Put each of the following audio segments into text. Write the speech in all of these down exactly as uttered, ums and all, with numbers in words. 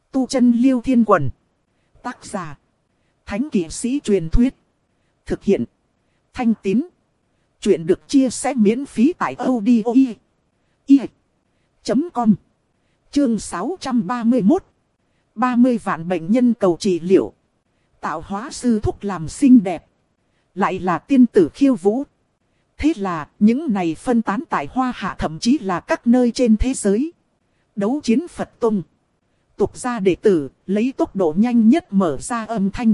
Tu chân Liêu Thiên Quần. Tác giả. Thánh kỵ sĩ truyền thuyết. Thực hiện. Thanh Tín. Chuyện được chia sẻ miễn phí tại audio chấm com. Chương sáu trăm ba mươi mốt. ba mươi vạn bệnh nhân cầu trị liệu. Tạo hóa sư thúc làm xinh đẹp. Lại là tiên tử Khiêu Vũ. Thế là những này phân tán tại Hoa Hạ, thậm chí là các nơi trên thế giới. Đấu chiến Phật Tông. Tục gia đệ tử lấy tốc độ nhanh nhất mở ra âm thanh.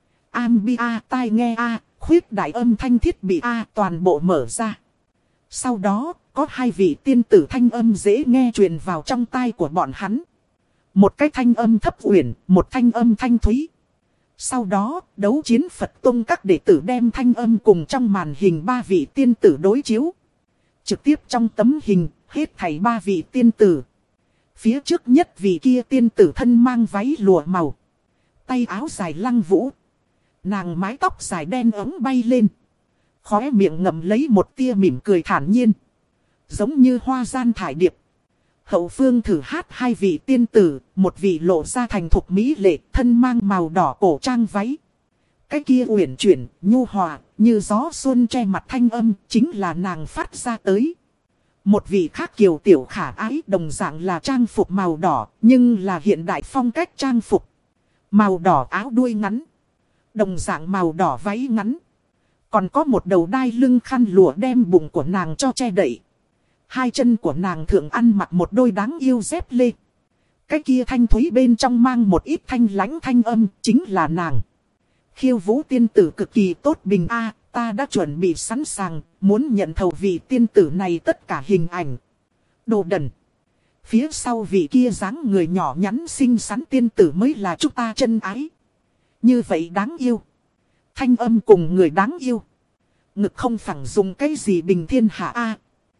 Ambi A, tai nghe A, khuyết đại âm thanh thiết bị A toàn bộ mở ra. Sau đó có hai vị tiên tử thanh âm dễ nghe truyền vào trong tai của bọn hắn. Một cái thanh âm thấp uyển, một thanh âm thanh thúy. Sau đó, đấu chiến Phật Tông các đệ tử đem thanh âm cùng trong màn hình ba vị tiên tử đối chiếu. Trực tiếp trong tấm hình, hết thảy ba vị tiên tử. Phía trước nhất vị kia tiên tử thân mang váy lụa màu. Tay áo dài lăng vũ. Nàng mái tóc dài đen ống bay lên. Khóe miệng ngậm lấy một tia mỉm cười thản nhiên. Giống như hoa gian thải điệp. Hậu phương thử hát hai vị tiên tử, một vị lộ ra thành thục mỹ lệ, thân mang màu đỏ cổ trang váy. Cái kia uyển chuyển, nhu hòa, như gió xuân che mặt thanh âm, chính là nàng phát ra tới. Một vị khác kiều tiểu khả ái đồng dạng là trang phục màu đỏ, nhưng là hiện đại phong cách trang phục. Màu đỏ áo đuôi ngắn, đồng dạng màu đỏ váy ngắn. Còn có một đầu đai lưng khăn lụa đem bụng của nàng cho che đậy. Hai chân của nàng thượng ăn mặc một đôi đáng yêu dép lê. Cái kia thanh thúy bên trong mang một ít thanh lãnh thanh âm, chính là nàng. Khiêu Vũ tiên tử cực kỳ tốt bình a, ta đã chuẩn bị sẵn sàng, muốn nhận thầu vị tiên tử này tất cả hình ảnh. Đồ đần. Phía sau vị kia dáng người nhỏ nhắn xinh xắn tiên tử mới là chúng ta chân ái. Như vậy đáng yêu. Thanh âm cùng người đáng yêu. Ngực không phẳng dùng cái gì bình thiên hạ a.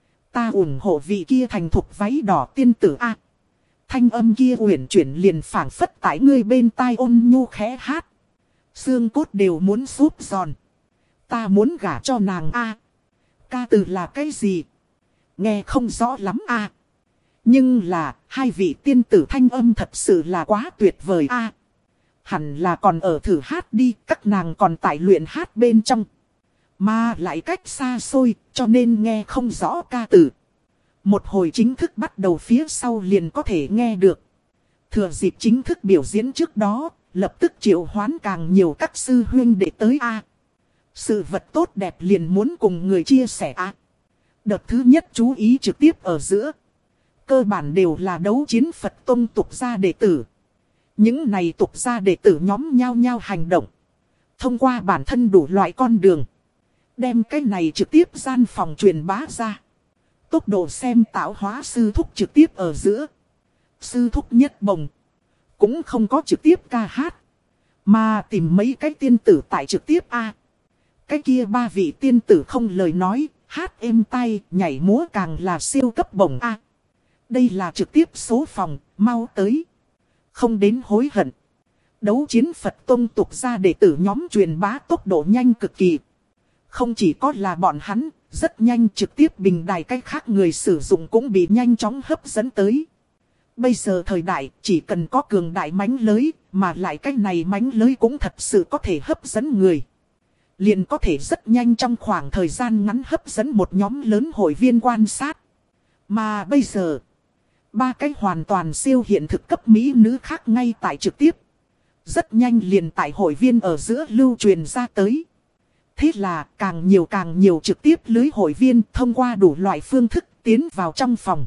Ta ủng hộ vị kia thành thục váy đỏ tiên tử a. Thanh âm kia uyển chuyển liền phảng phất tại ngươi bên tai ôn nhu khẽ hát. Xương cốt đều muốn súp giòn. Ta muốn gả cho nàng a. Ca từ là cái gì? Nghe không rõ lắm a. Nhưng là hai vị tiên tử thanh âm thật sự là quá tuyệt vời a. Hẳn là còn ở thử hát đi, các nàng còn tại luyện hát bên trong. Mà lại cách xa xôi, cho nên nghe không rõ ca từ. Một hồi chính thức bắt đầu phía sau liền có thể nghe được. Thừa dịp chính thức biểu diễn trước đó, lập tức triệu hoán càng nhiều các sư huynh để tới a. Sự vật tốt đẹp liền muốn cùng người chia sẻ a. Đợt thứ nhất chú ý trực tiếp ở giữa. Cơ bản đều là đấu chiến Phật Tông tục gia đệ tử. Những này tục gia đệ tử nhóm nhau nhau hành động. Thông qua bản thân đủ loại con đường. Đem cái này trực tiếp gian phòng truyền bá ra. Tốc độ xem tạo hóa sư thúc trực tiếp ở giữa. Sư thúc nhất bồng. Cũng không có trực tiếp ca hát. Mà tìm mấy cái tiên tử tại trực tiếp A. Cái kia ba vị tiên tử không lời nói. Hát êm tay, nhảy múa càng là siêu cấp bồng A. Đây là trực tiếp số phòng, mau tới. Không đến hối hận. Đấu chiến Phật Tông tục ra đệ tử nhóm truyền bá tốc độ nhanh cực kỳ. Không chỉ có là bọn hắn, rất nhanh trực tiếp bình đài cách khác người sử dụng cũng bị nhanh chóng hấp dẫn tới. Bây giờ thời đại chỉ cần có cường đại mánh lới, mà lại cách này mánh lới cũng thật sự có thể hấp dẫn người. Liền có thể rất nhanh trong khoảng thời gian ngắn hấp dẫn một nhóm lớn hội viên quan sát. Mà bây giờ, ba cái hoàn toàn siêu hiện thực cấp mỹ nữ khác ngay tại trực tiếp. Rất nhanh liền tại hội viên ở giữa lưu truyền ra tới. Thế là càng nhiều càng nhiều trực tiếp lưới hội viên thông qua đủ loại phương thức tiến vào trong phòng.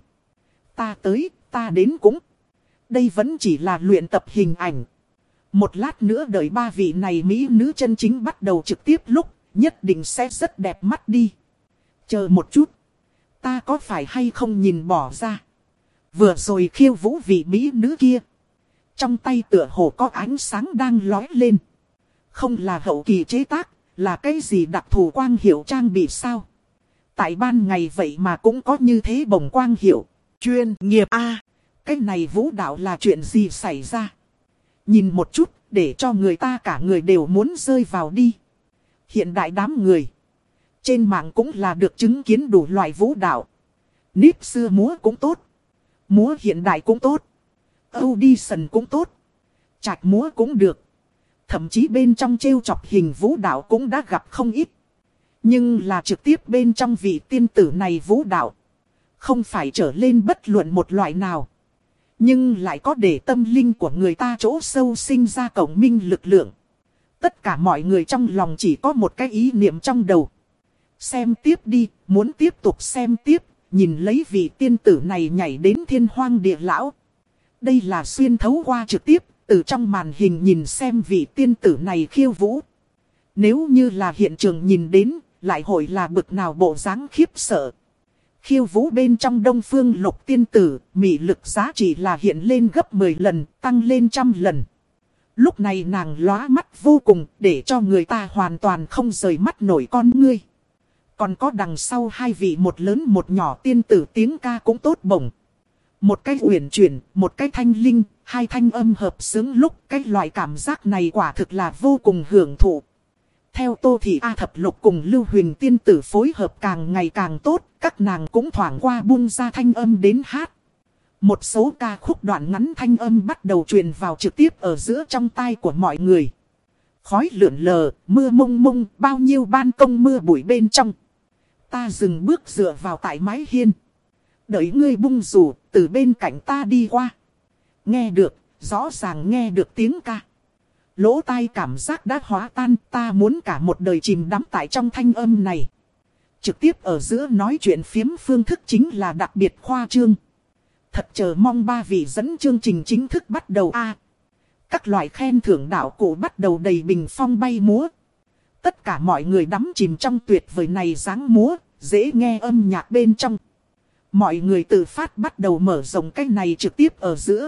Ta tới, ta đến cũng. Đây vẫn chỉ là luyện tập hình ảnh. Một lát nữa đợi ba vị này mỹ nữ chân chính bắt đầu trực tiếp lúc, nhất định sẽ rất đẹp mắt đi. Chờ một chút. Ta có phải hay không nhìn bỏ ra. Vừa rồi khiêu vũ vị mỹ nữ kia. Trong tay tựa hồ có ánh sáng đang lói lên. Không là hậu kỳ chế tác. Là cái gì đặc thù quang hiệu trang bị sao? Tại ban ngày vậy mà cũng có như thế bồng quang hiệu. Chuyên nghiệp a à, cái này vũ đạo là chuyện gì xảy ra? Nhìn một chút để cho người ta cả người đều muốn rơi vào đi. Hiện đại đám người. Trên mạng cũng là được chứng kiến đủ loại vũ đạo. Nếp xưa múa cũng tốt. Múa hiện đại cũng tốt. audition cũng tốt. Trạch múa cũng được. Thậm chí bên trong trêu chọc hình vũ đạo cũng đã gặp không ít. Nhưng là trực tiếp bên trong vị tiên tử này vũ đạo. Không phải trở lên bất luận một loại nào. Nhưng lại có để tâm linh của người ta chỗ sâu sinh ra cộng minh lực lượng. Tất cả mọi người trong lòng chỉ có một cái ý niệm trong đầu. Xem tiếp đi, muốn tiếp tục xem tiếp, nhìn lấy vị tiên tử này nhảy đến thiên hoang địa lão. Đây là xuyên thấu qua trực tiếp, từ trong màn hình nhìn xem vị tiên tử này khiêu vũ. Nếu như là hiện trường nhìn đến, lại hội là bực nào bộ dáng khiếp sợ. Khiêu vũ bên trong Đông Phương Lục tiên tử, mị lực giá trị là hiện lên gấp mười lần, tăng lên trăm lần. Lúc này nàng lóa mắt vô cùng, để cho người ta hoàn toàn không rời mắt nổi con ngươi. Còn có đằng sau hai vị một lớn một nhỏ tiên tử tiếng ca cũng tốt bổng. Một cái uyển chuyển, một cái thanh linh, hai thanh âm hợp xướng lúc cái loại cảm giác này quả thực là vô cùng hưởng thụ. Theo Tô Thị A Thập Lục cùng Lưu Huỳnh tiên tử phối hợp càng ngày càng tốt, các nàng cũng thoảng qua buông ra thanh âm đến hát. Một số ca khúc đoạn ngắn thanh âm bắt đầu truyền vào trực tiếp ở giữa trong tai của mọi người. Khói lượn lờ, mưa mông mông, bao nhiêu ban công mưa bụi bên trong. Ta dừng bước dựa vào tại mái hiên. Đợi ngươi bung rủ, từ bên cạnh ta đi qua. Nghe được, rõ ràng nghe được tiếng ca. Lỗ tai cảm giác đã hóa tan, ta muốn cả một đời chìm đắm tại trong thanh âm này. Trực tiếp ở giữa nói chuyện phiếm phương thức chính là đặc biệt khoa trương. Thật chờ mong ba vị dẫn chương trình chính thức bắt đầu a. Các loại khen thưởng đạo cụ bắt đầu đầy bình phong bay múa. Tất cả mọi người đắm chìm trong tuyệt vời này dáng múa, dễ nghe âm nhạc bên trong. Mọi người tự phát bắt đầu mở rộng cái này trực tiếp ở giữa.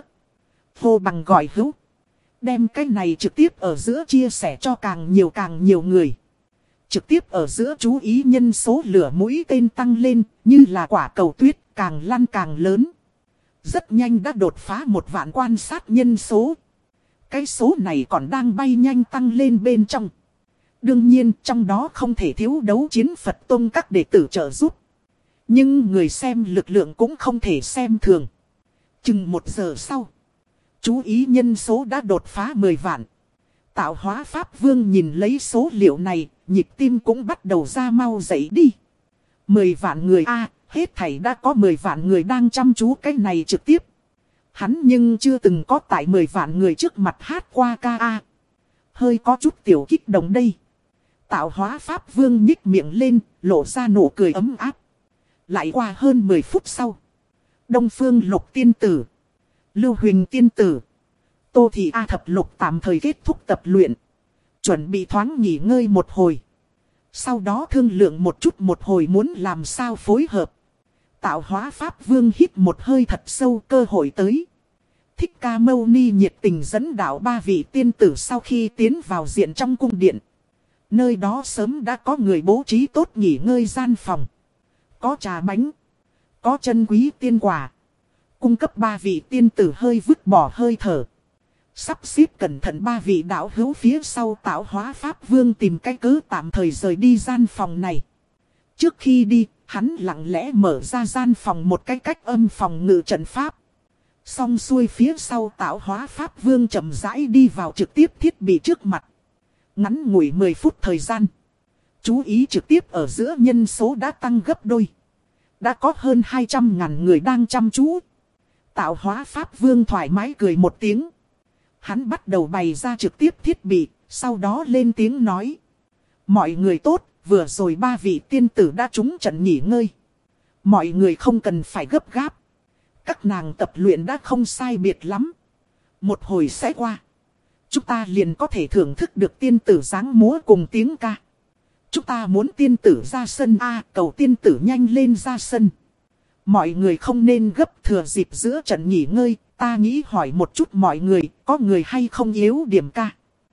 Hô bằng gọi hữu. Đem cái này trực tiếp ở giữa chia sẻ cho càng nhiều càng nhiều người. Trực tiếp ở giữa chú ý nhân số lửa mũi tên tăng lên, như là quả cầu tuyết, càng lăn càng lớn. Rất nhanh đã đột phá một vạn quan sát nhân số. Cái số này còn đang bay nhanh tăng lên bên trong. Đương nhiên trong đó không thể thiếu đấu chiến Phật Tông các đệ tử trợ giúp. Nhưng người xem lực lượng cũng không thể xem thường. Chừng một giờ sau, chú ý nhân số đã đột phá mười vạn. Tạo hóa Pháp Vương nhìn lấy số liệu này, nhịp tim cũng bắt đầu ra mau dậy đi. Mười vạn người a, hết thảy đã có mười vạn người đang chăm chú cái này trực tiếp. Hắn nhưng chưa từng có tại mười vạn người trước mặt hát qua ca a. Hơi có chút tiểu kích động đây. Tạo hóa Pháp Vương nhích miệng lên, lộ ra nụ cười ấm áp. Lại qua hơn mười phút sau, Đông Phương Lục tiên tử, Lưu Huỳnh tiên tử, Tô Thị A Thập Lục tạm thời kết thúc tập luyện. Chuẩn bị thoáng nghỉ ngơi một hồi. Sau đó thương lượng một chút một hồi muốn làm sao phối hợp. Tạo hóa Pháp Vương hít một hơi thật sâu, cơ hội tới. Thích Ca Mâu Ni nhiệt tình dẫn đạo ba vị tiên tử sau khi tiến vào diện trong cung điện. Nơi đó sớm đã có người bố trí tốt nghỉ ngơi gian phòng. Có trà bánh, có chân quý tiên quả. Cung cấp ba vị tiên tử hơi vứt bỏ hơi thở. Sắp xếp cẩn thận ba vị đạo hữu phía sau Tạo hóa Pháp Vương tìm cái cớ tạm thời rời đi gian phòng này. Trước khi đi, hắn lặng lẽ mở ra gian phòng một cái cách âm phòng ngự trận pháp. Xong xuôi phía sau Tạo hóa Pháp Vương chậm rãi đi vào trực tiếp thiết bị trước mặt. Ngắn ngủi mười phút thời gian. Chú ý trực tiếp ở giữa nhân số đã tăng gấp đôi. Đã có hơn hai trăm ngàn người đang chăm chú. Tạo hóa Pháp Vương thoải mái cười một tiếng. Hắn bắt đầu bày ra trực tiếp thiết bị, sau đó lên tiếng nói. Mọi người tốt, vừa rồi ba vị tiên tử đã trúng trận nghỉ ngơi. Mọi người không cần phải gấp gáp. Các nàng tập luyện đã không sai biệt lắm. Một hồi sẽ qua. Chúng ta liền có thể thưởng thức được tiên tử dáng múa cùng tiếng ca. Chúng ta muốn tiên tử ra sân A, cầu tiên tử nhanh lên ra sân. Mọi người không nên gấp, thừa dịp giữa trận nghỉ ngơi. Ta nghĩ hỏi một chút mọi người, có người hay không yếu điểm ca.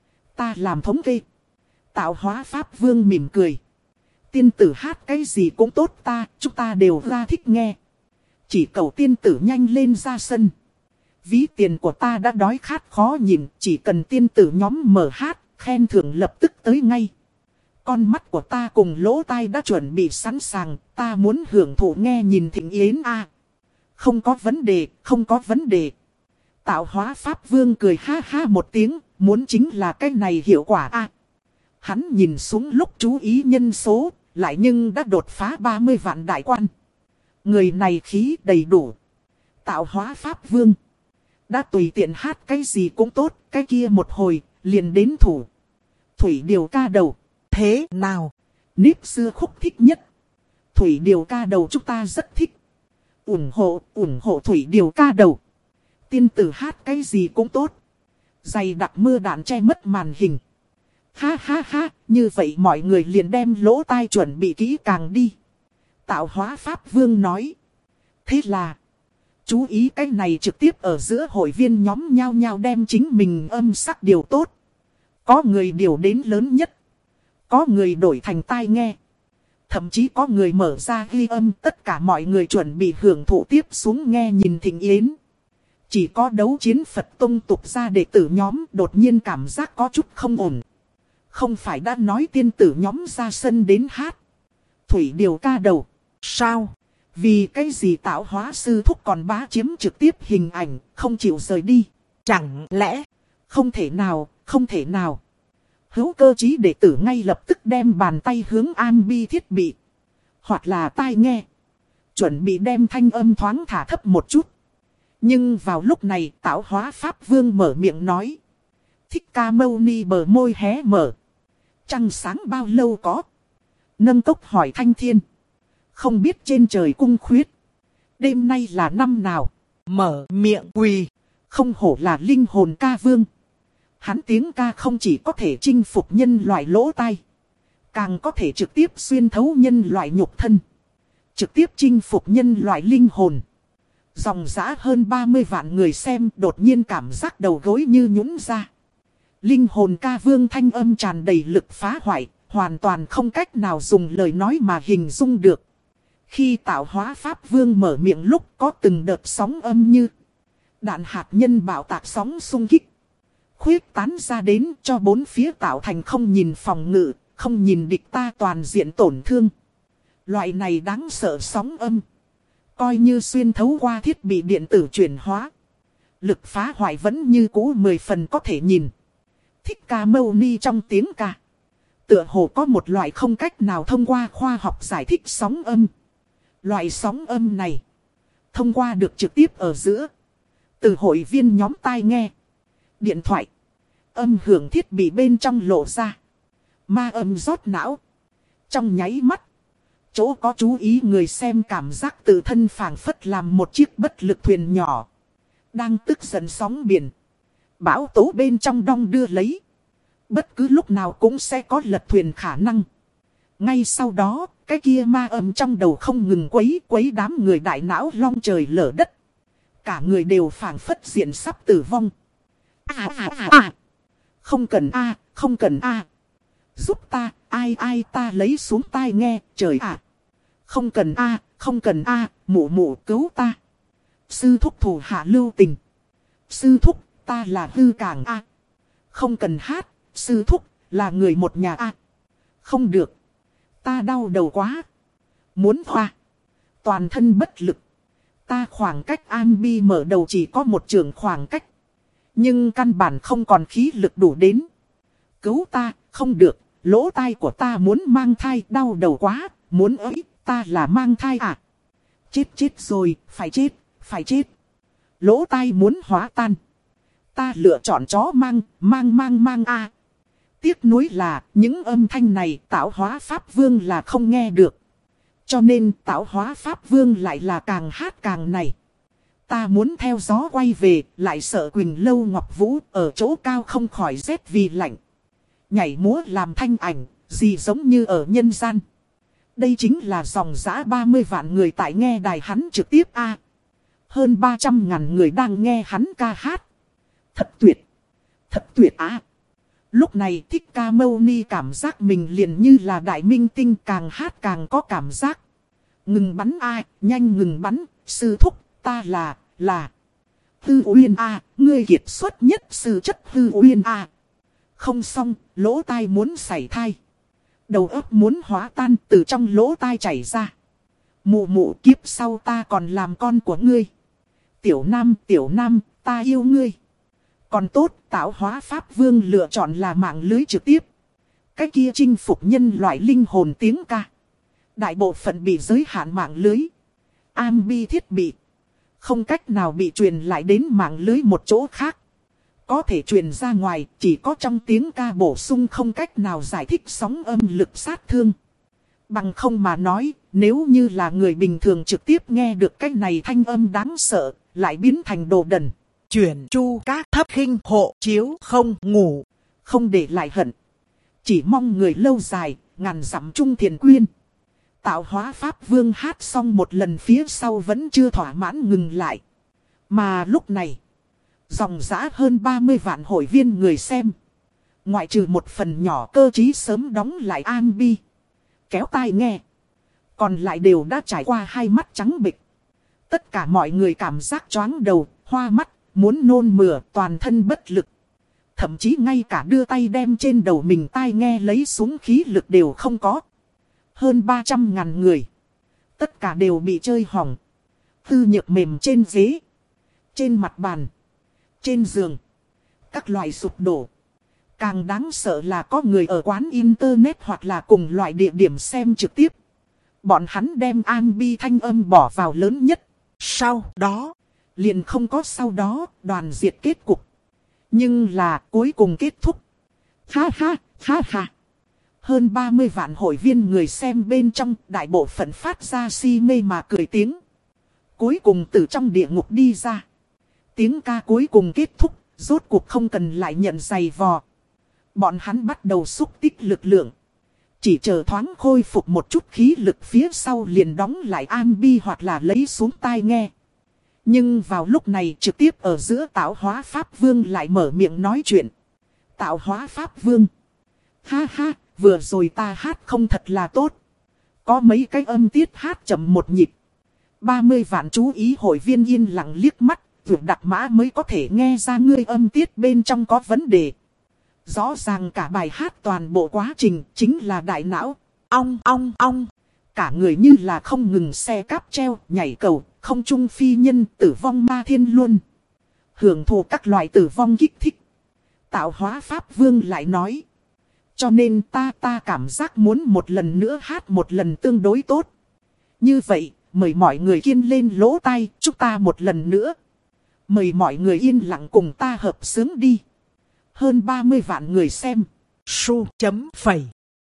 Ta làm thống kê. Tạo hóa Pháp Vương mỉm cười. Tiên tử hát cái gì cũng tốt ta, chúng ta đều ra thích nghe. Chỉ cầu tiên tử nhanh lên ra sân. Ví tiền của ta đã đói khát khó nhìn, chỉ cần tiên tử nhóm mở hát, khen thưởng lập tức tới ngay. Con mắt của ta cùng lỗ tai đã chuẩn bị sẵn sàng, ta muốn hưởng thụ nghe nhìn thịnh yến a. Không có vấn đề, không có vấn đề. Tạo hóa Pháp Vương cười ha ha một tiếng, muốn chính là cái này hiệu quả a. Hắn nhìn xuống lúc chú ý nhân số, lại nhưng đã đột phá ba mươi vạn đại quan. Người này khí đầy đủ. Tạo hóa Pháp Vương. Đã tùy tiện hát cái gì cũng tốt, cái kia một hồi, liền đến thủ. Thủy Điều ca đầu. Thế nào? Nếp xưa khúc thích nhất. Thủy Điều ca đầu chúng ta rất thích. ủng hộ, ủng hộ Thủy Điều ca đầu. Tiên tử hát cái gì cũng tốt. Dày đặc mưa đạn che mất màn hình. Ha ha ha, như vậy mọi người liền đem lỗ tai chuẩn bị kỹ càng đi. Tạo hóa Pháp Vương nói. Thế là, chú ý cái này trực tiếp ở giữa hội viên nhóm nhau nhau đem chính mình âm sắc điều tốt. Có người điều đến lớn nhất. Có người đổi thành tai nghe. Thậm chí có người mở ra ghi âm, tất cả mọi người chuẩn bị hưởng thụ tiếp xuống nghe nhìn thịnh yến. Chỉ có đấu chiến Phật tông tục ra đệ tử nhóm đột nhiên cảm giác có chút không ổn. Không phải đã nói tiên tử nhóm ra sân đến hát. Thủy Điều ca đầu. Sao? Vì cái gì tạo hóa sư thúc còn bá chiếm trực tiếp hình ảnh, không chịu rời đi. Chẳng lẽ, không thể nào, không thể nào. Hữu cơ trí đệ tử ngay lập tức đem bàn tay hướng am bi thiết bị. Hoặc là tai nghe. Chuẩn bị đem thanh âm thoáng thả thấp một chút. Nhưng vào lúc này tạo hóa Pháp Vương mở miệng nói. Thích Ca Mâu Ni bờ môi hé mở. Trăng sáng bao lâu có? Nâng cốc hỏi Thanh Thiên. Không biết trên trời cung khuyết. Đêm nay là năm nào? Mở miệng quỳ. Không hổ là linh hồn ca vương. Hắn tiếng ca không chỉ có thể chinh phục nhân loại lỗ tai. Càng có thể trực tiếp xuyên thấu nhân loại nhục thân. Trực tiếp chinh phục nhân loại linh hồn. Dòng dã hơn ba mươi vạn người xem đột nhiên cảm giác đầu gối như nhũn ra. Linh hồn ca vương thanh âm tràn đầy lực phá hoại, hoàn toàn không cách nào dùng lời nói mà hình dung được. Khi tạo hóa Pháp Vương mở miệng lúc có từng đợt sóng âm như đạn hạt nhân bạo tạc sóng xung kích. Khuyết tán ra đến cho bốn phía tạo thành không nhìn phòng ngự, không nhìn địch ta toàn diện tổn thương. Loại này đáng sợ sóng âm. Coi như xuyên thấu qua thiết bị điện tử chuyển hóa. Lực phá hoại vẫn như cũ mười phần có thể nhìn. Thích Ca Mâu Ni trong tiếng ca. Tựa hồ có một loại không cách nào thông qua khoa học giải thích sóng âm. Loại sóng âm này. Thông qua được trực tiếp ở giữa. Từ hội viên nhóm tai nghe. Điện thoại. Âm hưởng thiết bị bên trong lộ ra. Ma âm rót não. Trong nháy mắt. Chỗ có chú ý người xem cảm giác tự thân phảng phất làm một chiếc bất lực thuyền nhỏ. Đang tức giận sóng biển. Bão tố bên trong đong đưa lấy. Bất cứ lúc nào cũng sẽ có lật thuyền khả năng. Ngay sau đó, cái kia ma âm trong đầu không ngừng quấy quấy đám người đại não long trời lở đất. Cả người đều phảng phất diện sắp tử vong. À à à à. Không cần a, không cần a. Giúp ta, ai ai ta lấy xuống tai nghe, trời ạ. Không cần a, không cần a, mụ mụ cứu ta. Sư thúc thủ hạ lưu tình. Sư thúc, ta là hư càng a. Không cần hát, sư thúc, là người một nhà a. Không được. Ta đau đầu quá. Muốn hoa. Toàn thân bất lực. Ta khoảng cách An Bi mở đầu chỉ có một trường khoảng cách. Nhưng căn bản không còn khí lực đủ đến. Cứu ta, không được. Lỗ tai của ta muốn mang thai, đau đầu quá. Muốn ới, ta là mang thai à. Chết chết rồi, phải chết, phải chết. Lỗ tai muốn hóa tan. Ta lựa chọn chó mang, mang mang mang a. Tiếc nuối là những âm thanh này tạo hóa Pháp Vương là không nghe được. Cho nên tạo hóa Pháp Vương lại là càng hát càng này. Ta muốn theo gió quay về, lại sợ Quỳnh Lâu Ngọc Vũ ở chỗ cao không khỏi rét vì lạnh. Nhảy múa làm thanh ảnh, gì giống như ở nhân gian. Đây chính là dòng dã ba mươi vạn người tại nghe đài hắn trực tiếp a. Hơn ba trăm ngàn người đang nghe hắn ca hát. Thật tuyệt, thật tuyệt á. Lúc này Thích Ca Mâu Ni cảm giác mình liền như là đại minh tinh, càng hát càng có cảm giác. Ngừng bắn a, nhanh ngừng bắn, sư thúc, ta là, là. Hư Uyên a, ngươi kiệt xuất nhất sư chất Hư Uyên a. Không xong, lỗ tai muốn sảy thai. Đầu óc muốn hóa tan từ trong lỗ tai chảy ra. Mụ mụ kiếp sau ta còn làm con của ngươi. Tiểu Nam, Tiểu Nam, ta yêu ngươi. Còn tốt, tạo hóa Pháp Vương lựa chọn là mạng lưới trực tiếp. Cái kia chinh phục nhân loại linh hồn tiếng ca. Đại bộ phận bị giới hạn mạng lưới. Ambi thiết bị. Không cách nào bị truyền lại đến mạng lưới một chỗ khác. Có thể truyền ra ngoài, chỉ có trong tiếng ca bổ sung không cách nào giải thích sóng âm lực sát thương. Bằng không mà nói, nếu như là người bình thường trực tiếp nghe được cái này thanh âm đáng sợ, lại biến thành đồ đần. Chuyển chu các thấp khinh hộ chiếu không ngủ. Không để lại hận. Chỉ mong người lâu dài, ngàn dặm trung thiền quyên. Tạo hóa Pháp Vương hát xong một lần phía sau vẫn chưa thỏa mãn ngừng lại. Mà lúc này, dòng dã hơn ba mươi vạn hội viên người xem. Ngoại trừ một phần nhỏ cơ trí sớm đóng lại Ambi. Kéo tai nghe. Còn lại đều đã trải qua hai mắt trắng bệch. Tất cả mọi người cảm giác choáng đầu, hoa mắt, muốn nôn mửa, toàn thân bất lực. Thậm chí ngay cả đưa tay đem trên đầu mình tai nghe lấy xuống khí lực đều không có. Hơn ba trăm ngàn người. Tất cả đều bị chơi hỏng. Tư nhược mềm trên ghế. Trên mặt bàn. Trên giường. Các loại sụp đổ. Càng đáng sợ là có người ở quán internet hoặc là cùng loại địa điểm xem trực tiếp. Bọn hắn đem Ambi thanh âm bỏ vào lớn nhất. Sau đó, liền không có sau đó, đoàn diệt kết cục. Nhưng là cuối cùng kết thúc. Ha ha, ha ha. Hơn ba mươi vạn hội viên người xem bên trong, đại bộ phận phát ra si mê mà cười tiếng. Cuối cùng từ trong địa ngục đi ra. Tiếng ca cuối cùng kết thúc, rốt cuộc không cần lại nhận giày vò. Bọn hắn bắt đầu xúc tích lực lượng. Chỉ chờ thoáng khôi phục một chút khí lực phía sau liền đóng lại Ambi hoặc là lấy xuống tai nghe. Nhưng vào lúc này trực tiếp ở giữa tạo hóa Pháp Vương lại mở miệng nói chuyện. Tạo hóa Pháp Vương. Ha ha, vừa rồi ta hát không thật là tốt. Có mấy cái âm tiết hát chậm một nhịp. ba mươi vạn chú ý hội viên yên lặng liếc mắt. Vượt đặc mã mới có thể nghe ra ngươi âm tiết bên trong có vấn đề. Rõ ràng cả bài hát toàn bộ quá trình chính là đại não. Ong ong ong. Cả người như là không ngừng xe cáp treo, nhảy cầu, không trung phi nhân, tử vong ma thiên luôn. Hưởng thụ các loại tử vong kích thích. Tạo hóa Pháp Vương lại nói. Cho nên ta ta cảm giác muốn một lần nữa hát một lần tương đối tốt. Như vậy, mời mọi người kiên lên lỗ tai, chúc ta một lần nữa. Mời mọi người yên lặng cùng ta hợp sướng đi. Hơn ba mươi vạn người xem. Su chấm phẩy.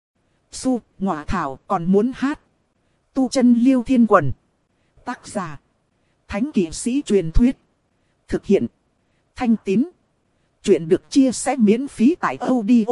Su, ngọa thảo còn muốn hát. Tu chân Liêu Thiên Quần. Tác giả. Thánh kỵ sĩ truyền thuyết. Thực hiện. Thanh Tín. Chuyện được chia sẻ miễn phí tại audio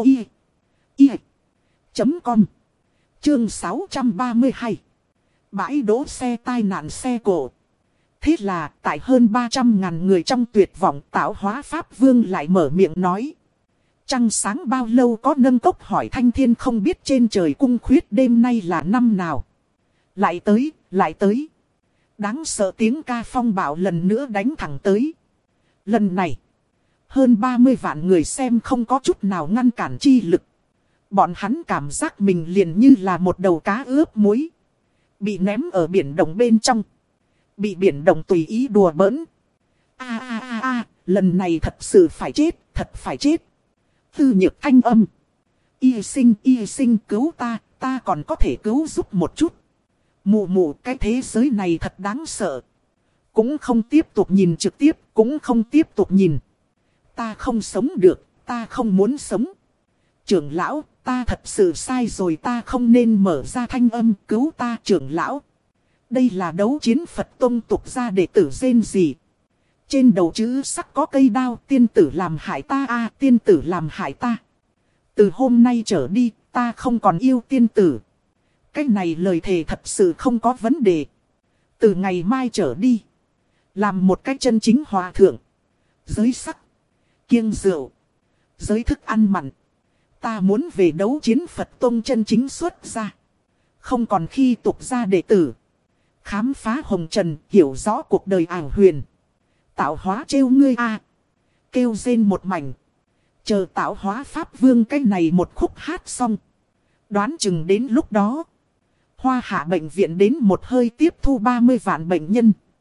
i chấm com. Chương sáu trăm ba mươi hai. Bãi đỗ xe tai nạn xe cộ. Thế là tại hơn ba trăm ngàn người trong tuyệt vọng tạo hóa Pháp Vương lại mở miệng nói. Trăng sáng bao lâu có nâng cốc hỏi thanh thiên không biết trên trời cung khuyết đêm nay là năm nào. Lại tới, lại tới. Đáng sợ tiếng ca phong bạo lần nữa đánh thẳng tới. Lần này, hơn ba mươi vạn người xem không có chút nào ngăn cản chi lực. Bọn hắn cảm giác mình liền như là một đầu cá ướp muối. Bị ném ở biển động bên trong. Bị biển động tùy ý đùa bỡn. A a a a, lần này thật sự phải chết, thật phải chết. Tư nhược thanh âm. Y sinh, y sinh cứu ta, ta còn có thể cứu giúp một chút. Mù mù, cái thế giới này thật đáng sợ. Cũng không tiếp tục nhìn trực tiếp, cũng không tiếp tục nhìn. Ta không sống được, ta không muốn sống. Trưởng lão, ta thật sự sai rồi, ta không nên mở ra thanh âm cứu ta trưởng lão. Đây là đấu chiến Phật tông tục ra đệ tử rên gì. Trên đầu chữ sắc có cây đao, tiên tử làm hại ta a tiên tử làm hại ta. Từ hôm nay trở đi, ta không còn yêu tiên tử. Cái này lời thề thật sự không có vấn đề. Từ ngày mai trở đi, làm một cách chân chính hòa thượng. Giới sắc, kiêng rượu, giới thức ăn mặn. Ta muốn về đấu chiến Phật tông chân chính xuất ra. Không còn khi tục ra đệ tử. Khám phá hồng trần, hiểu rõ cuộc đời ảo huyền. Tạo hóa trêu ngươi a Kêu rên một mảnh. Chờ tạo hóa Pháp Vương cái này một khúc hát xong. Đoán chừng đến lúc đó, Hoa Hạ bệnh viện đến một hơi tiếp thu ba mươi vạn bệnh nhân.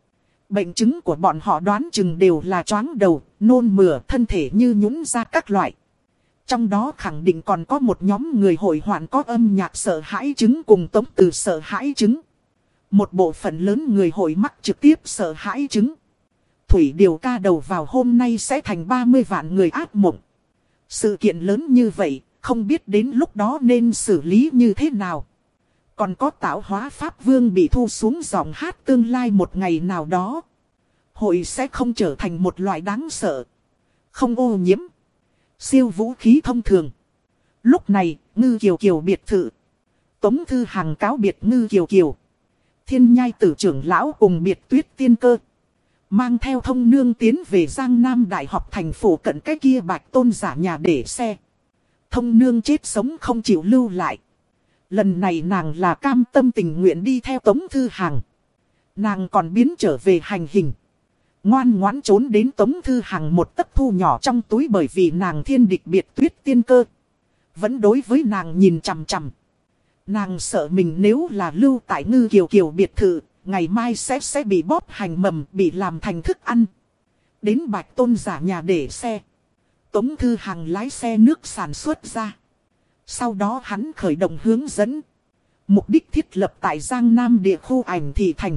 Bệnh chứng của bọn họ đoán chừng đều là choáng đầu, nôn mửa, thân thể như nhũn ra các loại. Trong đó khẳng định còn có một nhóm người hội hoạn có âm nhạc sợ hãi chứng cùng tống từ sợ hãi chứng. Một bộ phận lớn người hội mắc trực tiếp sợ hãi chứng. Thủy điều ca đầu vào hôm nay sẽ thành ba mươi vạn người ác mộng. Sự kiện lớn như vậy, không biết đến lúc đó nên xử lý như thế nào. Còn có tạo hóa Pháp Vương bị thu xuống giọng hát tương lai một ngày nào đó. Hội sẽ không trở thành một loại đáng sợ. Không ô nhiễm. Siêu vũ khí thông thường. Lúc này, Ngư Kiều Kiều biệt thự. Tống Thư Hằng cáo biệt Ngư Kiều Kiều. Thiên Nhai Tử trưởng lão cùng biệt Tuyết Tiên Cơ. Mang theo thông nương tiến về Giang Nam Đại học thành phố cận cái kia Bạch Tôn giả nhà để xe. Thông nương chết sống không chịu lưu lại. Lần này nàng là cam tâm tình nguyện đi theo Tống Thư Hằng. Nàng còn biến trở về hành hình. Ngoan ngoãn trốn đến Tống Thư Hằng một tấc thu nhỏ trong túi bởi vì nàng thiên địch biệt Tuyết Tiên Cơ. Vẫn đối với nàng nhìn chằm chằm. Nàng sợ mình nếu là lưu tại Ngư Kiều Kiều biệt thự, ngày mai sẽ sẽ bị bóp hành mầm, bị làm thành thức ăn. Đến Bạch Tôn giả nhà để xe. Tống Thư Hằng lái xe nước sản xuất ra. Sau đó hắn khởi động hướng dẫn. Mục đích thiết lập tại Giang Nam địa khu ảnh thị thành.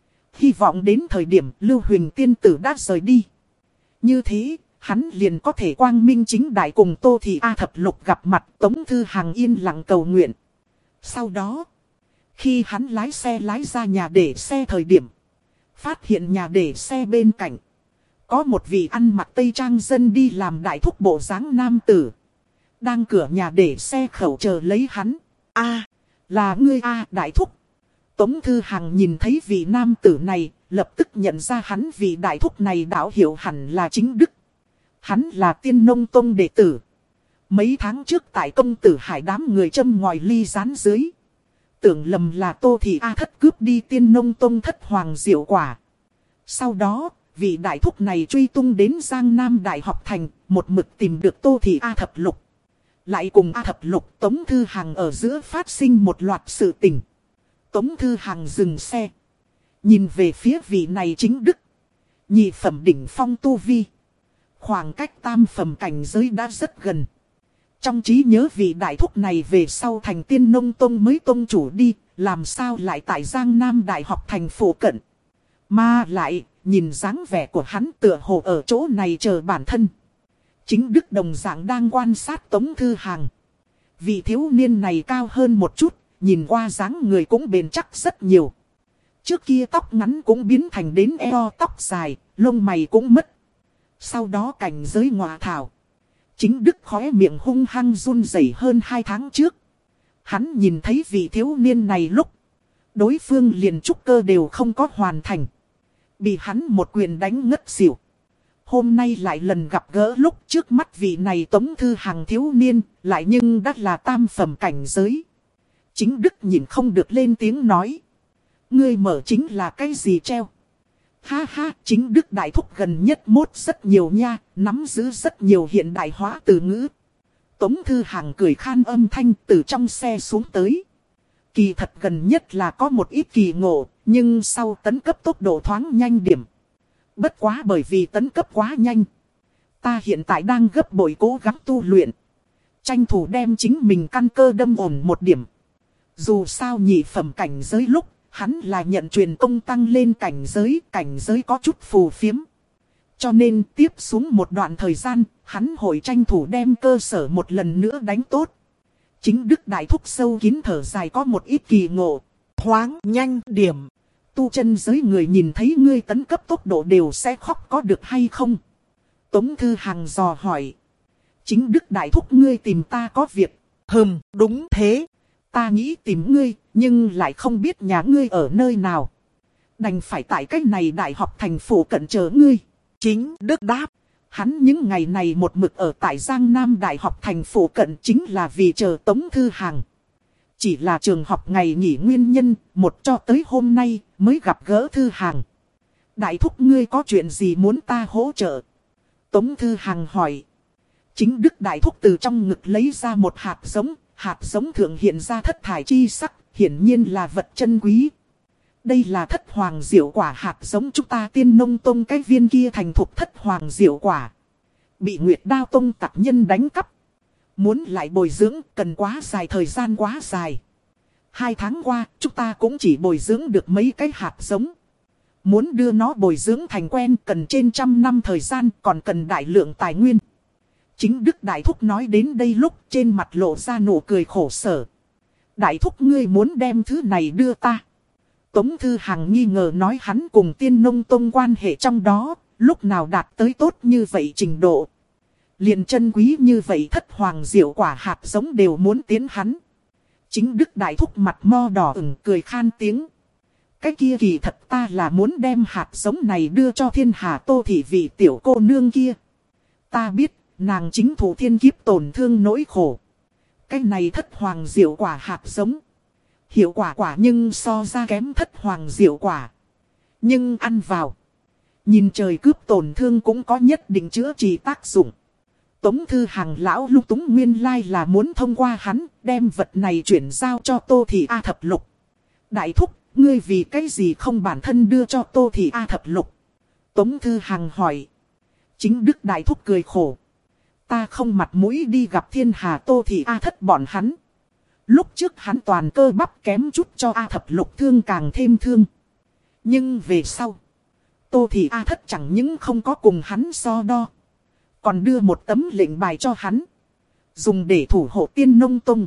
Hy vọng đến thời điểm Lưu Huỳnh tiên tử đã rời đi. Như thế, hắn liền có thể quang minh chính đại cùng Tô Thị A Thập Lục gặp mặt. Tống Thư Hằng yên lặng cầu nguyện. Sau đó, khi hắn lái xe lái ra nhà để xe thời điểm, phát hiện nhà để xe bên cạnh có một vị ăn mặc tây trang dân đi làm đại thúc bộ dáng nam tử. Đang cửa nhà để xe khẩu chờ lấy hắn. A, là ngươi A đại thúc. Tống Thư Hằng nhìn thấy vị nam tử này, lập tức nhận ra hắn vị đại thúc này đạo hiệu hẳn là Chính Đức. Hắn là Tiên Nông Tông đệ tử. Mấy tháng trước tại công tử Hải đám người châm ngòi ly rán dưới. Tưởng lầm là Tô Thị A Thất cướp đi Tiên Nông Tông thất hoàng diệu quả. Sau đó, vị đại thúc này truy tung đến Giang Nam Đại học thành, một mực tìm được Tô Thị A Thập Lục. Lại cùng A Thập Lục Tống Thư Hằng ở giữa phát sinh một loạt sự tình. Tống Thư Hằng dừng xe. Nhìn về phía vị này Chính Đức. Nhị phẩm đỉnh phong tu vi. Khoảng cách tam phẩm cảnh giới đã rất gần. Trong trí nhớ vị đại thúc này về sau thành Tiên Nông Tông mới tông chủ đi. Làm sao lại tại Giang Nam Đại học thành phố cận. Mà lại, nhìn dáng vẻ của hắn tựa hồ ở chỗ này chờ bản thân. Chính Đức đồng dạng đang quan sát Tống Thư Hằng. Vị thiếu niên này cao hơn một chút, nhìn qua dáng người cũng bền chắc rất nhiều. Trước kia tóc ngắn cũng biến thành đến eo tóc dài, lông mày cũng mất. Sau đó cảnh giới ngọa thảo. Chính Đức khóe miệng hung hăng run rẩy hơn hai tháng trước. Hắn nhìn thấy vị thiếu niên này lúc. Đối phương liền trúc cơ đều không có hoàn thành. Bị hắn một quyền đánh ngất xỉu. Hôm nay lại lần gặp gỡ lúc trước mắt vị này Tống Thư Hằng thiếu niên, lại nhưng đã là tam phẩm cảnh giới. Chính Đức nhìn không được lên tiếng nói. Ngươi mở chính là cái gì treo? Ha ha, Chính Đức đại thúc gần nhất mốt rất nhiều nha, nắm giữ rất nhiều hiện đại hóa từ ngữ. Tống Thư Hằng cười khan âm thanh từ trong xe xuống tới. Kỳ thật gần nhất là có một ít kỳ ngộ, nhưng sau tấn cấp tốc độ thoáng nhanh điểm. Bất quá bởi vì tấn cấp quá nhanh. Ta hiện tại đang gấp bội cố gắng tu luyện. Tranh thủ đem chính mình căn cơ đâm ổn một điểm. Dù sao nhị phẩm cảnh giới lúc, hắn là nhận truyền công tăng lên cảnh giới, cảnh giới có chút phù phiếm. Cho nên tiếp xuống một đoạn thời gian, hắn hội tranh thủ đem cơ sở một lần nữa đánh tốt. Chính Đức đại thúc sâu kín thở dài có một ít kỳ ngộ. Thoáng nhanh điểm. Tu chân giới người nhìn thấy ngươi tấn cấp tốc độ đều sẽ khóc có được hay không? Tống Thư Hằng dò hỏi. Chính Đức đại thúc ngươi tìm ta có việc. Hừm, đúng thế. Ta nghĩ tìm ngươi, nhưng lại không biết nhà ngươi ở nơi nào. Đành phải tại cách này đại học thành phố cận chờ ngươi. Chính Đức đáp. Hắn những ngày này một mực ở tại Giang Nam Đại học thành phố cận chính là vì chờ Tống Thư Hằng. Chỉ là trường học ngày nghỉ nguyên nhân, một cho tới hôm nay mới gặp gỡ Thư Hằng. Đại thúc ngươi có chuyện gì muốn ta hỗ trợ? Tống Thư Hằng hỏi. Chính Đức đại thúc từ trong ngực lấy ra một hạt giống, hạt giống thượng hiện ra thất thải chi sắc, hiển nhiên là vật chân quý. Đây là thất hoàng diệu quả hạt giống chúng ta Tiên Nông Tông cái viên kia thành thục thất hoàng diệu quả. Bị Nguyệt Đao Tông tặc nhân đánh cắp. Muốn lại bồi dưỡng cần quá dài thời gian quá dài. Hai tháng qua chúng ta cũng chỉ bồi dưỡng được mấy cái hạt giống. Muốn đưa nó bồi dưỡng thành quen cần trên trăm năm thời gian còn cần đại lượng tài nguyên. Chính Đức Đại Thúc nói đến đây lúc trên mặt lộ ra nụ cười khổ sở. Đại Thúc ngươi muốn đem thứ này đưa ta. Tống Thư Hằng nghi ngờ nói hắn cùng Tiên Nông Tông quan hệ trong đó, lúc nào đạt tới tốt như vậy trình độ. Liền chân quý như vậy thất hoàng diệu quả hạt giống đều muốn tiến hắn. Chính Đức Đại Thúc mặt mo đỏ ửng cười khan tiếng. Cái kia kỳ thật ta là muốn đem hạt giống này đưa cho Thiên Hà Tô Thị vị tiểu cô nương kia. Ta biết, nàng chính thủ thiên kiếp tổn thương nỗi khổ. Cái này thất hoàng diệu quả hạt giống. Hiệu quả quả nhưng so ra kém thất hoàng diệu quả. Nhưng ăn vào. Nhìn trời cướp tổn thương cũng có nhất định chữa trị tác dụng. Tống Thư Hằng lão lung túng nguyên lai là muốn thông qua hắn đem vật này chuyển giao cho Tô Thị A Thập Lục. Đại Thúc, ngươi vì cái gì không bản thân đưa cho Tô Thị A Thập Lục? Tống Thư Hằng hỏi. Chính Đức Đại Thúc cười khổ. Ta không mặt mũi đi gặp Thiên Hà Tô Thị A Thất bọn hắn. Lúc trước hắn toàn cơ bắp kém chút cho A Thập Lục thương càng thêm thương. Nhưng về sau, Tô Thị A Thất chẳng những không có cùng hắn so đo. Còn đưa một tấm lệnh bài cho hắn. Dùng để thủ hộ Tiên Nông Tông.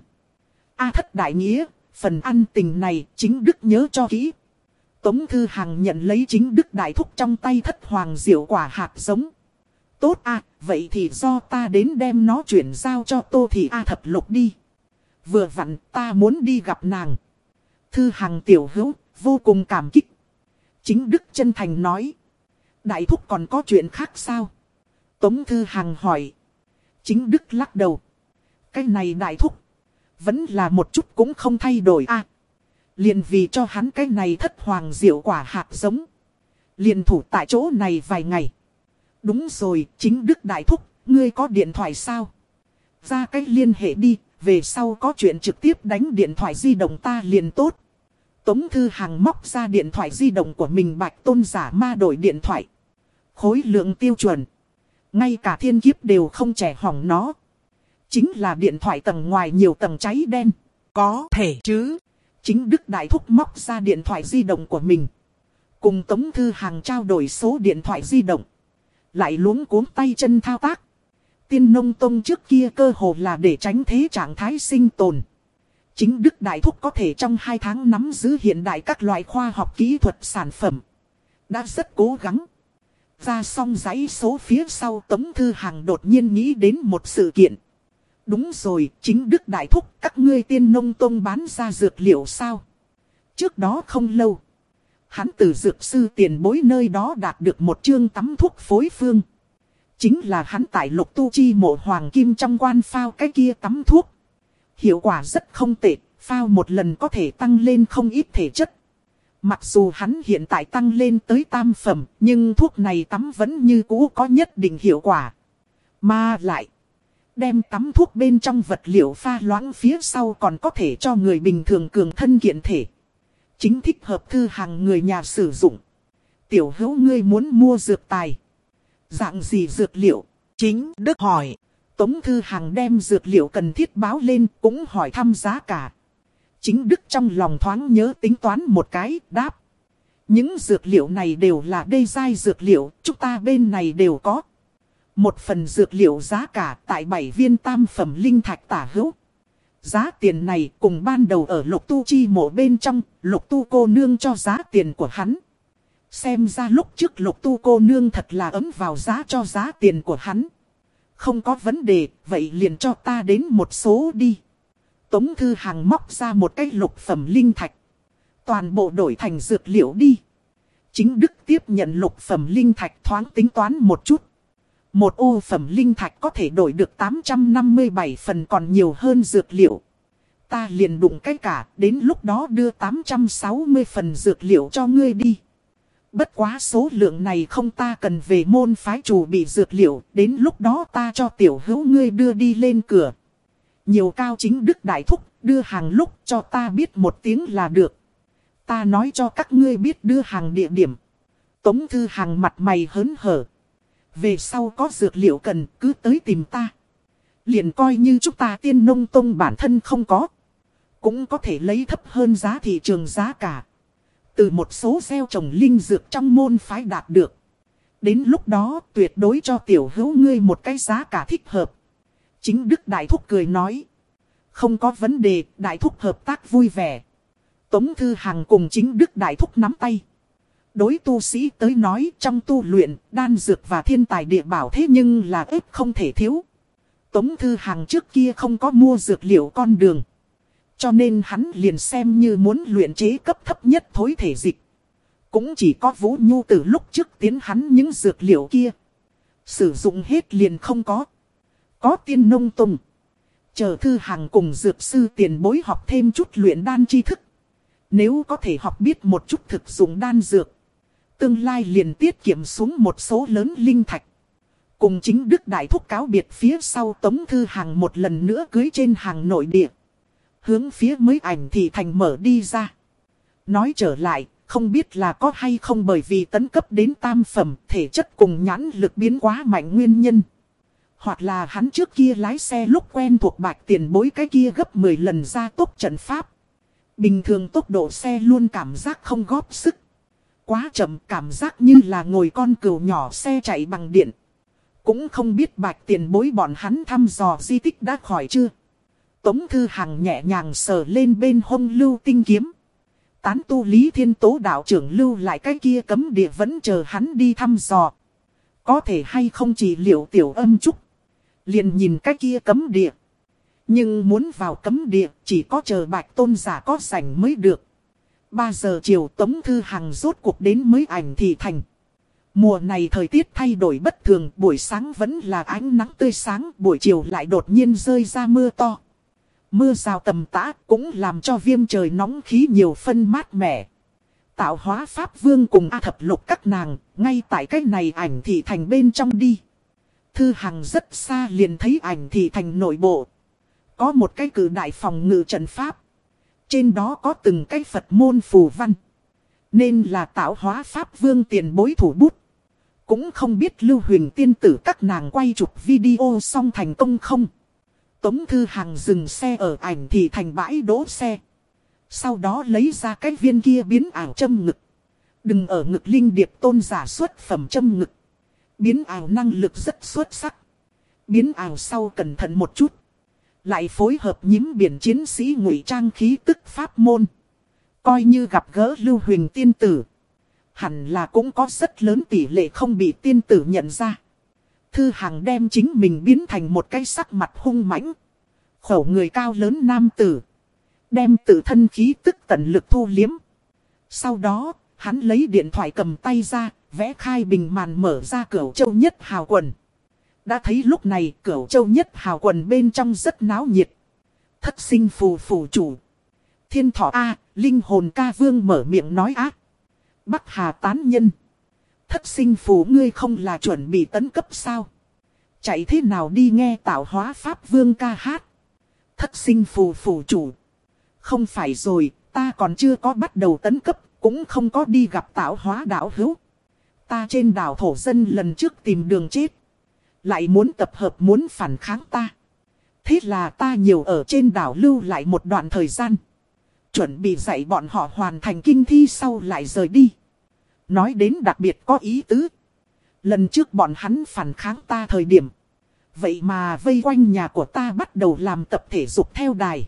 A Thất đại nghĩa, phần ăn tình này chính Đức nhớ cho kỹ. Tống Thư Hằng nhận lấy chính Đức Đại Thúc trong tay thất hoàng diệu quả hạt giống. Tốt à, vậy thì do ta đến đem nó chuyển giao cho Tô Thị A Thập Lục đi. Vừa vặn ta muốn đi gặp nàng. Thư Hằng tiểu hữu, vô cùng cảm kích. Chính Đức chân thành nói. Đại Thúc còn có chuyện khác sao? Tống Thư Hằng hỏi. Chính Đức lắc đầu. Cái này Đại Thúc. Vẫn là một chút cũng không thay đổi à. Liền vì cho hắn cái này thất hoàng diệu quả hạt giống. Liền thủ tại chỗ này vài ngày. Đúng rồi, chính Đức Đại Thúc, ngươi có điện thoại sao? Ra cách liên hệ đi, về sau có chuyện trực tiếp đánh điện thoại di động ta liền tốt. Tống Thư Hằng móc ra điện thoại di động của mình Bạch Tôn giả ma đổi điện thoại. Khối lượng tiêu chuẩn. Ngay cả thiên kiếp đều không trẻ hỏng nó. Chính là điện thoại tầng ngoài nhiều tầng cháy đen. Có thể chứ. Chính Đức Đại Thúc móc ra điện thoại di động của mình. Cùng Tống Thư Hằng trao đổi số điện thoại di động. Lại luống cuống tay chân thao tác. Tiên Nông Tông trước kia cơ hồ là để tránh thế trạng thái sinh tồn. Chính Đức Đại Thúc có thể trong hai tháng nắm giữ hiện đại các loại khoa học kỹ thuật sản phẩm. Đã rất cố gắng. Ra xong dãy số phía sau Tống Thư Hằng đột nhiên nghĩ đến một sự kiện. Đúng rồi, chính Đức Đại Thúc, các ngươi Tiên Nông Tông bán ra dược liệu sao? Trước đó không lâu, hắn từ dược sư tiền bối nơi đó đạt được một chương tắm thuốc phối phương. Chính là hắn tại Lục Tu Chi Mộ Hoàng Kim trong quan phao cái kia tắm thuốc. Hiệu quả rất không tệ, phao một lần có thể tăng lên không ít thể chất. Mặc dù hắn hiện tại tăng lên tới tam phẩm, nhưng thuốc này tắm vẫn như cũ có nhất định hiệu quả. Mà lại, đem tắm thuốc bên trong vật liệu pha loãng phía sau còn có thể cho người bình thường cường thân kiện thể. Chính thích hợp Thư Hằng người nhà sử dụng. Tiểu hữu ngươi muốn mua dược tài. Dạng gì dược liệu? Chính Đức hỏi. Tống Thư Hằng đem dược liệu cần thiết báo lên cũng hỏi thăm giá cả. Chính Đức trong lòng thoáng nhớ tính toán một cái, đáp. Những dược liệu này đều là đê giai dược liệu, chúng ta bên này đều có. Một phần dược liệu giá cả tại bảy viên tam phẩm linh thạch tả hữu. Giá tiền này cùng ban đầu ở Lục Tu Chi Mộ bên trong, Lục Tu cô nương cho giá tiền của hắn. Xem ra lúc trước Lục Tu cô nương thật là ấm vào giá cho giá tiền của hắn. Không có vấn đề, vậy liền cho ta đến một số đi. Tống Thư Hằng móc ra một cái lục phẩm linh thạch. Toàn bộ đổi thành dược liệu đi. Chính Đức tiếp nhận lục phẩm linh thạch thoáng tính toán một chút. Một ô phẩm linh thạch có thể đổi được tám trăm năm mươi bảy phần còn nhiều hơn dược liệu. Ta liền đụng cái cả, đến lúc đó đưa tám trăm sáu mươi phần dược liệu cho ngươi đi. Bất quá số lượng này không ta cần về môn phái chủ bị dược liệu, đến lúc đó ta cho tiểu hữu ngươi đưa đi lên cửa. Nhiều cao chính Đức Đại Thúc, đưa hàng lúc cho ta biết một tiếng là được. Ta nói cho các ngươi biết đưa hàng địa điểm. Tống Thư Hằng mặt mày hớn hở. Về sau có dược liệu cần cứ tới tìm ta. Liền coi như chúng ta Tiên Nông Tông bản thân không có. Cũng có thể lấy thấp hơn giá thị trường giá cả. Từ một số gieo trồng linh dược trong môn phái đạt được. Đến lúc đó tuyệt đối cho tiểu hữu ngươi một cái giá cả thích hợp. Chính Đức Đại Thúc cười nói. Không có vấn đề, Đại Thúc hợp tác vui vẻ. Tống Thư Hằng cùng Chính Đức Đại Thúc nắm tay. Đối tu sĩ tới nói trong tu luyện, đan dược và thiên tài địa bảo thế nhưng là ếp không thể thiếu. Tống Thư Hằng trước kia không có mua dược liệu con đường. Cho nên hắn liền xem như muốn luyện chế cấp thấp nhất thối thể dịch. Cũng chỉ có Vũ Nhu từ lúc trước tiến hắn những dược liệu kia. Sử dụng hết liền không có. Có Tiên Nông Tông. Chờ Thư Hằng cùng dược sư tiền bối học thêm chút luyện đan tri thức. Nếu có thể học biết một chút thực dụng đan dược. Tương lai liền tiết kiệm xuống một số lớn linh thạch. Cùng Chính Đức Đại Thúc cáo biệt phía sau Tống Thư Hằng một lần nữa cưới trên hàng nội địa. Hướng phía mới ảnh thị thành mở đi ra. Nói trở lại, không biết là có hay không bởi vì tấn cấp đến tam phẩm thể chất cùng nhãn lực biến quá mạnh nguyên nhân. Hoặc là hắn trước kia lái xe lúc quen thuộc Bạch tiền bối cái kia gấp mười lần gia tốc trận pháp. Bình thường tốc độ xe luôn cảm giác không góp sức. Quá chậm cảm giác như là ngồi con cừu nhỏ xe chạy bằng điện. Cũng không biết Bạch tiền bối bọn hắn thăm dò di tích đã khỏi chưa. Tống Thư Hằng nhẹ nhàng sờ lên bên hông lưu tinh kiếm. Tán tu Lý Thiên Tố đạo trưởng lưu lại cái kia cấm địa vẫn chờ hắn đi thăm dò. Có thể hay không chỉ liệu tiểu âm trúc. Liền nhìn cái kia cấm địa. Nhưng muốn vào cấm địa chỉ có chờ Bạch tôn giả có rảnh mới được. ba giờ chiều Tống Thư Hằng rốt cuộc đến mới ảnh thị thành. Mùa này thời tiết thay đổi bất thường, buổi sáng vẫn là ánh nắng tươi sáng, buổi chiều lại đột nhiên rơi ra mưa to. Mưa rào tầm tã cũng làm cho viêm trời nóng khí nhiều phân mát mẻ. Tạo hóa Pháp Vương cùng A Thập Lục các nàng, ngay tại cái này ảnh thị thành bên trong đi. Thư Hằng rất xa liền thấy ảnh thị thành nội bộ. Có một cái cử đại phòng ngự trận pháp. Trên đó có từng cái Phật môn phù văn. Nên là tạo hóa Pháp Vương tiền bối thủ bút. Cũng không biết Lưu Huỳnh tiên tử các nàng quay chụp video xong thành công không. Tống Thư Hằng dừng xe ở ảnh thị thành bãi đỗ xe. Sau đó lấy ra cái viên kia biến ảo châm ngực. Đừng ở ngực linh điệp tôn giả xuất phẩm châm ngực. Biến ảo năng lực rất xuất sắc. Biến ảo sau cẩn thận một chút. Lại phối hợp nhím biển chiến sĩ ngụy trang khí tức pháp môn. Coi như gặp gỡ Lưu Huỳnh tiên tử. Hẳn là cũng có rất lớn tỷ lệ không bị tiên tử nhận ra. Thư Hằng đem chính mình biến thành một cái sắc mặt hung mãnh. Khẩu người cao lớn nam tử. Đem tự thân khí tức tận lực thu liếm. Sau đó, hắn lấy điện thoại cầm tay ra, vẽ khai bình màn mở ra Cửu Châu Nhất Hào Quần. Đã thấy lúc này Cửu Châu Nhất Hào Quần bên trong rất náo nhiệt. Thất sinh phù phù chủ. Thiên Thọ A, linh hồn ca vương mở miệng nói ác. Bắc Hà tán nhân. Thất sinh phù ngươi không là chuẩn bị tấn cấp sao? Chạy thế nào đi nghe tạo hóa Pháp Vương ca hát? Thất sinh phù phù chủ. Không phải rồi, ta còn chưa có bắt đầu tấn cấp, cũng không có đi gặp tạo hóa đạo hữu. Ta trên đảo thổ dân lần trước tìm đường chết. Lại muốn tập hợp muốn phản kháng ta. Thế là ta nhiều ở trên đảo lưu lại một đoạn thời gian. Chuẩn bị dạy bọn họ hoàn thành kinh thi sau lại rời đi. Nói đến đặc biệt có ý tứ. Lần trước bọn hắn phản kháng ta thời điểm. Vậy mà vây quanh nhà của ta bắt đầu làm tập thể dục theo đài.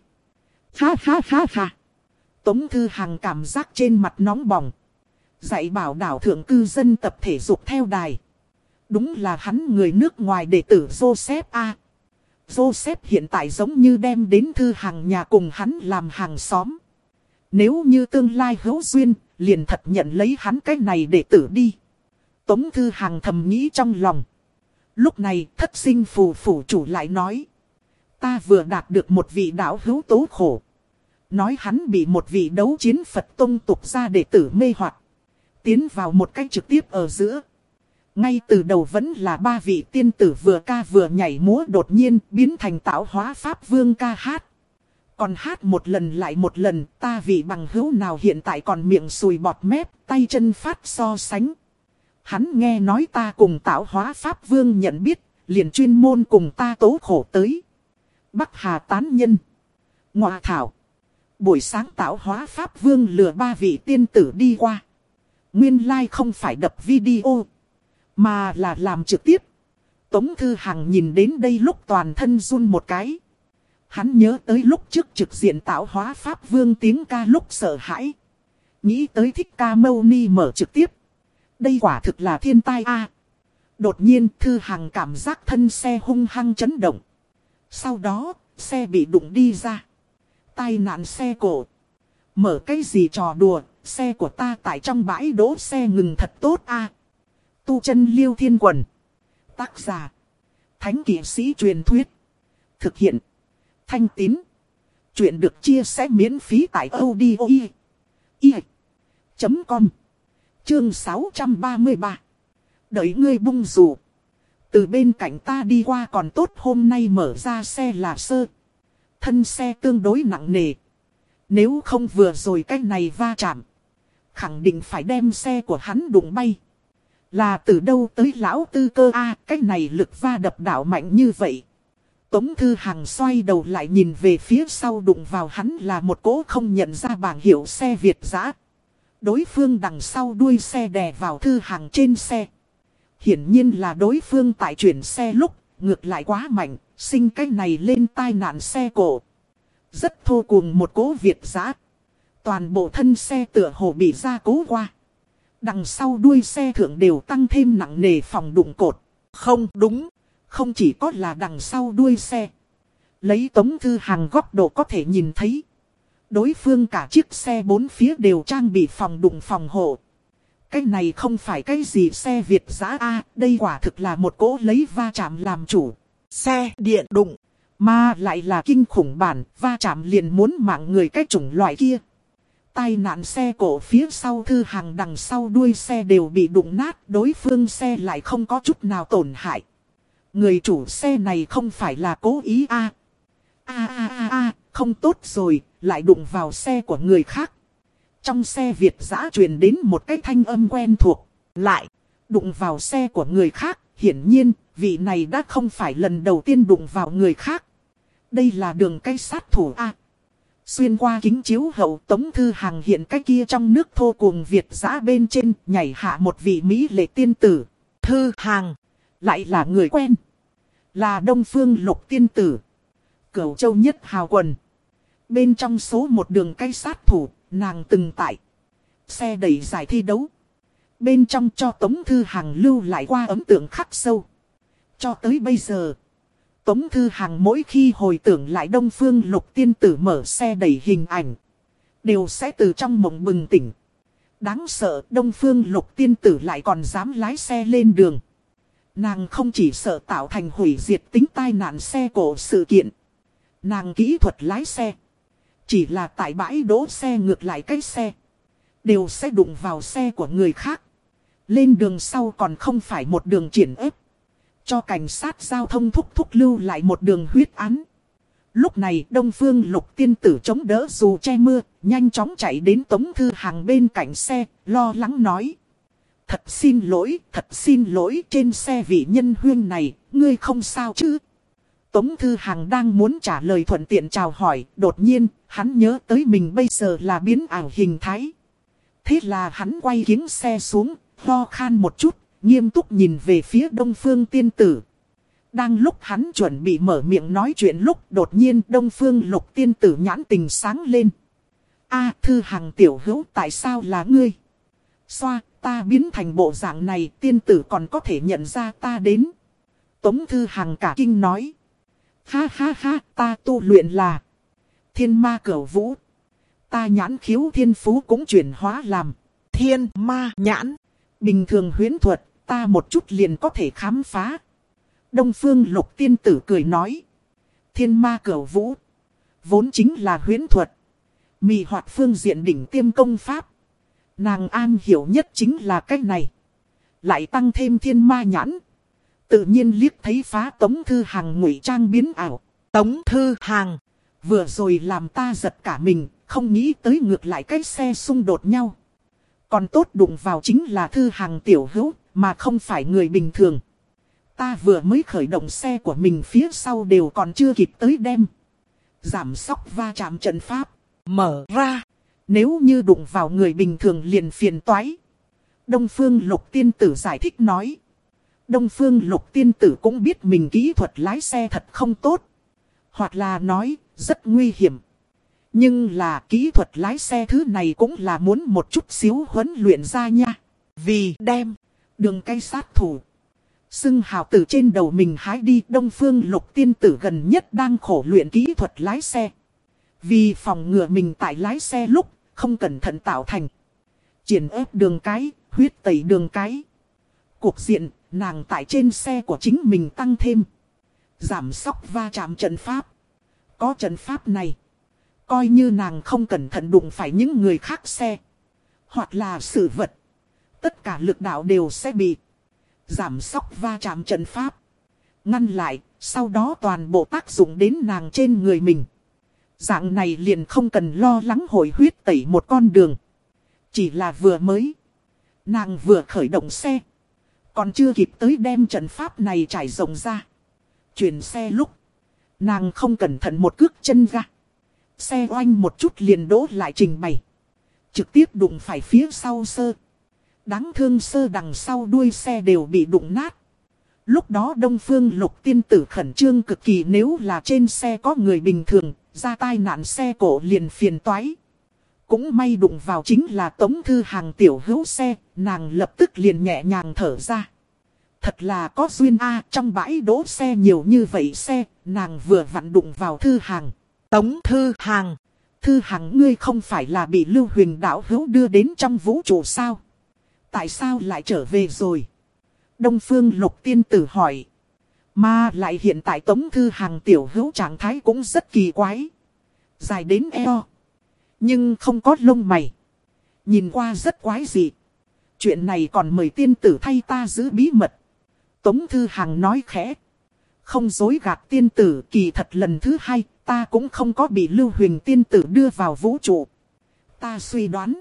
Ha ha ha ha. Tống Thư Hằng cảm giác trên mặt nóng bỏng. Dạy bảo đảo thượng cư dân tập thể dục theo đài. Đúng là hắn người nước ngoài đệ tử Joseph A. Joseph hiện tại giống như đem đến Thư Hằng nhà cùng hắn làm hàng xóm. Nếu như tương lai hữu duyên, liền thật nhận lấy hắn cái này đệ tử đi. Tống Thư Hằng thầm nghĩ trong lòng. Lúc này thất sinh phù phủ chủ lại nói. Ta vừa đạt được một vị đạo hữu tố khổ. Nói hắn bị một vị đấu chiến Phật tông tục ra đệ tử mê hoặc. Tiến vào một cách trực tiếp ở giữa. Ngay từ đầu vẫn là ba vị tiên tử vừa ca vừa nhảy múa đột nhiên biến thành tạo hóa Pháp Vương ca hát. Còn hát một lần lại một lần, ta vị bằng hữu nào hiện tại còn miệng sùi bọt mép, tay chân phát so sánh. Hắn nghe nói ta cùng tạo hóa Pháp Vương nhận biết, liền chuyên môn cùng ta tố khổ tới. Bắc Hà tán nhân. Ngọa thảo. Buổi sáng tạo hóa Pháp Vương lừa ba vị tiên tử đi qua. Nguyên lai không phải đập video, mà là làm trực tiếp. Tống Thư Hằng nhìn đến đây lúc toàn thân run một cái. Hắn nhớ tới lúc trước trực diện tạo hóa Pháp Vương tiếng ca lúc sợ hãi. Nghĩ tới Thích Ca Mâu Ni mở trực tiếp. Đây quả thực là thiên tai a. Đột nhiên Thư Hằng cảm giác thân xe hung hăng chấn động. Sau đó, xe bị đụng đi ra. Tai nạn xe cộ. Mở cái gì trò đùa, xe của ta tại trong bãi đỗ xe ngừng thật tốt a. Tu chân Liêu Thiên Quần. Tác giả. Thánh kỵ sĩ truyền thuyết. Thực hiện. Thanh Tín. Chuyện được chia sẻ miễn phí tại audio chấm com. Chương sáu trăm ba mươi ba. Đợi ngươi bung dù. Từ bên cạnh ta đi qua còn tốt, hôm nay mở ra xe là sơ. Thân xe tương đối nặng nề. Nếu không vừa rồi cái này va chạm, khẳng định phải đem xe của hắn đụng bay. Là từ đâu tới lão tư cơ a, à, cái này lực va đập đảo mạnh như vậy. Tống Thư Hằng xoay đầu lại nhìn về phía sau, đụng vào hắn là một cỗ không nhận ra bảng hiệu xe Việt dã. Đối phương đằng sau đuôi xe đè vào Thư Hằng trên xe. Hiển nhiên là đối phương tại chuyển xe lúc, ngược lại quá mạnh, sinh cái này lên tai nạn xe cộ. Rất thô cuồng một cỗ Việt dã. Toàn bộ thân xe tựa hồ bị gia cố qua. Đằng sau đuôi xe thượng đều tăng thêm nặng nề phòng đụng cột. Không đúng, không chỉ có là đằng sau đuôi xe. Lấy Tống Thư Hằng góc độ có thể nhìn thấy. Đối phương cả chiếc xe bốn phía đều trang bị phòng đụng phòng hộ. Cái này không phải cái gì xe Việt dã a, đây quả thực là một cỗ lấy va chạm làm chủ. Xe điện đụng, mà lại là kinh khủng bản, va chạm liền muốn mạng người cái chủng loại kia. Tai nạn xe cổ phía sau Thư Hằng đằng sau đuôi xe đều bị đụng nát, đối phương xe lại không có chút nào tổn hại. Người chủ xe này không phải là cố ý a. A a a a, không tốt rồi, lại đụng vào xe của người khác. Trong xe Việt dã truyền đến một cái thanh âm quen thuộc, lại đụng vào xe của người khác, hiển nhiên, vị này đã không phải lần đầu tiên đụng vào người khác. Đây là đường cây sát thủ a. Xuyên qua kính chiếu hậu, Tống Thư Hằng hiện cái kia trong nước thô cuồng Việt dã bên trên, nhảy hạ một vị mỹ lệ tiên tử. Thư Hằng, lại là người quen. Là Đông Phương Lục tiên tử. Cửu Châu Nhất Hào Quần. Bên trong số một đường cây sát thủ, nàng từng tại xe đẩy giải thi đấu. Bên trong cho Tống Thư Hằng lưu lại qua ấn tượng khắc sâu. Cho tới bây giờ, Tống Thư Hằng mỗi khi hồi tưởng lại Đông Phương Lục tiên tử mở xe đẩy hình ảnh, đều sẽ từ trong mộng bừng tỉnh. Đáng sợ, Đông Phương Lục tiên tử lại còn dám lái xe lên đường. Nàng không chỉ sợ tạo thành hủy diệt tính tai nạn xe cộ sự kiện. Nàng kỹ thuật lái xe, chỉ là tại bãi đỗ xe ngược lại cái xe, đều sẽ đụng vào xe của người khác. Lên đường sau còn không phải một đường triển ép, cho cảnh sát giao thông thúc thúc lưu lại một đường huyết án. Lúc này Đông Phương Lục tiên tử chống đỡ dù che mưa, nhanh chóng chạy đến Tống Thư Hằng bên cạnh xe, lo lắng nói. Thật xin lỗi, thật xin lỗi, trên xe vị nhân huyên này, ngươi không sao chứ? Tống Thư Hằng đang muốn trả lời thuận tiện chào hỏi, đột nhiên, hắn nhớ tới mình bây giờ là biến ảo hình thái. Thế là hắn quay kiếng xe xuống, ho khan một chút, nghiêm túc nhìn về phía Đông Phương tiên tử. Đang lúc hắn chuẩn bị mở miệng nói chuyện lúc, đột nhiên Đông Phương Lục tiên tử nhãn tình sáng lên. A, Thư Hằng tiểu hữu, tại sao là ngươi? Xoa, ta biến thành bộ dạng này, tiên tử còn có thể nhận ra ta đến. Tống Thư Hằng cả kinh nói. Ha ha ha, ta tu luyện là Thiên Ma Cửu Vũ. Ta nhãn khiếu thiên phú cũng chuyển hóa làm Thiên Ma nhãn. Bình thường huyễn thuật, ta một chút liền có thể khám phá. Đông Phương Lục tiên tử cười nói. Thiên Ma Cửu Vũ vốn chính là huyễn thuật, mị hoạt phương diện đỉnh tiêm công pháp. Nàng an hiểu nhất chính là cách này. Lại tăng thêm Thiên Ma nhãn, tự nhiên liếc thấy phá Tống Thư Hằng ngụy trang biến ảo. Tống Thư Hằng Vừa rồi làm ta giật cả mình, không nghĩ tới ngược lại cái xe xung đột nhau. Còn tốt đụng vào chính là Thư Hằng tiểu hữu, mà không phải người bình thường. Ta vừa mới khởi động xe của mình phía sau đều còn chưa kịp tới đem. Giảm sóc va chạm trận pháp. Mở ra. Nếu như đụng vào người bình thường liền phiền toái. Đông Phương Lục tiên tử giải thích nói. Đông Phương Lục tiên tử cũng biết mình kỹ thuật lái xe thật không tốt. Hoặc là nói, rất nguy hiểm. Nhưng là kỹ thuật lái xe thứ này cũng là muốn một chút xíu huấn luyện ra nha. Vì đem đường cây sát thủ. Xưng hào từ trên đầu mình hái đi. Đông Phương Lục tiên tử gần nhất đang khổ luyện kỹ thuật lái xe. Vì phòng ngừa mình tại lái xe lúc không cẩn thận tạo thành triển ép đường cái, huyết tẩy đường cái. Cuộc diện, nàng tại trên xe của chính mình tăng thêm. Giảm sóc va chạm trận pháp. Có trận pháp này, coi như nàng không cẩn thận đụng phải những người khác xe, hoặc là sự vật, tất cả lực đạo đều sẽ bị giảm sóc va chạm trận pháp ngăn lại, sau đó toàn bộ tác dụng đến nàng trên người mình. Dạng này liền không cần lo lắng hồi huyết tẩy một con đường. Chỉ là vừa mới, nàng vừa khởi động xe, còn chưa kịp tới đem trận pháp này trải rộng ra. Chuyển xe lúc, nàng không cẩn thận một cước chân ga. Xe oanh một chút liền đỗ lại trình bày. Trực tiếp đụng phải phía sau sơ. Đáng thương sơ đằng sau đuôi xe đều bị đụng nát. Lúc đó Đông Phương Lục tiên tử khẩn trương cực kỳ, nếu là trên xe có người bình thường, ra tai nạn xe cổ liền phiền toái. Cũng may đụng vào chính là Tống Thư Hằng tiểu hữu xe, nàng lập tức liền nhẹ nhàng thở ra. Thật là có duyên a, trong bãi đỗ xe nhiều như vậy xe, nàng vừa vặn đụng vào Thư Hằng. Tống Thư Hằng. Thư Hằng, ngươi không phải là bị Lưu Huyền đạo hữu đưa đến trong vũ trụ sao? Tại sao lại trở về rồi? Đông Phương Lục tiên tử hỏi. Mà lại hiện tại Tống Thư Hằng tiểu hữu trạng thái cũng rất kỳ quái. Dài đến eo, nhưng không có lông mày. Nhìn qua rất quái dị. Chuyện này còn mời tiên tử thay ta giữ bí mật. Tống Thư Hằng nói khẽ. Không dối gạt tiên tử, kỳ thật lần thứ hai, ta cũng không có bị Lưu Huyền tiên tử đưa vào vũ trụ. Ta suy đoán,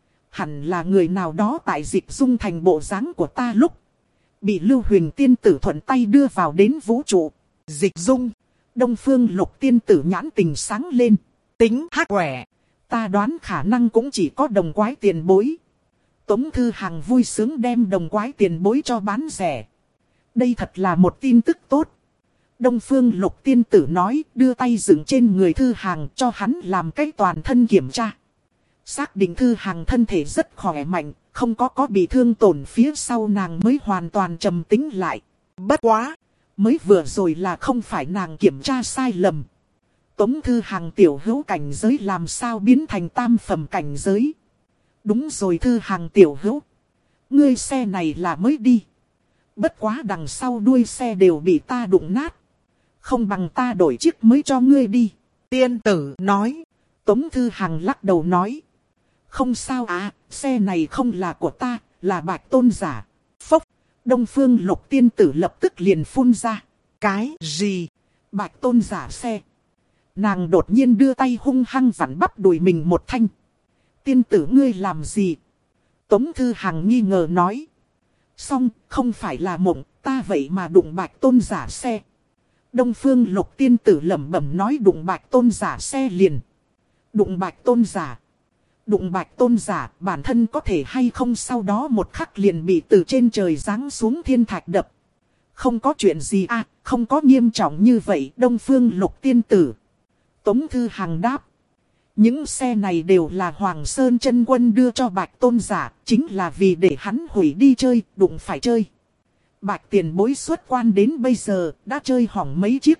hẳn là người nào đó tại Dịch Dung thành bộ dáng của ta lúc bị Lưu Huyền tiên tử thuận tay đưa vào đến vũ trụ. Dịch Dung. Đông Phương Lục tiên tử nhãn tình sáng lên. Tính hắc quẻ. Ta đoán khả năng cũng chỉ có đồng quái tiền bối. Tống Thư Hằng vui sướng đem đồng quái tiền bối cho bán rẻ. Đây thật là một tin tức tốt. Đông Phương Lục tiên tử nói, đưa tay dựng trên người Thư Hằng cho hắn làm cái toàn thân kiểm tra. Xác định Thư Hằng thân thể rất khỏe mạnh, không có có bị thương tổn, phía sau nàng mới hoàn toàn trầm tĩnh lại. Bất quá, mới vừa rồi là không phải nàng kiểm tra sai lầm. Tống Thư Hằng tiểu hữu cảnh giới làm sao biến thành tam phẩm cảnh giới? Đúng rồi Thư Hằng tiểu hữu, ngươi xe này là mới đi. Bất quá đằng sau đuôi xe đều bị ta đụng nát. Không bằng ta đổi chiếc mới cho ngươi đi. Tiên tử nói. Tống Thư Hằng lắc đầu nói. Không sao à, xe này không là của ta, là Bạch Tôn giả. Phốc, Đông Phương Lục tiên tử lập tức liền phun ra. Cái gì? Bạch Tôn giả xe. Nàng đột nhiên đưa tay hung hăng vặn bắp đùi mình một thanh. Tiên tử ngươi làm gì? Tống Thư Hằng nghi ngờ nói. Xong, không phải là mộng, ta vậy mà đụng Bạch Tôn giả xe. Đông Phương Lục tiên tử lẩm bẩm nói, đụng Bạch Tôn giả xe liền. Đụng Bạch Tôn giả. Đụng Bạch Tôn giả, bản thân có thể hay không sau đó một khắc liền bị từ trên trời giáng xuống thiên thạch đập. Không có chuyện gì à, không có nghiêm trọng như vậy. Đông Phương Lục tiên tử. Tống Thư Hằng đáp. Những xe này đều là Hoàng Sơn chân quân đưa cho Bạch Tôn giả, chính là vì để hắn hủy đi chơi, đụng phải chơi. Bạch tiền bối xuất quan đến bây giờ, đã chơi hỏng mấy chiếc.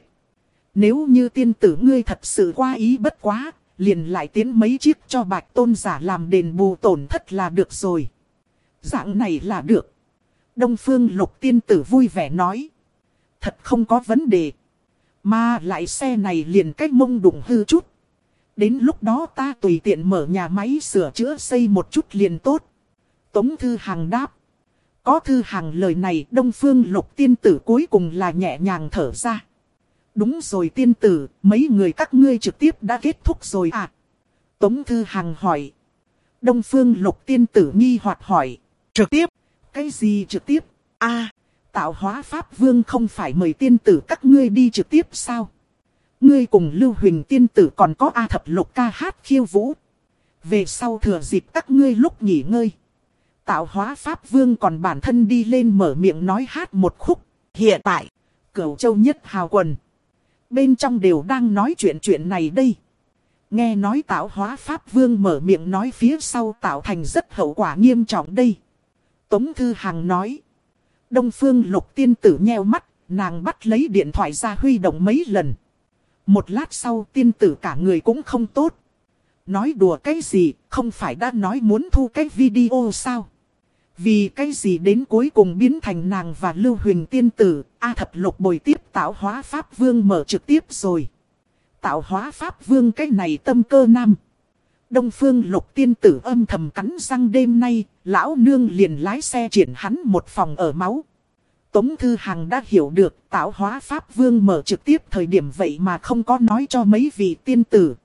Nếu như tiên tử ngươi thật sự qua ý bất quá, liền lại tiến mấy chiếc cho Bạch Tôn giả làm đền bù tổn thất là được rồi. Dạng này là được. Đông Phương Lục tiên tử vui vẻ nói. Thật không có vấn đề. Mà lại xe này liền cách mông đụng hư chút. Đến lúc đó ta tùy tiện mở nhà máy sửa chữa xây một chút liền tốt. Tống Thư Hằng đáp. Có Thư Hằng lời này, Đông Phương Lục tiên tử cuối cùng là nhẹ nhàng thở ra. Đúng rồi tiên tử, mấy người các ngươi trực tiếp đã kết thúc rồi à? Tống Thư Hằng hỏi. Đông Phương Lục tiên tử nghi hoặc hỏi. Trực tiếp? Cái gì trực tiếp? a Tạo hóa Pháp Vương không phải mời tiên tử các ngươi đi trực tiếp sao? Ngươi cùng Lưu Huỳnh tiên tử còn có A Thập Lục ca hát khiêu vũ. Về sau thừa dịp các ngươi lúc nghỉ ngơi. Tạo hóa Pháp Vương còn bản thân đi lên mở miệng nói hát một khúc. Hiện tại, Cửu Châu Nhất Hào Quần. Bên trong đều đang nói chuyện chuyện này đây. Nghe nói tạo hóa Pháp Vương mở miệng nói phía sau tạo thành rất hậu quả nghiêm trọng đây. Tống Thư Hằng nói. Đông Phương Lục tiên tử nheo mắt, nàng bắt lấy điện thoại ra huy động mấy lần. Một lát sau tiên tử cả người cũng không tốt. Nói đùa cái gì, không phải đã nói muốn thu cái video sao? Vì cái gì đến cuối cùng biến thành nàng và Lưu Huỳnh tiên tử, A Thập Lục bồi tiếp tạo hóa Pháp Vương mở trực tiếp rồi. Tạo hóa Pháp Vương cái này tâm cơ nam. Đông Phương Lục tiên tử âm thầm cắn răng đêm nay, lão nương liền lái xe triển hắn một phòng ở máu. Tống Thư Hằng đã hiểu được tạo hóa Pháp Vương mở trực tiếp thời điểm vậy mà không có nói cho mấy vị tiên tử.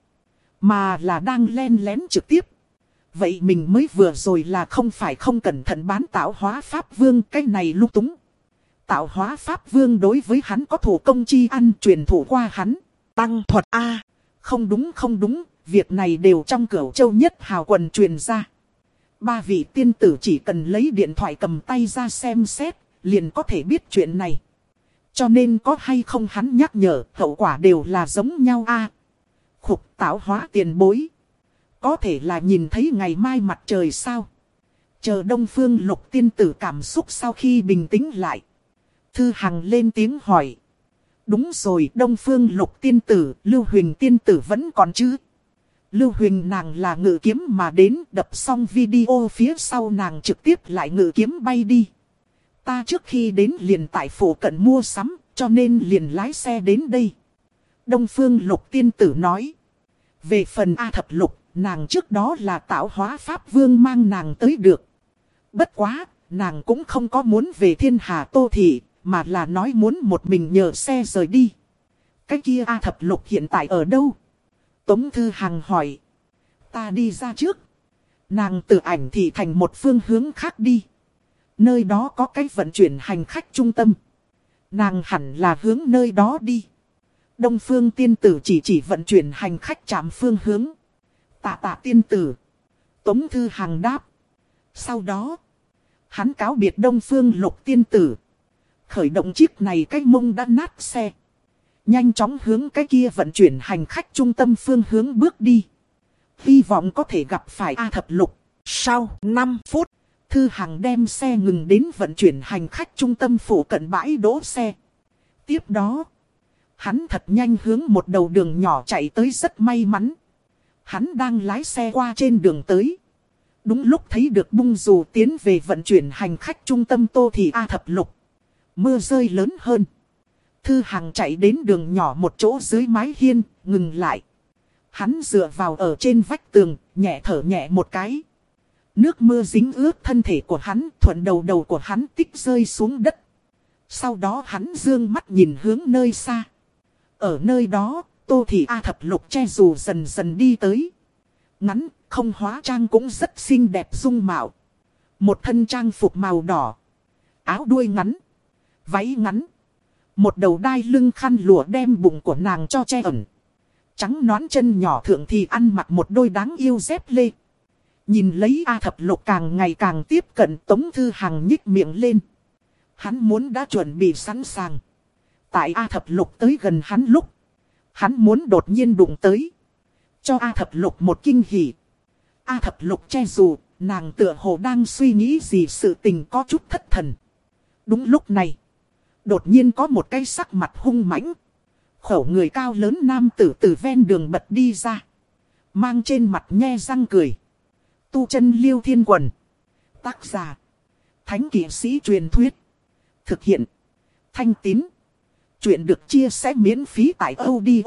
Mà là đang len lén trực tiếp. Vậy mình mới vừa rồi là không phải không cẩn thận bán tạo hóa Pháp Vương cái này lung túng. Tạo hóa Pháp Vương đối với hắn có thủ công chi ăn truyền thủ qua hắn. Tăng thuật A. Không đúng không đúng, việc này đều trong Cửu Châu Nhất Hào Quần truyền ra. Ba vị tiên tử chỉ cần lấy điện thoại cầm tay ra xem xét, liền có thể biết chuyện này. Cho nên có hay không hắn nhắc nhở, hậu quả đều là giống nhau a. À, khục tạo hóa tiền bối. Có thể là nhìn thấy ngày mai mặt trời sao? Chờ Đông Phương Lục tiên tử cảm xúc sau khi bình tĩnh lại. Thư Hằng lên tiếng hỏi. Đúng rồi, Đông Phương Lục tiên tử, Lưu Huỳnh tiên tử vẫn còn chứ? Lưu Huỳnh nàng là ngự kiếm mà đến, đập xong video phía sau nàng trực tiếp lại ngự kiếm bay đi. Ta trước khi đến liền tại phủ cận mua sắm, cho nên liền lái xe đến đây. Đông Phương Lục tiên tử nói. Về phần A Thập Lục, nàng trước đó là tạo hóa Pháp Vương mang nàng tới được. Bất quá, nàng cũng không có muốn về Thiên Hà Tô Thị, mà là nói muốn một mình nhờ xe rời đi. Cái kia A Thập Lục hiện tại ở đâu? Tống Thư Hằng hỏi. Ta đi ra trước. Nàng từ Ảnh Thị thành một phương hướng khác đi. Nơi đó có cái vận chuyển hành khách trung tâm. Nàng hẳn là hướng nơi đó đi. Đông Phương tiên tử chỉ chỉ vận chuyển hành khách trạm phương hướng. Tạ tạ tiên tử. Tống Thư Hằng đáp. Sau đó, hắn cáo biệt Đông Phương Lục tiên tử. Khởi động chiếc này cái mông đã nát xe. Nhanh chóng hướng cái kia vận chuyển hành khách trung tâm phương hướng bước đi. Hy vọng có thể gặp phải A Thập Lục. Sau năm phút, Thư Hằng đem xe ngừng đến vận chuyển hành khách trung tâm phủ cận bãi đỗ xe. Tiếp đó, hắn thật nhanh hướng một đầu đường nhỏ chạy tới rất may mắn. Hắn đang lái xe qua trên đường tới. Đúng lúc thấy được bung dù tiến về vận chuyển hành khách trung tâm Tô Thị A Thập Lục. Mưa rơi lớn hơn. Thư Hằng chạy đến đường nhỏ một chỗ dưới mái hiên, ngừng lại. Hắn dựa vào ở trên vách tường, nhẹ thở nhẹ một cái. Nước mưa dính ướt thân thể của hắn, thuận đầu đầu của hắn tích rơi xuống đất. Sau đó hắn dương mắt nhìn hướng nơi xa. Ở nơi đó, Tô Thị A Thập Lục che dù dần dần đi tới. Ngắn, không hóa trang cũng rất xinh đẹp dung mạo. Một thân trang phục màu đỏ. Áo đuôi ngắn. Váy ngắn. Một đầu đai lưng khăn lụa đem bụng của nàng cho che ẩn. Trắng nõn chân nhỏ thượng thì ăn mặc một đôi đáng yêu dép lê. Nhìn lấy A Thập Lục càng ngày càng tiếp cận, Tống Thư Hằng nhích miệng lên. Hắn muốn đã chuẩn bị sẵn sàng. Tại A Thập Lục tới gần hắn lúc, hắn muốn đột nhiên đụng tới. Cho A Thập Lục một kinh hỉ. A Thập Lục che dù, nàng tựa hồ đang suy nghĩ gì sự tình có chút thất thần. Đúng lúc này, đột nhiên có một cái sắc mặt hung mãnh. Khẩu người cao lớn nam tử từ ven đường bật đi ra. Mang trên mặt nhe răng cười. Tu chân Liêu Thiên Quần. Tác giả. Thánh kỵ sĩ truyền thuyết. Thực hiện. Thanh Tín. Chuyện được chia sẻ miễn phí tại audio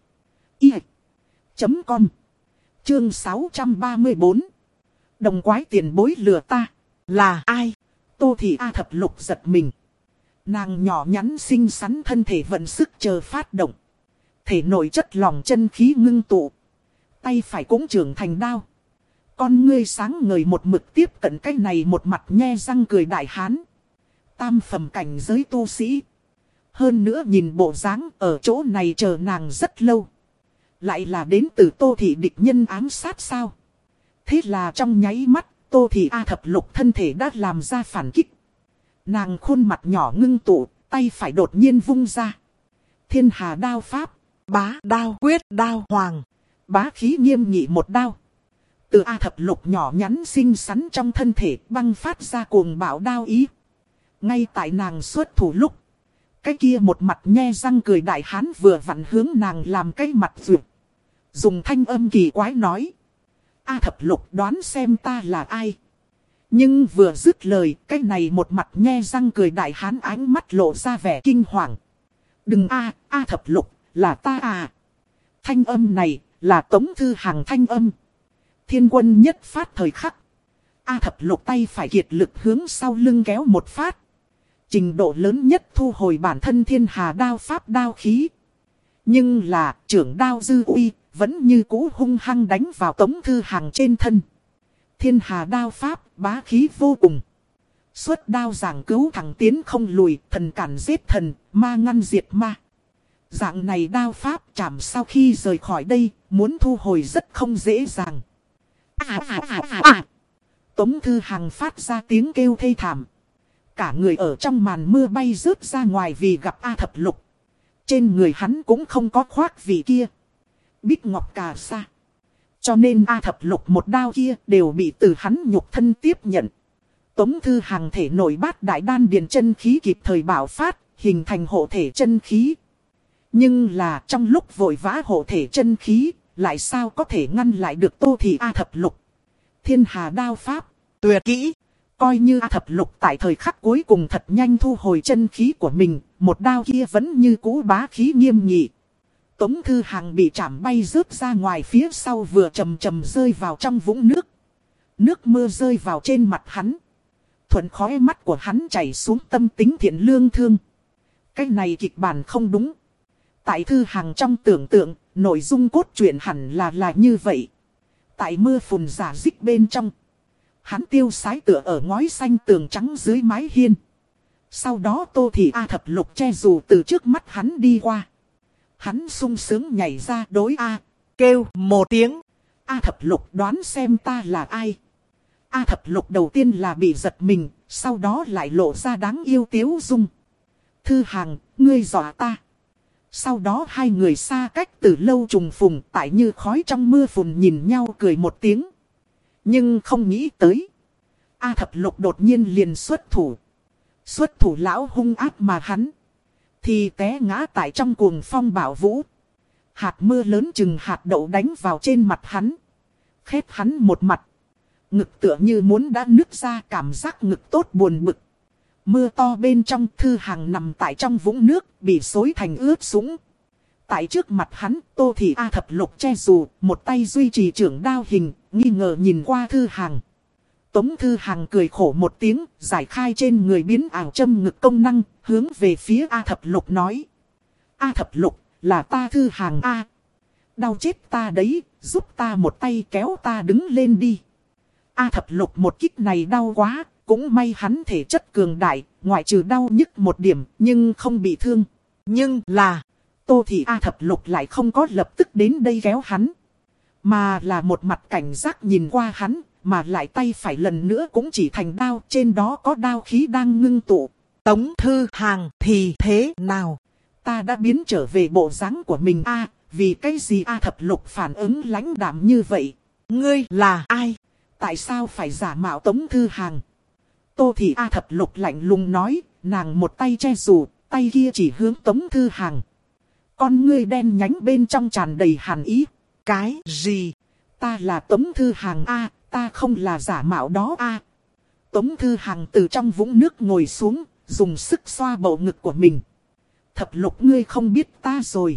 i chấm com. Chương sáu trăm ba mươi bốn. Đồng quái tiền bối lừa ta. Là ai? Tô Thị A Thập Lục giật mình. Nàng nhỏ nhắn xinh xắn thân thể vận sức chờ phát động. Thể nội chất lỏng chân khí ngưng tụ. Tay phải cũng trưởng thành đao. Con ngươi sáng ngời một mực tiếp cận cái này một mặt nhe răng cười đại hán. Tam phẩm cảnh giới tu sĩ. Hơn nữa nhìn bộ dáng ở chỗ này chờ nàng rất lâu. Lại là đến từ Tô Thị địch nhân ám sát sao? Thế là trong nháy mắt, Tô Thị A Thập Lục thân thể đã làm ra phản kích. Nàng khuôn mặt nhỏ ngưng tụ, tay phải đột nhiên vung ra. Thiên Hà đao pháp, bá đao quyết đao hoàng. Bá khí nghiêm nghị một đao. Từ A Thập Lục nhỏ nhắn xinh xắn trong thân thể băng phát ra cuồng bạo đao ý. Ngay tại nàng xuất thủ lúc. Cái kia một mặt nhe răng cười đại hán vừa vặn hướng nàng làm cái mặt vượt. Dùng thanh âm kỳ quái nói. A Thập Lục đoán xem ta là ai. Nhưng vừa dứt lời, cái này một mặt nhe răng cười đại hán ánh mắt lộ ra vẻ kinh hoàng. Đừng a, A Thập Lục, là ta à. Thanh âm này, là Tống Thư Hằng thanh âm. Thiên quân nhất phát thời khắc. A Thập Lục tay phải kiệt lực hướng sau lưng kéo một phát. Trình độ lớn nhất thu hồi bản thân thiên hà đao pháp đao khí. Nhưng là trưởng đao dư uy, vẫn như cũ hung hăng đánh vào Tống Thư Hằng trên thân. Thiên hà đao pháp bá khí vô cùng. Xuất đao giảng cứu thẳng tiến không lùi, thần cản giết thần, ma ngăn diệt ma. Dạng này đao pháp chạm sau khi rời khỏi đây, muốn thu hồi rất không dễ dàng. À à à à à. Tống Thư Hằng phát ra tiếng kêu thê thảm. Cả người ở trong màn mưa bay rớt ra ngoài vì gặp A Thập Lục. Trên người hắn cũng không có khoác vị kia. Bích ngọc cà sa. Cho nên A Thập Lục một đao kia đều bị từ hắn nhục thân tiếp nhận. Tống Thư Hằng thể nổi bát đại đan điền chân khí kịp thời bạo phát, hình thành hộ thể chân khí. Nhưng là trong lúc vội vã hộ thể chân khí, lại sao có thể ngăn lại được Tô Thị A Thập Lục. Thiên hà đao pháp, tuyệt kỹ. Coi như A Thập Lục tại thời khắc cuối cùng thật nhanh thu hồi chân khí của mình, một đao kia vẫn như cũ bá khí nghiêm nghị. Tống Thư Hằng bị chạm bay rớt ra ngoài phía sau vừa chầm chầm rơi vào trong vũng nước. Nước mưa rơi vào trên mặt hắn. Thuận khóe mắt của hắn chảy xuống tâm tính thiện lương thương. Cái này kịch bản không đúng. Tại Thư Hằng trong tưởng tượng, nội dung cốt truyện hẳn là là như vậy. Tại mưa phùn giả dích bên trong. Hắn tiêu sái tựa ở ngói xanh tường trắng dưới mái hiên. Sau đó Tô Thị A Thập Lục che dù từ trước mắt hắn đi qua. Hắn sung sướng nhảy ra đối A. Kêu một tiếng. A Thập Lục đoán xem ta là ai. A Thập Lục đầu tiên là bị giật mình. Sau đó lại lộ ra đáng yêu tiếu dung. Thư Hằng, ngươi dọa ta. Sau đó hai người xa cách từ lâu trùng phùng. Tại như khói trong mưa phùn nhìn nhau cười một tiếng. Nhưng không nghĩ tới. A Thập Lục đột nhiên liền xuất thủ. Xuất thủ lão hung ác mà hắn. Thì té ngã tại trong cuồng phong bão vũ. Hạt mưa lớn chừng hạt đậu đánh vào trên mặt hắn. Khét hắn một mặt. Ngực tựa như muốn đã nứt ra, cảm giác ngực tốt buồn bực. Mưa to bên trong, Thư Hằng nằm tại trong vũng nước, bị xối thành ướt sũng. Tại trước mặt hắn, Tô Thị A Thập Lục che dù, một tay duy trì trưởng đao hình, nghi ngờ nhìn qua Thư Hằng. Tống Thư Hằng cười khổ một tiếng, giải khai trên người biến ảo châm ngực công năng, hướng về phía A Thập Lục nói. A Thập Lục, là ta Thư Hằng A. Đau chết ta đấy, giúp ta một tay kéo ta đứng lên đi. A Thập Lục một kích này đau quá, cũng may hắn thể chất cường đại, ngoại trừ đau nhức một điểm, nhưng không bị thương. Nhưng là, Tô Thị A Thập Lục lại không có lập tức đến đây kéo hắn. Mà là một mặt cảnh giác nhìn qua hắn, mà lại tay phải lần nữa cũng chỉ thành đao, trên đó có đao khí đang ngưng tụ. Tống Thư Hằng thì thế nào? Ta đã biến trở về bộ dáng của mình a, vì cái gì A Thập Lục phản ứng lãnh đạm như vậy? Ngươi là ai? Tại sao phải giả mạo Tống Thư Hằng? Tô Thị A Thập Lục lạnh lùng nói, nàng một tay che dù, tay kia chỉ hướng Tống Thư Hằng. Con ngươi đen nhánh bên trong tràn đầy hàn ý. Cái gì? Ta là Tống Thư Hằng a, ta không là giả mạo đó a. Tống Thư Hằng từ trong vũng nước ngồi xuống, dùng sức xoa bầu ngực của mình. Thập Lục, ngươi không biết ta rồi.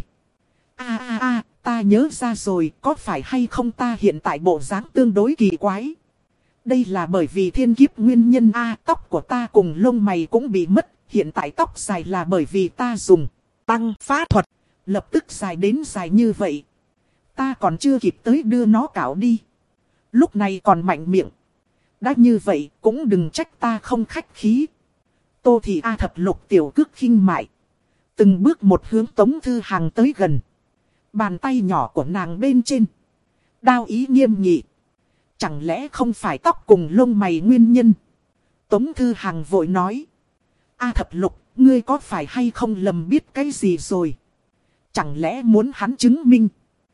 A a a, ta nhớ ra rồi, có phải hay không ta hiện tại bộ dáng tương đối kỳ quái. Đây là bởi vì thiên kiếp nguyên nhân a, tóc của ta cùng lông mày cũng bị mất, hiện tại tóc dài là bởi vì ta dùng tăng phát thuật. Lập tức dài đến dài như vậy. Ta còn chưa kịp tới đưa nó cạo đi. Lúc này còn mạnh miệng. Đã như vậy cũng đừng trách ta không khách khí. Tô Thị A thập lục tiểu cước khinh mại. Từng bước một hướng Tống Thư Hằng tới gần. Bàn tay nhỏ của nàng bên trên. Đao ý nghiêm nghị. Chẳng lẽ không phải tóc cùng lông mày nguyên nhân? Tống Thư Hằng vội nói. A thập lục, ngươi có phải hay không lầm biết cái gì rồi? Chẳng lẽ muốn hắn chứng minh?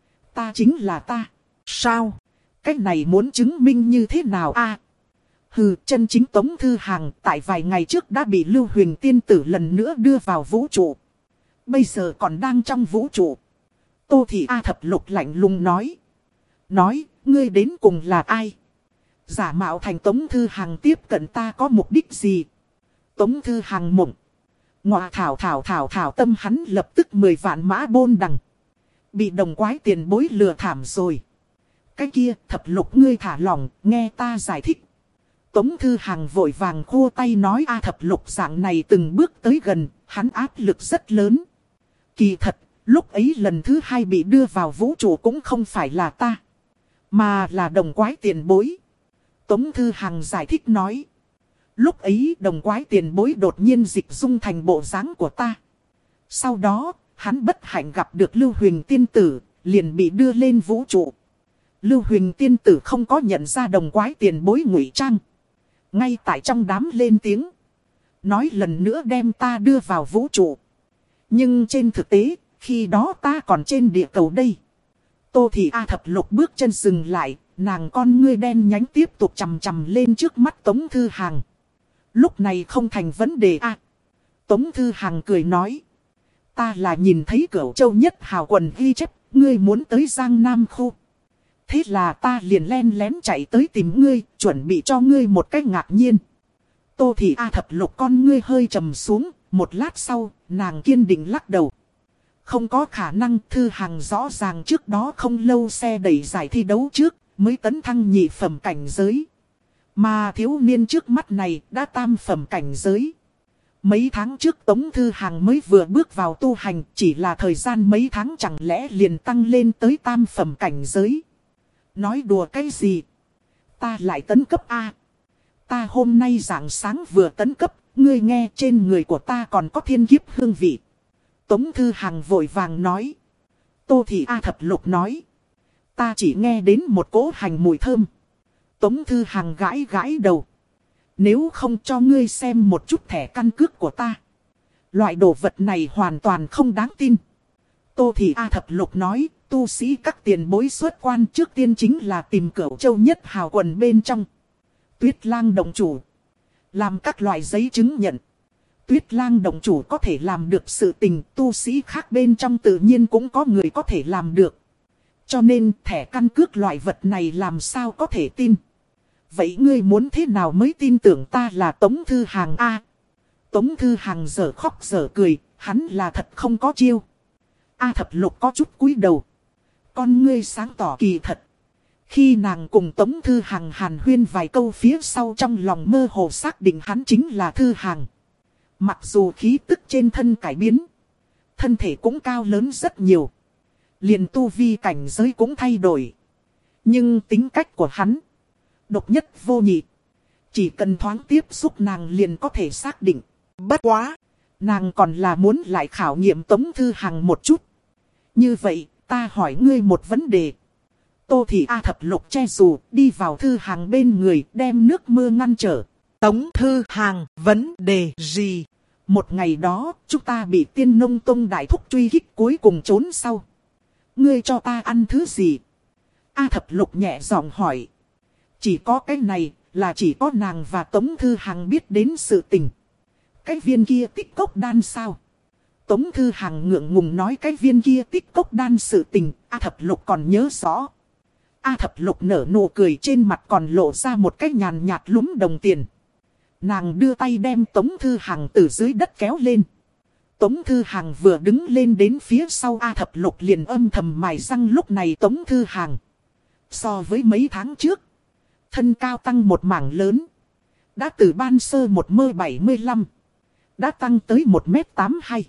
Ta chính là ta. Sao? Cái này muốn chứng minh như thế nào a? À, hừ, chân chính Tống Thư Hằng tại vài ngày trước đã bị Lưu Huỳnh tiên tử lần nữa đưa vào vũ trụ. Bây giờ còn đang trong vũ trụ. Tô Thị A thập lục lạnh lùng nói. Nói, ngươi đến cùng là ai? Giả mạo thành Tống Thư Hằng tiếp cận ta có mục đích gì? Tống Thư Hằng mộng. Ngọa thảo thảo thảo thảo tâm hắn lập tức mười vạn mã bôn đằng. Bị đồng quái tiền bối lừa thảm rồi. Cái kia thập lục ngươi thả lòng, nghe ta giải thích. Tống Thư Hằng vội vàng khô tay nói a thập lục dạng này từng bước tới gần, hắn áp lực rất lớn. Kỳ thật, lúc ấy lần thứ hai bị đưa vào vũ trụ cũng không phải là ta, mà là đồng quái tiền bối. Tống Thư Hằng giải thích nói. Lúc ấy đồng quái tiền bối đột nhiên dịch dung thành bộ dáng của ta. Sau đó, hắn bất hạnh gặp được Lưu Huỳnh tiên tử, liền bị đưa lên vũ trụ. Lưu Huỳnh tiên tử không có nhận ra đồng quái tiền bối ngụy trang. Ngay tại trong đám lên tiếng. Nói lần nữa đem ta đưa vào vũ trụ. Nhưng trên thực tế, khi đó ta còn trên địa cầu đây. Tô Thị A thập lục bước chân dừng lại, nàng con ngươi đen nhánh tiếp tục chằm chằm lên trước mắt Tống Thư Hằng. Lúc này không thành vấn đề a. À, Tống Thư Hằng cười nói. Ta là nhìn thấy Cửu Châu Nhất Hào quần ghi chép, ngươi muốn tới Giang Nam khu. Thế là ta liền len lén chạy tới tìm ngươi, chuẩn bị cho ngươi một cách ngạc nhiên. Tô Thị A thập lục con ngươi hơi trầm xuống, một lát sau, nàng kiên định lắc đầu. Không có khả năng. Thư Hằng rõ ràng trước đó không lâu xe đẩy giải thi đấu trước, mới tấn thăng nhị phẩm cảnh giới. Mà thiếu niên trước mắt này đã tam phẩm cảnh giới. Mấy tháng trước Tống Thư Hằng mới vừa bước vào tu hành, chỉ là thời gian mấy tháng chẳng lẽ liền tăng lên tới tam phẩm cảnh giới. Nói đùa cái gì? Ta lại tấn cấp A. Ta hôm nay rạng sáng vừa tấn cấp, ngươi nghe trên người của ta còn có thiên kiếp hương vị. Tống Thư Hằng vội vàng nói. Tô Thị A thập lục nói. Ta chỉ nghe đến một cỗ hành mùi thơm. Tống Thư Hằng gãi gãi đầu. Nếu không cho ngươi xem một chút thẻ căn cước của ta. Loại đồ vật này hoàn toàn không đáng tin. Tô Thị A thập lục nói. Tu sĩ các tiền bối xuất quan trước tiên chính là tìm Cửu Châu Nhất Hào quần bên trong. Tuyết Lang động chủ. Làm các loại giấy chứng nhận. Tuyết Lang động chủ có thể làm được sự tình, tu sĩ khác bên trong tự nhiên cũng có người có thể làm được. Cho nên thẻ căn cước loại vật này làm sao có thể tin. Vậy ngươi muốn thế nào mới tin tưởng ta là Tống Thư Hằng a? Tống Thư Hằng dở khóc dở cười, hắn là thật không có chiêu. A thập lục có chút cúi đầu. Con ngươi sáng tỏ kỳ thật. Khi nàng cùng Tống Thư Hằng hàn huyên vài câu phía sau, trong lòng mơ hồ xác định hắn chính là Thư Hằng. Mặc dù khí tức trên thân cải biến, thân thể cũng cao lớn rất nhiều, liền tu vi cảnh giới cũng thay đổi. Nhưng tính cách của hắn độc nhất vô nhị. Chỉ cần thoáng tiếp xúc nàng liền có thể xác định. Bất quá, nàng còn là muốn lại khảo nghiệm Tống Thư Hằng một chút. Như vậy, ta hỏi ngươi một vấn đề. Tô Thị A thập lục che dù, đi vào Thư Hằng bên người, đem nước mưa ngăn trở. Tống Thư Hằng, vấn đề gì? Một ngày đó, chúng ta bị Tiên Nông Tông đại thúc truy kích, cuối cùng trốn sau. Ngươi cho ta ăn thứ gì? A thập lục nhẹ giọng hỏi. Chỉ có cái này, là chỉ có nàng và Tống Thư Hằng biết đến sự tình. Cái viên kia tích cốc đan sao? Tống Thư Hằng ngượng ngùng nói cái viên kia tích cốc đan sự tình, A thập lục còn nhớ rõ. A thập lục nở nụ cười, trên mặt còn lộ ra một cái nhàn nhạt lúm đồng tiền. Nàng đưa tay đem Tống Thư Hằng từ dưới đất kéo lên. Tống Thư Hằng vừa đứng lên đến phía sau A thập lục liền âm thầm mài răng. Lúc này Tống Thư Hằng so với mấy tháng trước, thân cao tăng một mảng lớn. Đã từ ban sơ một mơ bảy mươi lăm, đã tăng tới một mét tám mươi hai.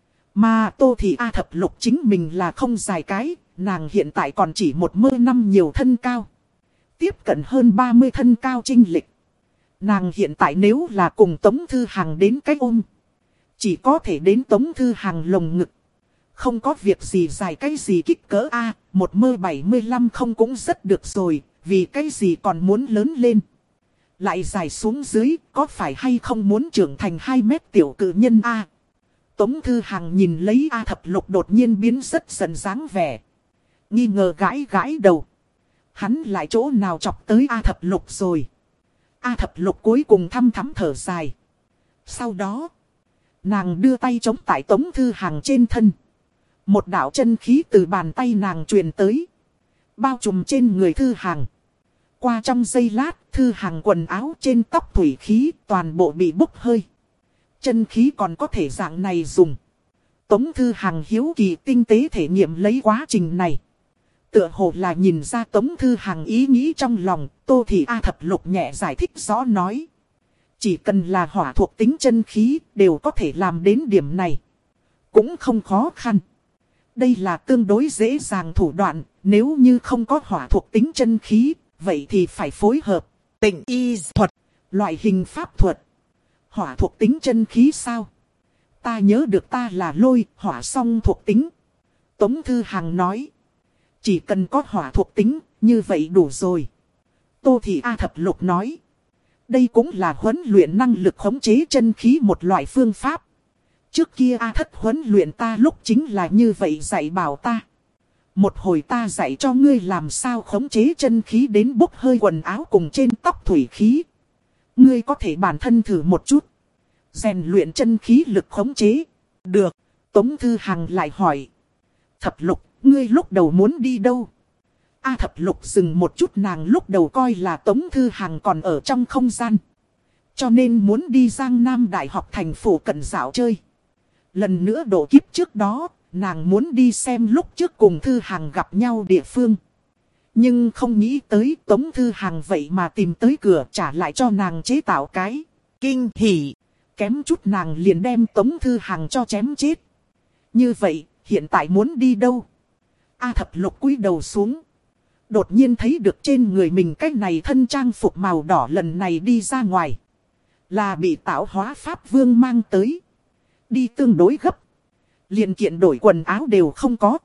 Mà Tô Thị A Thập Lục chính mình là không dài cái, nàng hiện tại còn chỉ một mơ năm nhiều thân cao. Tiếp cận hơn ba mươi thân cao chênh lệch. Nàng hiện tại nếu là cùng Tống Thư Hằng đến cái ôm, chỉ có thể đến Tống Thư Hằng lồng ngực. Không có việc gì dài cái gì kích cỡ A, một mơ bảy mươi lăm không cũng rất được rồi, vì cái gì còn muốn lớn lên. Lại dài xuống dưới, có phải hay không muốn trưởng thành hai mét tiểu cự nhân A. Tống Thư Hằng nhìn lấy A Thập Lục đột nhiên biến rất dần dáng vẻ. Nghi ngờ gãi gãi đầu. Hắn lại chỗ nào chọc tới A Thập Lục rồi. A Thập Lục cuối cùng thăm thắm thở dài. Sau đó, nàng đưa tay chống tại Tống Thư Hằng trên thân. Một đạo chân khí từ bàn tay nàng truyền tới. Bao trùm trên người Thư Hằng. Qua trong giây lát, Thư Hằng quần áo trên tóc thủy khí toàn bộ bị bốc hơi. Chân khí còn có thể dạng này dùng. Tống Thư Hằng hiếu kỳ tinh tế thể nghiệm lấy quá trình này. Tựa hồ là nhìn ra Tống Thư Hằng ý nghĩ trong lòng, Tô Thị A Thập Lục nhẹ giải thích rõ nói. Chỉ cần là hỏa thuộc tính chân khí đều có thể làm đến điểm này. Cũng không khó khăn. Đây là tương đối dễ dàng thủ đoạn, nếu như không có hỏa thuộc tính chân khí, vậy thì phải phối hợp tịnh y thuật, loại hình pháp thuật. Hỏa thuộc tính chân khí sao? Ta nhớ được ta là lôi, hỏa song thuộc tính. Tống Thư Hằng nói. Chỉ cần có hỏa thuộc tính, như vậy đủ rồi. Tô Thị A Thập Lục nói. Đây cũng là huấn luyện năng lực khống chế chân khí một loại phương pháp. Trước kia A Thất huấn luyện ta lúc chính là như vậy dạy bảo ta. Một hồi ta dạy cho ngươi làm sao khống chế chân khí đến bốc hơi quần áo cùng trên tóc thủy khí. Ngươi có thể bản thân thử một chút. Rèn luyện chân khí lực khống chế. Được. Tống Thư Hằng lại hỏi. Thập Lục, ngươi lúc đầu muốn đi đâu? A Thập Lục dừng một chút, nàng lúc đầu coi là Tống Thư Hằng còn ở trong không gian. Cho nên muốn đi Giang Nam Đại học thành phố cận dạo chơi. Lần nữa độ kiếp trước đó, nàng muốn đi xem lúc trước cùng Thư Hằng gặp nhau địa phương. Nhưng không nghĩ tới Tống Thư Hằng vậy mà tìm tới cửa trả lại cho nàng chế tạo cái kinh hỉ. Kém chút nàng liền đem Tống Thư Hằng cho chém chết. Như vậy, hiện tại muốn đi đâu? A Thập Lục cúi đầu xuống. Đột nhiên thấy được trên người mình cái này thân trang phục màu đỏ lần này đi ra ngoài. Là bị tạo hóa Pháp Vương mang tới. Đi tương đối gấp. Liền kiện đổi quần áo đều không có.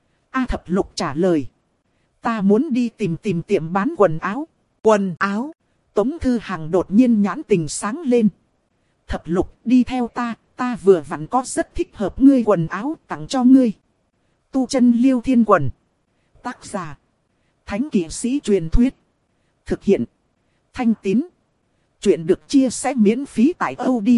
A Thập Lục trả lời. Ta muốn đi tìm tìm tiệm bán quần áo. Quần áo. Tống Thư Hằng đột nhiên nhãn tình sáng lên. Thập Lục, đi theo ta, ta vừa vặn có rất thích hợp ngươi quần áo tặng cho ngươi. Tu chân Liêu Thiên Quần. Tác giả. Thánh kỵ sĩ truyền thuyết. Thực hiện. Thanh Tín. Chuyện được chia sẻ miễn phí tại audio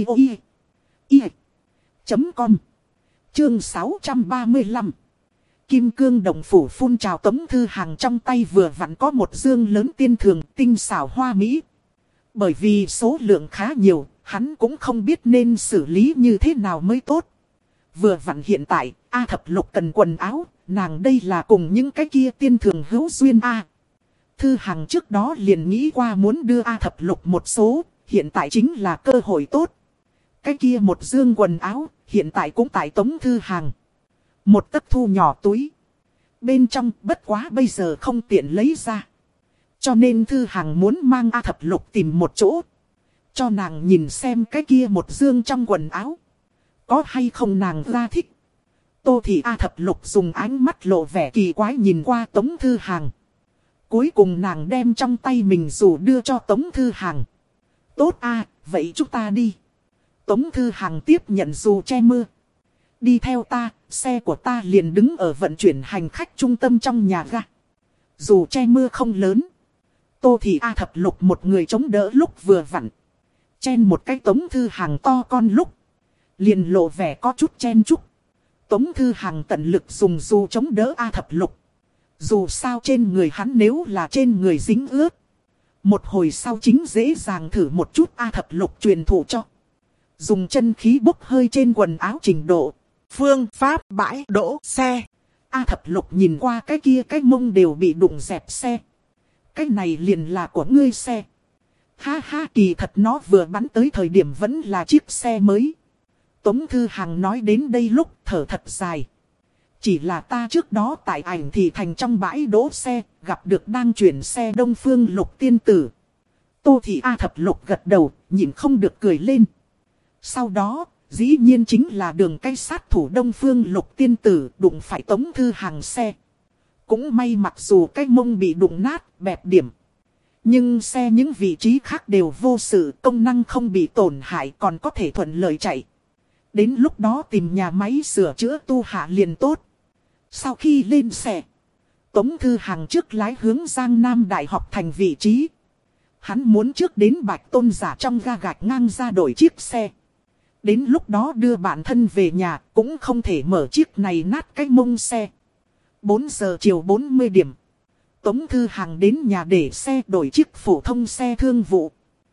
chấm com. Chương sáu trăm ba mươi lăm. Kim cương đồng phủ phun trào. Tống Thư Hằng trong tay vừa vặn có một dương lớn tiên thường tinh xảo hoa mỹ. Bởi vì số lượng khá nhiều, hắn cũng không biết nên xử lý như thế nào mới tốt. Vừa vặn hiện tại, A Thập Lục cần quần áo, nàng đây là cùng những cái kia tiên thường hữu duyên A. Thư Hằng trước đó liền nghĩ qua muốn đưa A Thập Lục một số, hiện tại chính là cơ hội tốt. Cái kia một dương quần áo, hiện tại cũng tại Tống Thư Hằng. Một tấc thu nhỏ túi. Bên trong bất quá bây giờ không tiện lấy ra. Cho nên Thư Hằng muốn mang A Thập Lục tìm một chỗ. Cho nàng nhìn xem cái kia một dương trong quần áo. Có hay không nàng ra thích. Tô Thị A Thập Lục dùng ánh mắt lộ vẻ kỳ quái nhìn qua Tống Thư Hằng. Cuối cùng nàng đem trong tay mình dù đưa cho Tống Thư Hằng. Tốt a, vậy chúng ta đi. Tống Thư Hằng tiếp nhận dù che mưa. Đi theo ta, xe của ta liền đứng ở vận chuyển hành khách trung tâm trong nhà ga. Dù che mưa không lớn. Tô Thị A Thập Lục một người chống đỡ lúc vừa vặn. Chen một cái Tống Thư Hằng to con lúc. Liền lộ vẻ có chút chen chúc. Tống Thư Hằng tận lực dùng dù chống đỡ A Thập Lục. Dù sao trên người hắn nếu là trên người dính ướt. Một hồi sau chính dễ dàng thử một chút A Thập Lục truyền thụ cho. Dùng chân khí bốc hơi trên quần áo trình độ. Phương pháp bãi đỗ xe. A Thập Lục nhìn qua cái kia cái mông đều bị đụng dẹp xe. Cái này liền là của ngươi xe. Ha ha, kỳ thật nó vừa bắn tới thời điểm vẫn là chiếc xe mới. Tống Thư Hằng nói đến đây lúc thở thật dài. Chỉ là ta trước đó tại ảnh thì thành trong bãi đỗ xe, gặp được đang chuyển xe Đông Phương Lục tiên tử. Tô Thị A Thập Lục gật đầu, nhịn không được cười lên. Sau đó, dĩ nhiên chính là đường cây sát thủ Đông Phương Lục tiên tử đụng phải Tống Thư Hằng xe. Cũng may mặc dù cái mông bị đụng nát, bẹp điểm. Nhưng xe những vị trí khác đều vô sự, công năng không bị tổn hại, còn có thể thuận lợi chạy. Đến lúc đó tìm nhà máy sửa chữa tu hạ liền tốt. Sau khi lên xe, Tống Thư Hằng trước lái hướng Giang Nam Đại học thành vị trí. Hắn muốn trước đến Bạch Tôn Giả trong ga gạch ngang ra đổi chiếc xe. Đến lúc đó đưa bản thân về nhà, cũng không thể mở chiếc này nát cái mông xe. bốn giờ chiều bốn mươi điểm. Tống Thư Hằng đến nhà để xe đổi chiếc phổ thông xe thương vụ.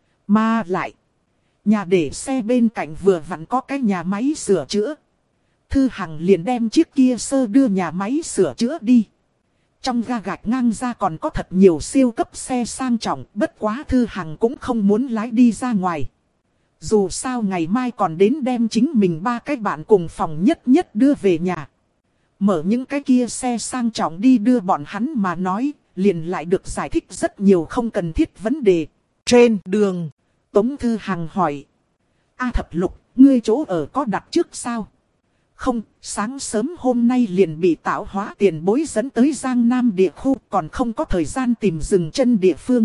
Mà lại, nhà để xe bên cạnh vừa vặn có cái nhà máy sửa chữa. Thư Hằng liền đem chiếc kia sơ đưa nhà máy sửa chữa đi. Trong ga gạch ngang ra còn có thật nhiều siêu cấp xe sang trọng, bất quá Thư Hằng cũng không muốn lái đi ra ngoài. Dù sao ngày mai còn đến đem chính mình ba cái bạn cùng phòng nhất nhất đưa về nhà. Mở những cái kia xe sang trọng đi đưa bọn hắn mà nói, liền lại được giải thích rất nhiều không cần thiết vấn đề. Trên đường, Tống Thư Hằng hỏi. A Thập Lục, ngươi chỗ ở có đặt trước sao? Không, sáng sớm hôm nay liền bị Tạo Hóa tiền bối dẫn tới Giang Nam địa khu, còn không có thời gian tìm dừng chân địa phương.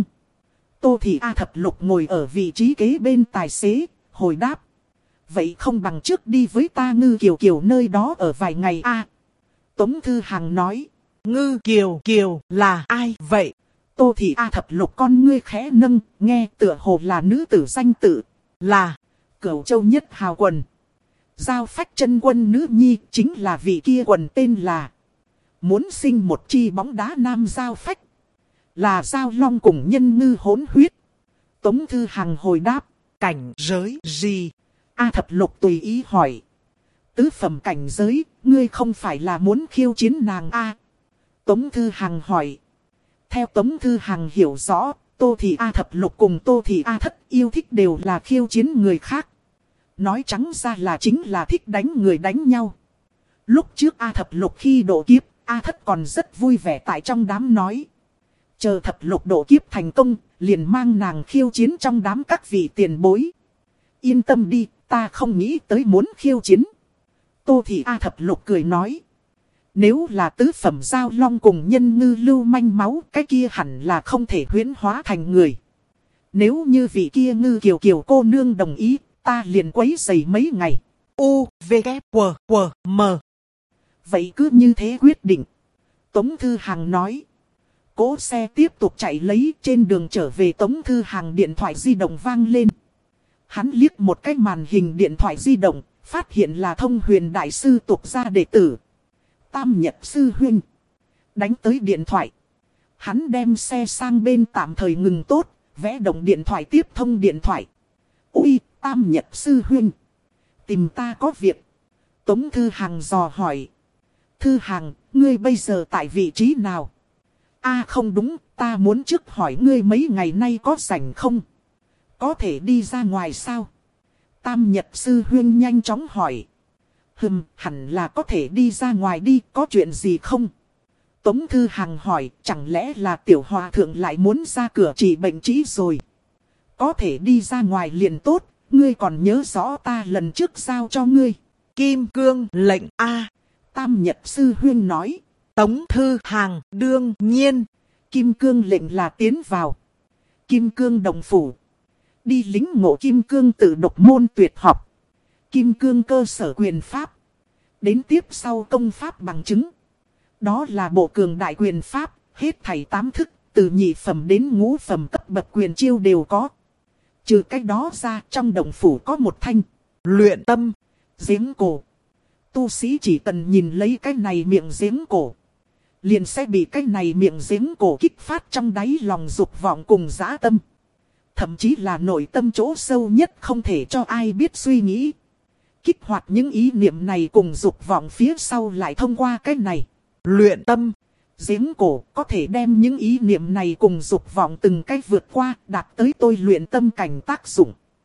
Tô Thị A Thập Lục ngồi ở vị trí kế bên tài xế, hồi đáp. Vậy không bằng trước đi với ta Ngư Kiều Kiều nơi đó ở vài ngày a. Tống Thư Hằng nói. Ngư Kiều Kiều là ai vậy? Tô Thị A Thập Lục con ngươi khẽ nâng, nghe tựa hồ là nữ tử danh tự. Là Cửu Châu Nhất Hào Quần. Giao Phách Chân Quân nữ nhi chính là vị kia quần tên là. Muốn sinh một chi bóng đá nam Giao Phách. Là Giao Long cùng nhân ngư hỗn huyết. Tống Thư Hằng hồi đáp. Cảnh giới gì? A Thập Lục tùy ý hỏi. Tứ phẩm cảnh giới, ngươi không phải là muốn khiêu chiến nàng a? Tống Thư Hằng hỏi. Theo Tống Thư Hằng hiểu rõ, Tô Thị A Thập Lục cùng Tô Thị A Thất yêu thích đều là khiêu chiến người khác. Nói trắng ra là chính là thích đánh người đánh nhau. Lúc trước A Thập Lục khi độ kiếp, A Thất còn rất vui vẻ tại trong đám nói. Chờ Thập Lục độ kiếp thành công, liền mang nàng khiêu chiến trong đám các vị tiền bối. Yên tâm đi, ta không nghĩ tới muốn khiêu chiến. Tô Thị A Thập Lục cười nói. Nếu là tứ phẩm Giao Long cùng nhân ngư lưu manh máu, cái kia hẳn là không thể huyễn hóa thành người. Nếu như vị kia Ngư Kiều Kiều cô nương đồng ý, ta liền quấy rầy mấy ngày. U, V, K, W, W, M. Vậy cứ như thế quyết định. Tống Thư Hằng nói. Cố xe tiếp tục chạy lấy, trên đường trở về Tống Thư Hằng điện thoại di động vang lên. Hắn liếc một cái màn hình điện thoại di động, phát hiện là Thông Huyền Đại Sư tục gia đệ tử. Tam Nhật Sư Huynh. Đánh tới điện thoại. Hắn đem xe sang bên tạm thời ngừng tốt, vẽ động điện thoại tiếp thông điện thoại. Ui, Tam Nhật Sư Huynh. Tìm ta có việc. Tống Thư Hằng dò hỏi. Thư Hằng, ngươi bây giờ tại vị trí nào? A không đúng, ta muốn trước hỏi ngươi mấy ngày nay có rảnh không? Có thể đi ra ngoài sao? Tam Nhật Sư Huynh nhanh chóng hỏi. Hừm, hẳn là có thể đi ra ngoài đi, có chuyện gì không? Tống Thư Hằng hỏi, chẳng lẽ là tiểu hòa thượng lại muốn ra cửa trị bệnh trĩ rồi? Có thể đi ra ngoài liền tốt, ngươi còn nhớ rõ ta lần trước giao cho ngươi. Kim Cương lệnh A. Tam Nhật Sư Huynh nói. Tống Thư Hằng đương nhiên. Kim Cương lệnh là tiến vào Kim Cương Đồng Phủ. Đi lính ngộ Kim Cương tự độc môn tuyệt học. Kim Cương cơ sở quyền pháp. Đến tiếp sau công pháp bằng chứng. Đó là bộ cường đại quyền pháp, hết thảy tám thức, từ nhị phẩm đến ngũ phẩm cấp bậc quyền chiêu đều có. Trừ cách đó ra, trong đồng phủ có một thanh luyện tâm giếng cổ. Tu sĩ chỉ cần nhìn lấy cái này miệng giếng cổ, liền sẽ bị cái này miệng giếng cổ kích phát trong đáy lòng dục vọng cùng dã tâm. Thậm chí là nội tâm chỗ sâu nhất không thể cho ai biết suy nghĩ. Kích hoạt những ý niệm này cùng dục vọng phía sau lại thông qua cái này luyện tâm giếng cổ, có thể đem những ý niệm này cùng dục vọng từng cách vượt qua, đạt tới tôi luyện tâm cảnh tác dụng.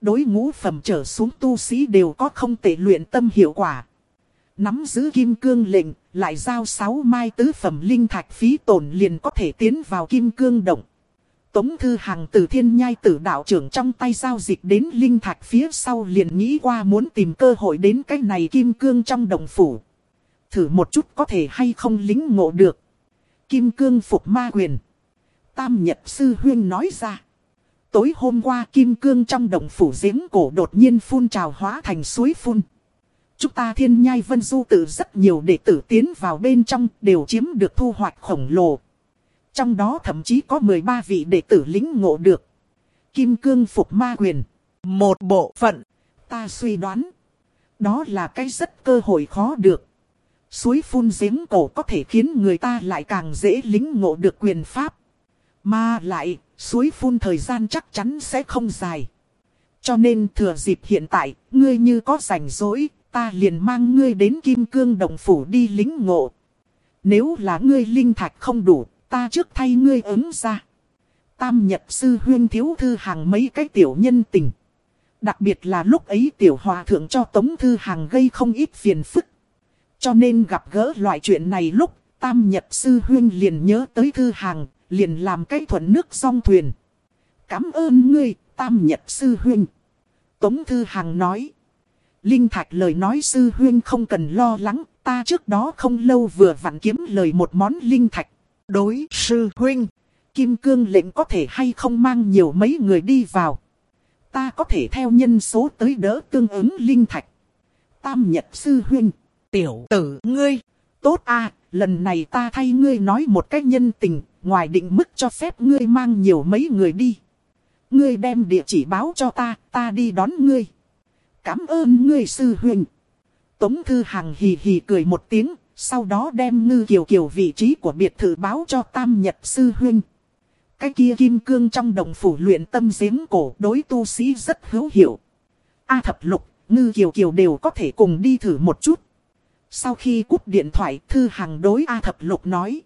đối ngũ phẩm trở xuống tu sĩ đều có không tệ luyện tâm hiệu quả. Nắm giữ kim cương lệnh, lại giao sáu mai tứ phẩm linh thạch phí tổn liền có thể tiến vào kim cương động. Tống Thư Hằng từ Thiên Nhai Tử đạo trưởng trong tay giao dịch đến linh thạch phía sau liền nghĩ qua muốn tìm cơ hội đến cái này kim cương trong động phủ. Thử một chút có thể hay không lính ngộ được. Kim cương phục ma quyền. Tam Nhật Sư Huyên nói ra. Tối hôm qua kim cương trong động phủ giếng cổ đột nhiên phun trào hóa thành suối phun. Chúng ta Thiên Nhai Vân Du tự rất nhiều đệ tử tiến vào bên trong đều chiếm được thu hoạch khổng lồ. Trong đó thậm chí có mười ba vị đệ tử lĩnh ngộ được kim cương phục ma quyền. Một bộ phận, ta suy đoán, đó là cái rất cơ hội khó được. Suối phun giếng cổ có thể khiến người ta lại càng dễ lĩnh ngộ được quyền pháp. Mà lại, suối phun thời gian chắc chắn sẽ không dài. Cho nên thừa dịp hiện tại, ngươi như có rảnh rỗi, ta liền mang ngươi đến kim cương động phủ đi lĩnh ngộ. Nếu là ngươi linh thạch không đủ, ta trước thay ngươi ứng ra. Tam Nhật Sư Huyên thiếu Thư Hằng mấy cái tiểu nhân tình. Đặc biệt là lúc ấy tiểu hòa thượng cho Tống Thư Hằng gây không ít phiền phức. Cho nên gặp gỡ loại chuyện này lúc Tam Nhật Sư Huyên liền nhớ tới Thư Hằng, liền làm cái thuận nước song thuyền. Cảm ơn ngươi, Tam Nhật Sư Huyên. Tống Thư Hằng nói. Linh thạch lời nói Sư Huyên không cần lo lắng, ta trước đó không lâu vừa vặn kiếm lời một món linh thạch. Đối Sư Huynh, kim cương lệnh có thể hay không mang nhiều mấy người đi vào. Ta có thể theo nhân số tới đỡ tương ứng linh thạch. Tam Nhật Sư Huynh. Tiểu tử ngươi. Tốt à, lần này ta thay ngươi nói một cách nhân tình, ngoài định mức cho phép ngươi mang nhiều mấy người đi. Ngươi đem địa chỉ báo cho ta, ta đi đón ngươi. Cảm ơn ngươi Sư Huynh. Tống Thư Hằng hì hì cười một tiếng, sau đó đem Ngư Kiều Kiều vị trí của biệt thự báo cho Tam Nhật Sư Huynh. Cái kia kim cương trong động phủ luyện tâm giếng cổ đối tu sĩ rất hữu hiệu. A Thập Lục, Ngư Kiều Kiều đều có thể cùng đi thử một chút. Sau khi cúp điện thoại, Thư Hằng đối A Thập Lục nói.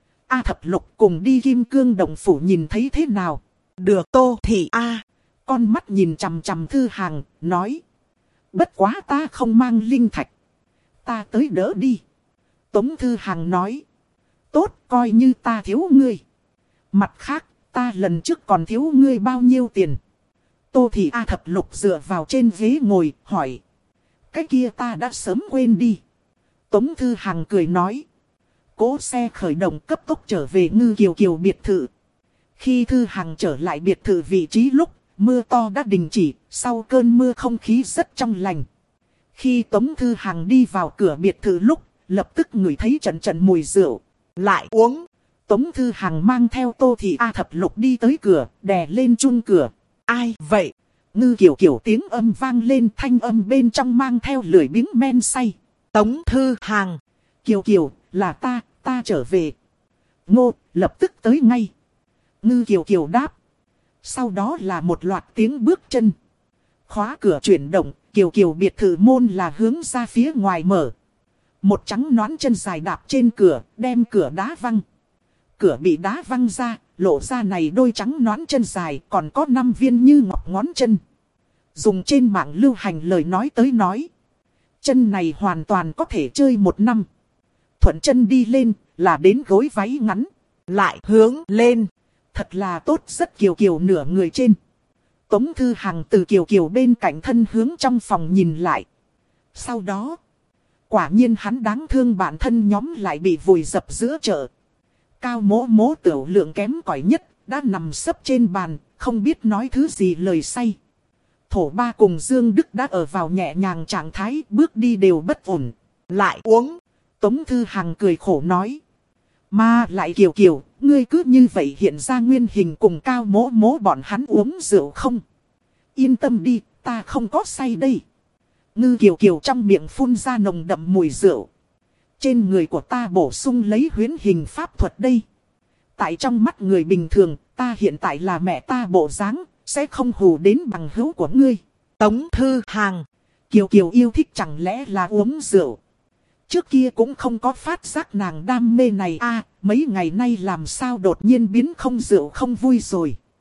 A Thập Lục cùng đi kim cương động phủ nhìn thấy thế nào? Được Tô Thị A. Con mắt nhìn chằm chằm Thư Hằng, nói. Bất quá ta không mang linh thạch. Ta tới đỡ đi. Tống Thư Hằng nói. Tốt, coi như ta thiếu ngươi. Mặt khác, ta lần trước còn thiếu ngươi bao nhiêu tiền? Tô Thị A Thập Lục dựa vào trên ghế ngồi, hỏi. Cái kia ta đã sớm quên đi. Tống Thư Hằng cười nói. Cố xe khởi động cấp tốc trở về Ngư Kiều Kiều biệt thự. Khi Thư Hằng trở lại biệt thự vị trí lúc, mưa to đã đình chỉ, sau cơn mưa không khí rất trong lành. Khi Tống Thư Hằng đi vào cửa biệt thự lúc, lập tức ngửi thấy trận trận mùi rượu. Lại uống. Tống Thư Hằng mang theo Tô Thị A Thập Lục đi tới cửa, đè lên chung cửa. Ai vậy? Ngư Kiều Kiều tiếng âm vang lên, thanh âm bên trong mang theo lưỡi biếng men say. Tống Thư Hằng. Kiều Kiều, là ta, ta trở về. Ngô, lập tức tới ngay. Ngư Kiều Kiều đáp. Sau đó là một loạt tiếng bước chân. Khóa cửa chuyển động, Kiều Kiều biệt thự môn là hướng ra phía ngoài mở. Một trắng nõn chân dài đạp trên cửa, đem cửa đá văng. Cửa bị đá văng ra, lộ ra này đôi trắng nõn chân dài, còn có năm viên như ngọc ngón chân. Dùng trên mạng lưu hành lời nói tới nói. Chân này hoàn toàn có thể chơi một năm. Thuận chân đi lên, là đến gối váy ngắn. Lại hướng lên. Thật là tốt, rất Kiều Kiều nửa người trên. Tống Thư Hằng từ Kiều Kiều bên cạnh thân hướng trong phòng nhìn lại. Sau đó, quả nhiên hắn đáng thương bản thân nhóm lại bị vùi dập giữa chợ. Cao mố mố tiểu lượng kém cỏi nhất, đã nằm sấp trên bàn, không biết nói thứ gì lời say. Thổ Ba cùng Dương Đức đã ở vào nhẹ nhàng trạng thái, bước đi đều bất ổn. Lại uống. Tống Thư Hằng cười khổ nói. Mà lại Kiều Kiều, ngươi cứ như vậy hiện ra nguyên hình cùng Cao mố mố bọn hắn uống rượu không? Yên tâm đi, ta không có say đây. Ngư Kiều Kiều trong miệng phun ra nồng đậm mùi rượu. Trên người của ta bổ sung lấy huyễn hình pháp thuật đây. Tại trong mắt người bình thường, ta hiện tại là mẹ ta bộ dáng, sẽ không hù đến bằng hữu của ngươi. Tống Thư Hằng. Kiều Kiều yêu thích chẳng lẽ là uống rượu. Trước kia cũng không có phát giác nàng đam mê này a, mấy ngày nay làm sao đột nhiên biến không rượu không vui rồi.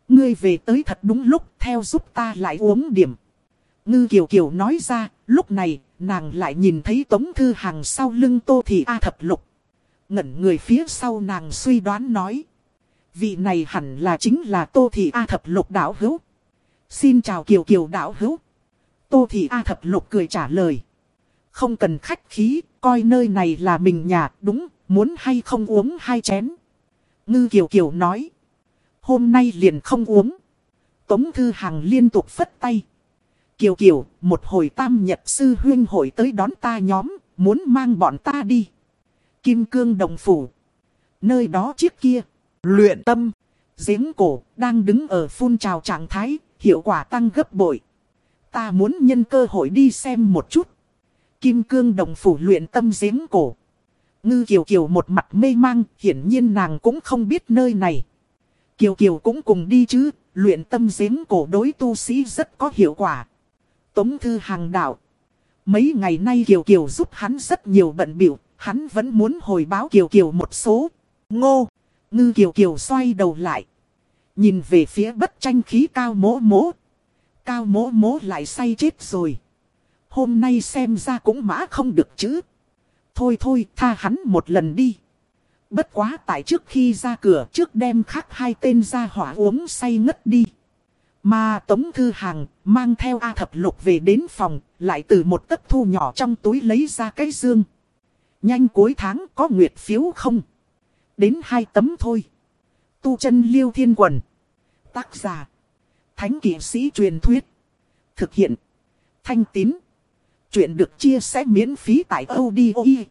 Ngươi về tới thật đúng lúc, theo giúp ta lại uống điểm. Ngư Kiều Kiều nói ra, lúc này, nàng lại nhìn thấy Tống Thư Hằng sau lưng Tô Thị A Thập Lục. Ngẩn người phía sau nàng suy đoán nói. Vị này hẳn là chính là Tô Thị A Thập Lục đạo hữu. Xin chào Kiều Kiều đạo hữu. Tô Thị A Thập Lục cười trả lời. Không cần khách khí, coi nơi này là mình nhà, đúng, muốn hay không uống hai chén. Ngư Kiều Kiều nói. Hôm nay liền không uống. Tống Thư Hằng liên tục phất tay. Kiều Kiều, một hồi tam nhật sư huynh hội tới đón ta nhóm, muốn mang bọn ta đi. Kim Cương Đồng Phủ. Nơi đó chiếc kia, luyện tâm, giếng cổ, đang đứng ở phun trào trạng thái, hiệu quả tăng gấp bội. Ta muốn nhân cơ hội đi xem một chút. Kim Cương Đồng Phủ luyện tâm giếng cổ. Ngư Kiều Kiều một mặt mê mang, hiển nhiên nàng cũng không biết nơi này. Kiều Kiều cũng cùng đi chứ, luyện tâm giếng cổ đối tu sĩ rất có hiệu quả. Tống Thư Hằng đạo. Mấy ngày nay Kiều Kiều giúp hắn rất nhiều bận bịu, hắn vẫn muốn hồi báo Kiều Kiều một số. Ngô, Ngư Kiều Kiều xoay đầu lại. Nhìn về phía bất tranh khí Cao Mỗ Mỗ. Cao Mỗ Mỗ lại say chết rồi. Hôm nay xem ra cũng mã không được chứ. Thôi thôi, tha hắn một lần đi. Bất quá tại trước khi ra cửa trước đem khác hai tên ra hỏa uống say ngất đi. Mà Tống Thư Hằng mang theo A Thập Lục về đến phòng, lại từ một tấc thu nhỏ trong túi lấy ra cái dương. Nhanh cuối tháng có nguyệt phiếu không? Đến hai tấm thôi. Tu chân Liêu Thiên Quần. Tác giả. Thánh kỵ sĩ truyền thuyết. Thực hiện. Thanh Tín. Chuyện được chia sẻ miễn phí tại audio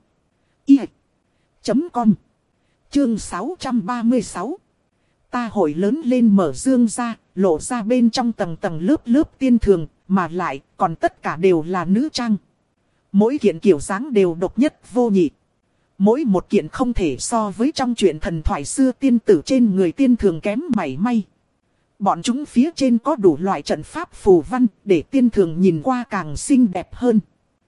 chấm com. Chương sáu trăm ba mươi sáu. Ta hồi lớn lên mở dương ra, lộ ra bên trong tầng tầng lớp lớp tiên thường, mà lại còn tất cả đều là nữ trang. Mỗi kiện kiểu dáng đều độc nhất vô nhị. Mỗi một kiện không thể so với trong truyện thần thoại xưa tiên tử trên người tiên thường kém mảy may. Bọn chúng phía trên có đủ loại trận pháp phù văn để tiên thường nhìn qua càng xinh đẹp hơn.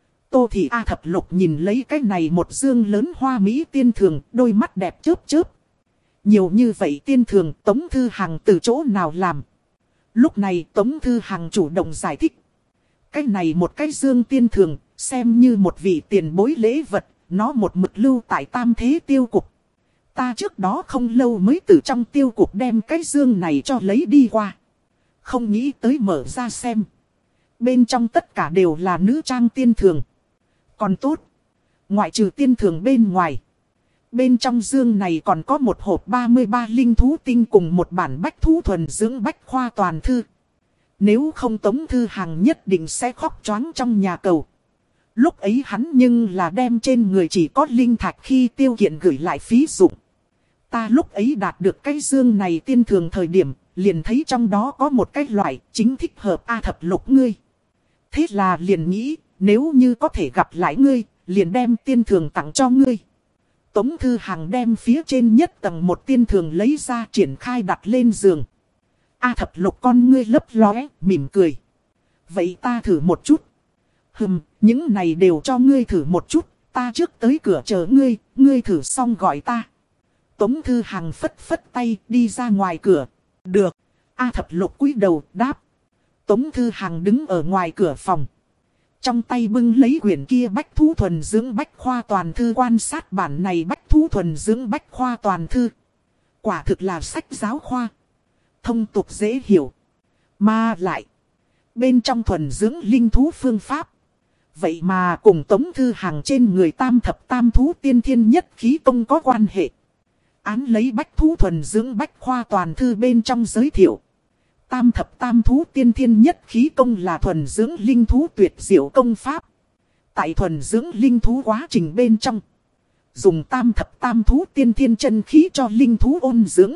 Tô Thị A Thập Lục nhìn lấy cái này một dương lớn hoa mỹ tiên thường, đôi mắt đẹp chớp chớp. Nhiều như vậy tiên thường Tống Thư Hằng từ chỗ nào làm? Lúc này Tống Thư Hằng chủ động giải thích. Cái này một cái dương tiên thường, xem như một vị tiền bối lễ vật, nó một mực lưu tại Tam Thế Tiêu Cục. Ta trước đó không lâu mới từ trong tiêu cục đem cái dương này cho lấy đi qua. Không nghĩ tới mở ra xem. Bên trong tất cả đều là nữ trang tiên thường. Còn tốt, ngoại trừ tiên thường bên ngoài. Bên trong dương này còn có một hộp ba mươi ba linh thú tinh cùng một bản bách thú thuần dưỡng bách khoa toàn thư. Nếu không Tống Thư Hằng nhất định sẽ khóc choáng trong nhà cầu. Lúc ấy hắn nhưng là đem trên người chỉ có linh thạch khi tiêu kiện gửi lại phí dụng. Ta lúc ấy đạt được cái dương này tiên thường thời điểm, liền thấy trong đó có một cái loại chính thích hợp A Thập Lục ngươi. Thế là liền nghĩ, nếu như có thể gặp lại ngươi, liền đem tiên thường tặng cho ngươi. Tống Thư Hằng đem phía trên nhất tầng một tiên thường lấy ra triển khai đặt lên giường. A Thập Lục con ngươi lấp lóe, mỉm cười. Vậy ta thử một chút. Hừm, những này đều cho ngươi thử một chút, ta trước tới cửa chờ ngươi, ngươi thử xong gọi ta. Tống Thư Hằng phất phất tay đi ra ngoài cửa. Được. A Thập Lục cúi đầu đáp. Tống Thư Hằng đứng ở ngoài cửa phòng. Trong tay bưng lấy quyển kia bách thú thuần dưỡng bách khoa toàn thư, quan sát bản này bách thú thuần dưỡng bách khoa toàn thư. Quả thực là sách giáo khoa. Thông tục dễ hiểu. Mà lại. Bên trong thuần dưỡng linh thú phương pháp. Vậy mà cùng Tống Thư Hằng trên người tam thập tam thú tiên thiên nhất khí công có quan hệ. Án lấy bách thú thuần dưỡng bách khoa toàn thư bên trong giới thiệu. Tam thập tam thú tiên thiên nhất khí công là thuần dưỡng linh thú tuyệt diệu công pháp. Tại thuần dưỡng linh thú quá trình bên trong. Dùng tam thập tam thú tiên thiên chân khí cho linh thú ôn dưỡng.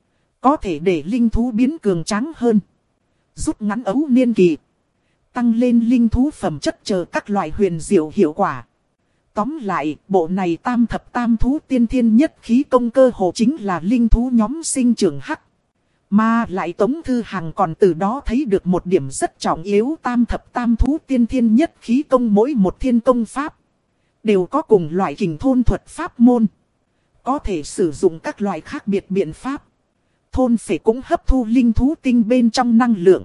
Có thể để linh thú biến cường tráng hơn. Rút ngắn ấu niên kỳ. Tăng lên linh thú phẩm chất chờ các loại huyền diệu hiệu quả. Tóm lại, bộ này tam thập tam thú tiên thiên nhất khí công cơ hồ chính là linh thú nhóm sinh trưởng hắc. Mà lại Tống Thư Hằng còn từ đó thấy được một điểm rất trọng yếu, tam thập tam thú tiên thiên nhất khí công mỗi một thiên công pháp. Đều có cùng loại kình thôn thuật pháp môn. Có thể sử dụng các loại khác biệt biện pháp. thôn phệ cũng hấp thu linh thú tinh bên trong năng lượng.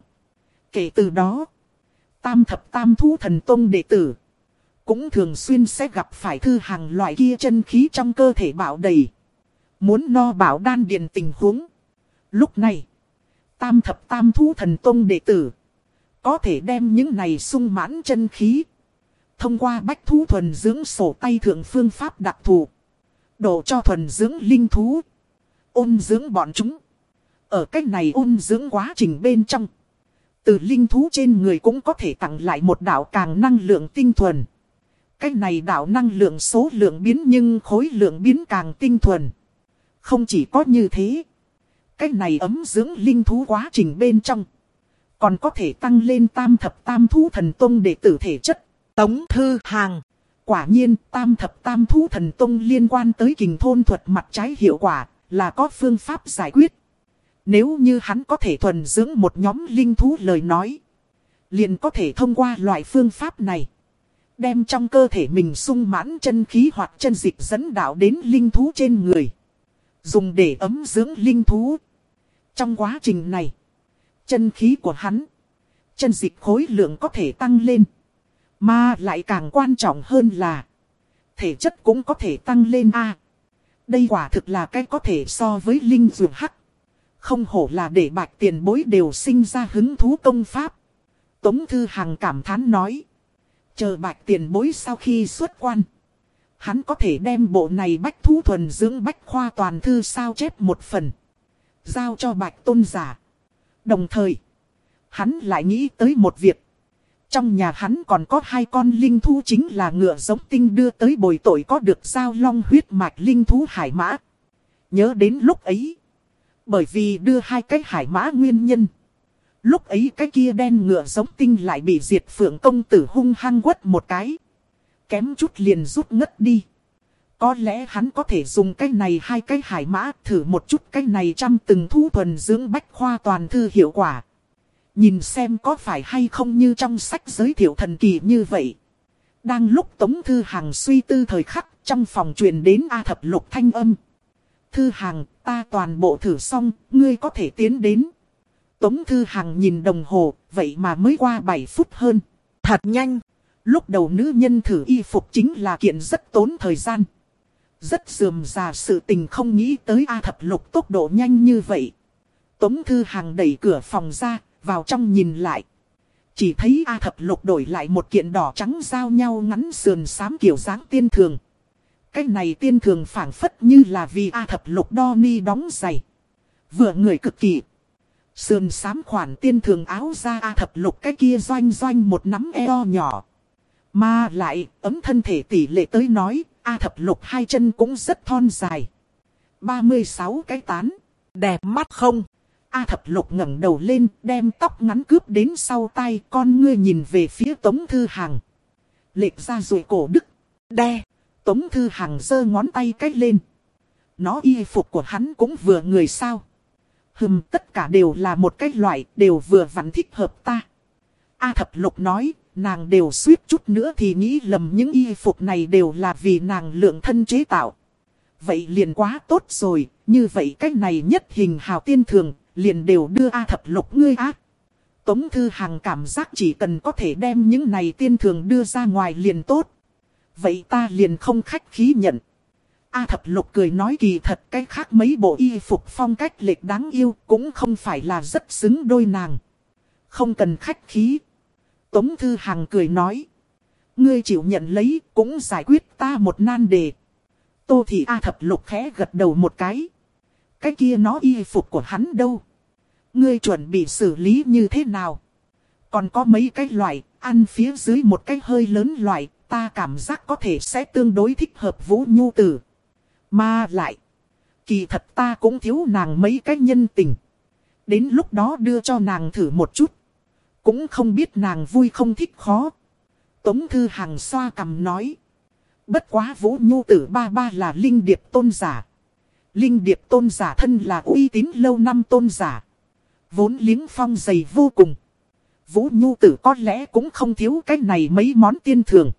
Kể từ đó, tam thập tam thú thần tông đệ tử cũng thường xuyên sẽ gặp phải Thư Hằng loại kia chân khí trong cơ thể bạo đầy, muốn no bảo đan điền tình huống. Lúc này, tam thập tam thú thần tông đệ tử có thể đem những này sung mãn chân khí thông qua bách thú thuần dưỡng sổ tay thượng phương pháp đặc thù, đổ cho thuần dưỡng linh thú, ôn dưỡng bọn chúng. Ở cách này ôn dưỡng quá trình bên trong, từ linh thú trên người cũng có thể tặng lại một đạo càng năng lượng tinh thuần. Cách này đạo năng lượng số lượng biến nhưng khối lượng biến càng tinh thuần. Không chỉ có như thế, cách này ấm dưỡng linh thú quá trình bên trong còn có thể tăng lên tam thập tam thú thần tông đệ tử thể chất. Tống Thư Hằng. Quả nhiên tam thập tam thú thần tông liên quan tới kình thôn thuật mặt trái hiệu quả là có phương pháp giải quyết. Nếu như hắn có thể thuần dưỡng một nhóm linh thú lời nói, liền có thể thông qua loại phương pháp này đem trong cơ thể mình sung mãn chân khí hoặc chân dịch dẫn đạo đến linh thú trên người, dùng để ấm dưỡng linh thú. Trong quá trình này, chân khí của hắn, chân dịch khối lượng có thể tăng lên. Mà lại càng quan trọng hơn là thể chất cũng có thể tăng lên a. À, đây quả thực là cái có thể so với linh dược hắc. Không hổ là để Bạch tiền bối đều sinh ra hứng thú công pháp. Tống Thư Hằng cảm thán nói. Chờ Bạch tiền bối sau khi xuất quan, hắn có thể đem bộ này bách thú thuần dưỡng bách khoa toàn thư sao chép một phần, giao cho Bạch tôn giả. Đồng thời, hắn lại nghĩ tới một việc. Trong nhà hắn còn có hai con linh thú, chính là ngựa giống tinh đưa tới bồi tội có được giao long huyết mạch linh thú hải mã. Nhớ đến lúc ấy, bởi vì đưa hai cái hải mã nguyên nhân, lúc ấy cái kia đen ngựa giống tinh lại bị Diệt Phượng công tử hung hăng quất một cái, kém chút liền rút ngất đi. Có lẽ hắn có thể dùng cái này hai cái hải mã thử một chút cái này trăm từng thú thuần dưỡng bách khoa toàn thư hiệu quả. Nhìn xem có phải hay không như trong sách giới thiệu thần kỳ như vậy. Đang lúc Tống Thư Hằng suy tư thời khắc, trong phòng truyền đến A Thập Lục thanh âm. Thư Hằng, ta toàn bộ thử xong, ngươi có thể tiến đến. Tống Thư Hằng nhìn đồng hồ, vậy mà mới qua bảy phút hơn. Thật nhanh. Lúc đầu nữ nhân thử y phục chính là kiện rất tốn thời gian. Rất rườm rà, sự tình không nghĩ tới A Thập Lục tốc độ nhanh như vậy. Tống Thư Hằng đẩy cửa phòng ra, vào trong nhìn lại. Chỉ thấy A Thập Lục đổi lại một kiện đỏ trắng giao nhau ngắn sườn xám kiểu dáng tiên thường. Cái này tiên thường phảng phất như là vì A Thập Lục đo ni đóng giày. Vừa người cực kỳ. Sườn xám khoản tiên thường áo ra A Thập Lục cái kia doanh doanh một nắm eo nhỏ. Mà lại ấm thân thể tỷ lệ tới nói, A Thập Lục hai chân cũng rất thon dài. ba mươi sáu cái tán. Đẹp mắt không? A Thập Lục ngẩng đầu lên, đem tóc ngắn cướp đến sau tai, con ngươi nhìn về phía Tống Thư Hằng. Lệch ra rồi cổ đức. Đe. Tống Thư Hằng giơ ngón tay cách lên. Nó y phục của hắn cũng vừa người sao. Hừm, tất cả đều là một cái loại, đều vừa vặn thích hợp ta. A Thập Lục nói, nàng đều suýt chút nữa thì nghĩ lầm những y phục này đều là vì nàng lượng thân chế tạo. Vậy liền quá tốt rồi, như vậy cách này nhất hình hào tiên thường, liền đều đưa A Thập Lục ngươi á. Tống Thư Hằng cảm giác chỉ cần có thể đem những này tiên thường đưa ra ngoài liền tốt. Vậy ta liền không khách khí nhận. A Thập Lục cười nói, kỳ thật cái khác mấy bộ y phục phong cách lệch đáng yêu cũng không phải là rất xứng đôi nàng. Không cần khách khí. Tống Thư Hằng cười nói. Ngươi chịu nhận lấy cũng giải quyết ta một nan đề. Tô thì A Thập Lục khẽ gật đầu một cái. Cái kia nó y phục của hắn đâu? Ngươi chuẩn bị xử lý như thế nào? Còn có mấy cái loại, ăn phía dưới một cái hơi lớn loại, ta cảm giác có thể sẽ tương đối thích hợp Vũ Nhu Tử. Mà lại, kỳ thật ta cũng thiếu nàng mấy cái nhân tình. Đến lúc đó đưa cho nàng thử một chút. Cũng không biết nàng vui không thích khó. Tống Thư Hằng xoa cằm nói. Bất quá Vũ Nhu Tử ba ba là Linh Điệp tôn giả. Linh Điệp tôn giả thân là uy tín lâu năm tôn giả. Vốn liếng phong dày vô cùng. Vũ Nhu Tử có lẽ cũng không thiếu cái này mấy món tiên thường.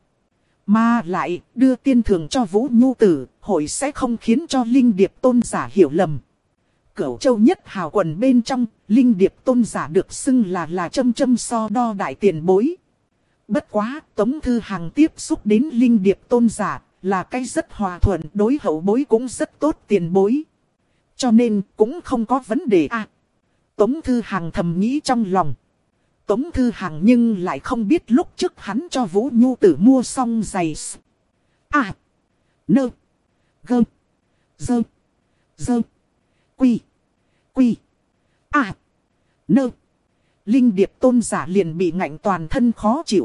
Mà lại đưa tiên thường cho Vũ Nhu Tử, hội sẽ không khiến cho Linh Điệp tôn giả hiểu lầm. Cửu Châu nhất hào quần bên trong, Linh Điệp tôn giả được xưng là là châm châm so đo đại tiền bối. Bất quá, Tống Thư Hằng tiếp xúc đến Linh Điệp tôn giả, là cái rất hòa thuận, đối hậu bối cũng rất tốt tiền bối. Cho nên, cũng không có vấn đề à. Tống Thư Hằng thầm nghĩ trong lòng. Tống Thư Hằng nhưng lại không biết lúc trước hắn cho Vũ Nhu Tử mua xong giày. À, nơ, gơ, dơ, dơ, quy, quy, à, nơ. Linh Điệp tôn giả liền bị ngạnh toàn thân khó chịu.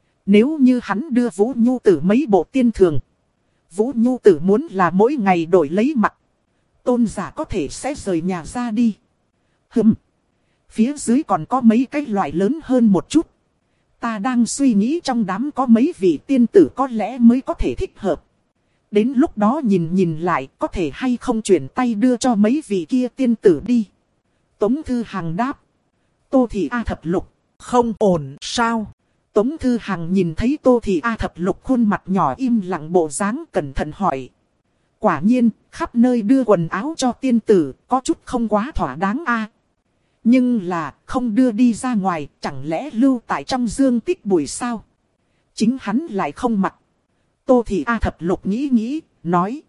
Nếu như hắn đưa Vũ Nhu Tử mấy bộ tiên thường, Vũ Nhu Tử muốn là mỗi ngày đổi lấy mặt, tôn giả có thể sẽ rời nhà ra đi. Hừm, phía dưới còn có mấy cái loại lớn hơn một chút. Ta đang suy nghĩ trong đám có mấy vị tiên tử có lẽ mới có thể thích hợp. Đến lúc đó nhìn nhìn lại có thể hay không chuyển tay đưa cho mấy vị kia tiên tử đi. Tống Thư Hằng đáp. Tô Thị A Thập Lục. Không ổn sao? Tống Thư Hằng nhìn thấy Tô Thị A Thập Lục khuôn mặt nhỏ im lặng bộ dáng cẩn thận hỏi. Quả nhiên, khắp nơi đưa quần áo cho tiên tử, có chút không quá thỏa đáng a. Nhưng là, không đưa đi ra ngoài, chẳng lẽ lưu tại trong dương tích bụi sao? Chính hắn lại không mặc. Tô Thị A Thập Lục nghĩ nghĩ, nói.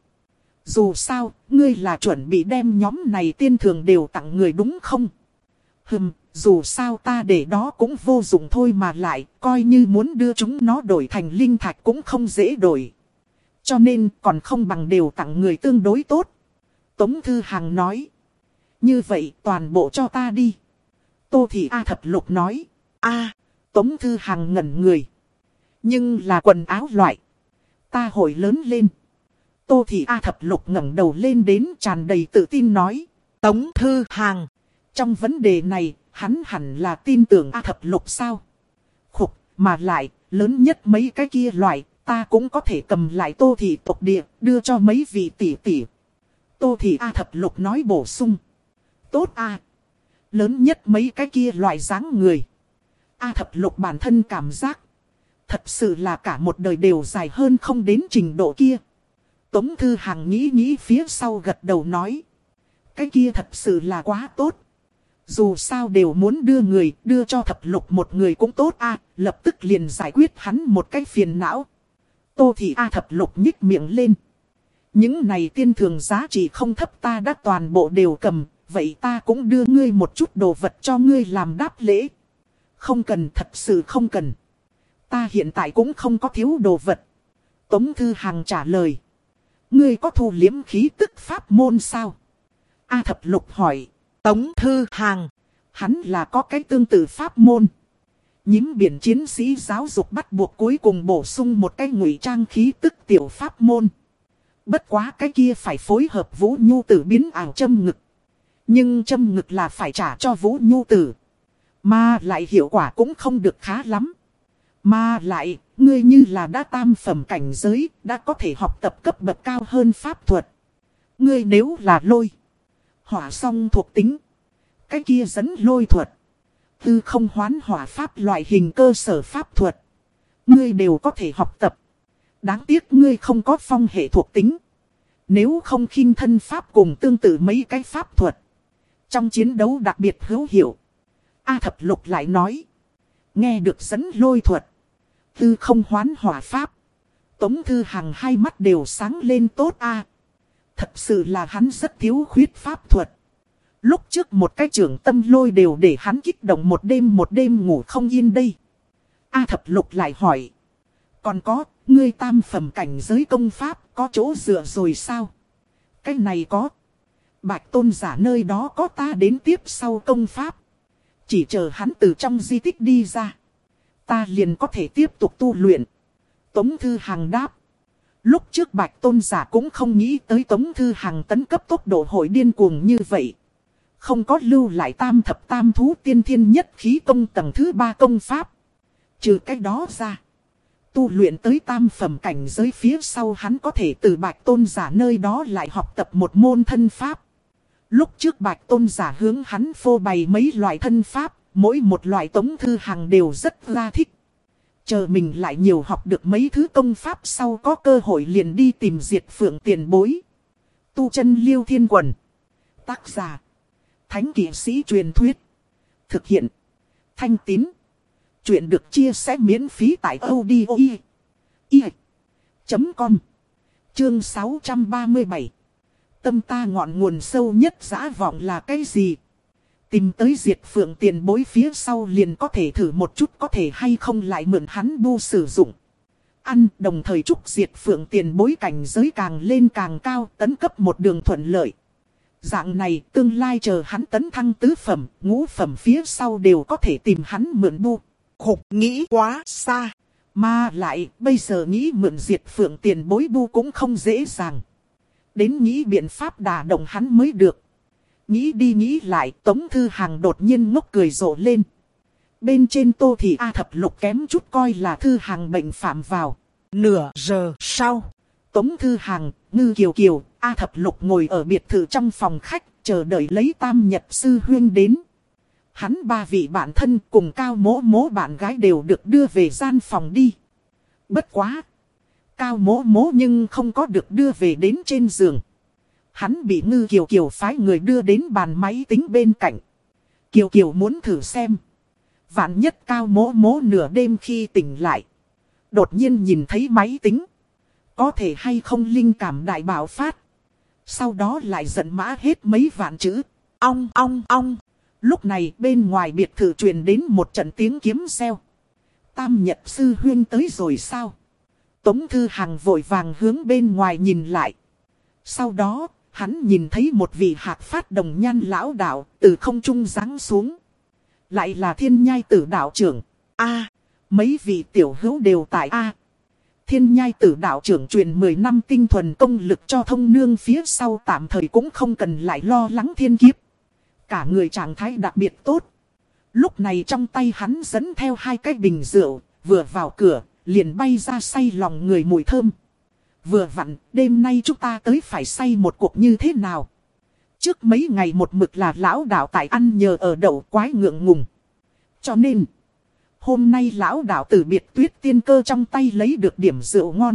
Dù sao, ngươi là chuẩn bị đem nhóm này tiên thường đều tặng người đúng không? Hừm, dù sao ta để đó cũng vô dụng thôi mà lại, coi như muốn đưa chúng nó đổi thành linh thạch cũng không dễ đổi. Cho nên còn không bằng đều tặng người tương đối tốt. Tống Thư Hằng nói. Như vậy toàn bộ cho ta đi. Tô Thị A Thập Lục nói. A, Tống Thư Hằng ngẩn người. Nhưng là quần áo loại. Ta hồi lớn lên. Tô Thị A Thập Lục ngẩng đầu lên đến tràn đầy tự tin nói. Tống Thư Hằng. Trong vấn đề này, hắn hẳn là tin tưởng A Thập Lục sao? Khục, mà lại, lớn nhất mấy cái kia loại, ta cũng có thể cầm lại Tô Thị tộc địa, đưa cho mấy vị tỷ tỷ. Tô Thị A Thập Lục nói bổ sung. Tốt a, lớn nhất mấy cái kia loại dáng người. A Thập Lục bản thân cảm giác. Thật sự là cả một đời đều dài hơn không đến trình độ kia. Tống Thư Hằng nghĩ nghĩ phía sau gật đầu nói. Cái kia thật sự là quá tốt. Dù sao đều muốn đưa người, đưa cho Thập Lục một người cũng tốt a, lập tức liền giải quyết hắn một cái phiền não. Tô Thị A Thập Lục nhích miệng lên. Những này tiên thường giá trị không thấp ta đã toàn bộ đều cầm, vậy ta cũng đưa ngươi một chút đồ vật cho ngươi làm đáp lễ. Không cần, thật sự không cần. Ta hiện tại cũng không có thiếu đồ vật. Tống Thư Hằng trả lời. Ngươi có thu liếm khí tức pháp môn sao? A Thập Lục hỏi. Tống Thư Hằng. Hắn là có cái tương tự pháp môn. Nhím biển chiến sĩ giáo dục bắt buộc cuối cùng bổ sung một cái ngụy trang khí tức tiểu pháp môn. Bất quá cái kia phải phối hợp Vũ Nhu Tử biến ảo châm ngực. Nhưng châm ngực là phải trả cho Vũ Nhu Tử. Mà lại hiệu quả cũng không được khá lắm. Mà lại, ngươi như là đã tam phẩm cảnh giới, đã có thể học tập cấp bậc cao hơn pháp thuật. Ngươi nếu là lôi, hỏa song thuộc tính, cái kia dẫn lôi thuật, tư không hoán hỏa pháp loại hình cơ sở pháp thuật, ngươi đều có thể học tập. Đáng tiếc ngươi không có phong hệ thuộc tính. Nếu không khinh thân pháp cùng tương tự mấy cái pháp thuật, trong chiến đấu đặc biệt hữu hiệu. A Thập Lục lại nói. Nghe được dẫn lôi thuật, tư không hoán hỏa pháp, Tống Thư Hằng hai mắt đều sáng lên tốt a. Thật sự là hắn rất thiếu khuyết pháp thuật. Lúc trước một cái trưởng tâm lôi đều để hắn kích động một đêm một đêm ngủ không yên đây. A Thập Lục lại hỏi. Còn có, ngươi tam phẩm cảnh giới công pháp có chỗ dựa rồi sao? Cái này có. Bạch tôn giả nơi đó có ta đến tiếp sau công pháp. Chỉ chờ hắn từ trong di tích đi ra, ta liền có thể tiếp tục tu luyện. Tống Thư Hằng đáp. Lúc trước Bạch tôn giả cũng không nghĩ tới Tống Thư Hằng tấn cấp tốc độ hội điên cuồng như vậy. Không có lưu lại tam thập tam thú tiên thiên nhất khí công tầng thứ ba công pháp. Trừ cái đó ra, tu luyện tới tam phẩm cảnh giới phía sau hắn có thể từ Bạch tôn giả nơi đó lại học tập một môn thân pháp. Lúc trước Bạch tôn giả hướng hắn phô bày mấy loại thân pháp, mỗi một loại Tống Thư Hằng đều rất ra thích. Chờ mình lại nhiều học được mấy thứ công pháp sau có cơ hội liền đi tìm Diệt Phượng tiền bối. Tu chân Liêu Thiên Quần. Tác giả. Thánh kỵ sĩ truyền thuyết. Thực hiện. Thanh Tín. Chuyện được chia sẻ miễn phí tại audio i chấm com. Chương sáu trăm ba mươi bảy. Tâm ta ngọn nguồn sâu nhất dã vọng là cái gì? Tìm tới Diệt Phượng tiền bối phía sau liền có thể thử một chút có thể hay không lại mượn hắn bu sử dụng. Ăn đồng thời chúc Diệt Phượng tiền bối cảnh giới càng lên càng cao, tấn cấp một đường thuận lợi. Dạng này tương lai chờ hắn tấn thăng tứ phẩm, ngũ phẩm phía sau đều có thể tìm hắn mượn bu. Khục nghĩ quá xa. Mà lại bây giờ nghĩ mượn Diệt Phượng tiền bối bu cũng không dễ dàng. Đến nghĩ biện pháp đả động hắn mới được. Nghĩ đi nghĩ lại, Tống Thư Hàng đột nhiên ngốc cười rộ lên. Bên trên Tô Thị A Thập Lục kém chút coi là Thư Hàng bệnh phạm vào. Nửa giờ sau, Tống Thư Hàng, Ngư Kiều Kiều, A Thập Lục ngồi ở biệt thự trong phòng khách, chờ đợi lấy Tam Nhật Sư Huyên đến. Hắn ba vị bạn thân cùng Cao Mỗ Mỗ bạn gái đều được đưa về gian phòng đi. Bất quá! Cao Mỗ Mỗ nhưng không có được đưa về đến trên giường. Hắn bị Ngư Kiều Kiều phái người đưa đến bàn máy tính bên cạnh. Kiều Kiều muốn thử xem. Vạn nhất Cao Mỗ Mỗ nửa đêm khi tỉnh lại. Đột nhiên nhìn thấy máy tính. Có thể hay không linh cảm đại bạo phát. Sau đó lại giận mã hết mấy vạn chữ. Ong ong ong. Lúc này bên ngoài biệt thự truyền đến một trận tiếng kiếm reo. Tam Nhật Sư Huyên tới rồi sao? Tống Thư Hàng vội vàng hướng bên ngoài nhìn lại. Sau đó, hắn nhìn thấy một vị hạc phát đồng nhan lão đạo từ không trung giáng xuống. Lại là Thiên Nhai Tử đạo trưởng. A, mấy vị tiểu hữu đều tại A. Thiên Nhai Tử đạo trưởng truyền mười năm tinh thuần công lực cho thông nương phía sau tạm thời cũng không cần lại lo lắng thiên kiếp. Cả người trạng thái đặc biệt tốt. Lúc này trong tay hắn dẫn theo hai cái bình rượu, vừa vào cửa, liền bay ra say lòng người mùi thơm. Vừa vặn, đêm nay chúng ta tới phải say một cuộc như thế nào? Trước mấy ngày một mực là lão đạo tại ăn nhờ ở đậu quái ngượng ngùng. Cho nên, hôm nay lão đạo từ Biệt Tuyết tiên cơ trong tay lấy được điểm rượu ngon.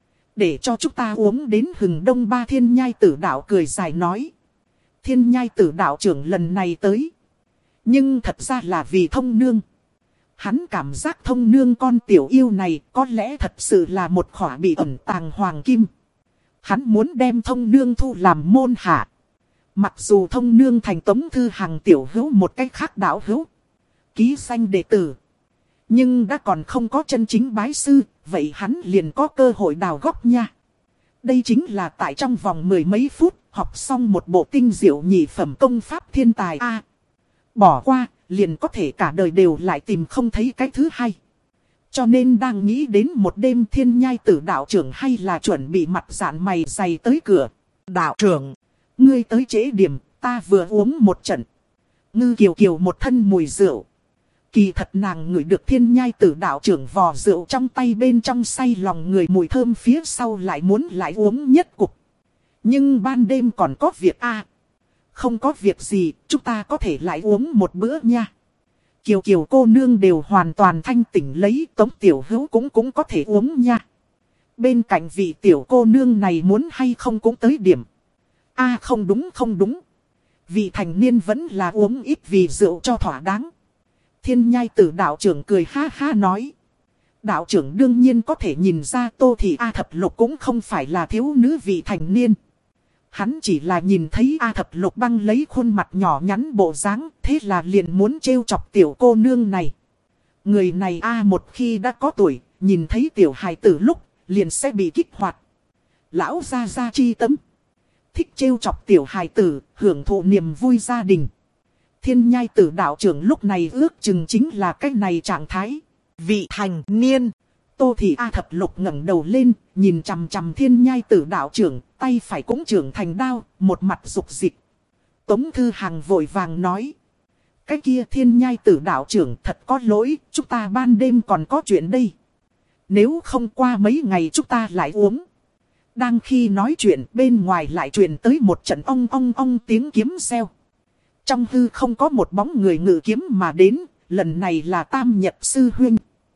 Để cho chúng ta uống đến hừng đông. Ba Thiên Nhai Tử đạo cười dài nói. Thiên Nhai Tử đạo trưởng lần này tới. Nhưng thật ra là vì thông nương. Hắn cảm giác thông nương con tiểu yêu này có lẽ thật sự là một khỏa bị ẩn tàng hoàng kim. Hắn muốn đem thông nương thu làm môn hạ. Mặc dù thông nương thành Tống Thư Hàng tiểu hữu một cách khác đạo hữu. Ký danh đệ tử. Nhưng đã còn không có chân chính bái sư. Vậy hắn liền có cơ hội đào góc nha. Đây chính là tại trong vòng mười mấy phút học xong một bộ tinh diệu nhị phẩm công pháp thiên tài A. Bỏ qua, liền có thể cả đời đều lại tìm không thấy cái thứ hai. Cho nên đang nghĩ đến một đêm Thiên Nhai Tử đạo trưởng hay là chuẩn bị mặt dạn mày dày tới cửa. Đạo trưởng, ngươi tới trễ điểm, ta vừa uống một trận. Ngư Kiều Kiều một thân mùi rượu. Kỳ thật nàng ngửi được Thiên Nhai Tử đạo trưởng vò rượu trong tay bên trong say lòng người mùi thơm phía sau lại muốn lại uống nhất cục. Nhưng ban đêm còn có việc a. Không có việc gì, chúng ta có thể lại uống một bữa nha. Kiều Kiều cô nương đều hoàn toàn thanh tỉnh lấy, Tống tiểu hữu cũng cũng có thể uống nha. Bên cạnh vị tiểu cô nương này muốn hay không cũng tới điểm. A không đúng không đúng. Vị thành niên vẫn là uống ít vì rượu cho thỏa đáng. Thiên Nhai Tử đạo trưởng cười ha ha nói. Đạo trưởng đương nhiên có thể nhìn ra Tô Thị A Thập Lục cũng không phải là thiếu nữ vị thành niên. Hắn chỉ là nhìn thấy A Thập Lục băng lấy khuôn mặt nhỏ nhắn bộ dáng, thế là liền muốn trêu chọc tiểu cô nương này. Người này A một khi đã có tuổi, nhìn thấy tiểu hài tử lúc, liền sẽ bị kích hoạt. Lão gia gia chi tâm. Thích trêu chọc tiểu hài tử, hưởng thụ niềm vui gia đình. Thiên Nhai Tử đạo trưởng lúc này ước chừng chính là cách này trạng thái. vị thành niên. Tô Thị A Thập Lục ngẩng đầu lên, nhìn chằm chằm Thiên Nhai Tử đạo trưởng, tay phải cũng trưởng thành đao, một mặt dục dịch. Tống Thư Hàng vội vàng nói. Cái kia Thiên Nhai Tử đạo trưởng thật có lỗi, chúng ta ban đêm còn có chuyện đây. Nếu không qua mấy ngày chúng ta lại uống. Đang khi nói chuyện bên ngoài lại truyền tới một trận ong ong ong tiếng kiếm reo. Trong hư không có một bóng người ngự kiếm mà đến, lần này là Tam Nhật Sư Huyên.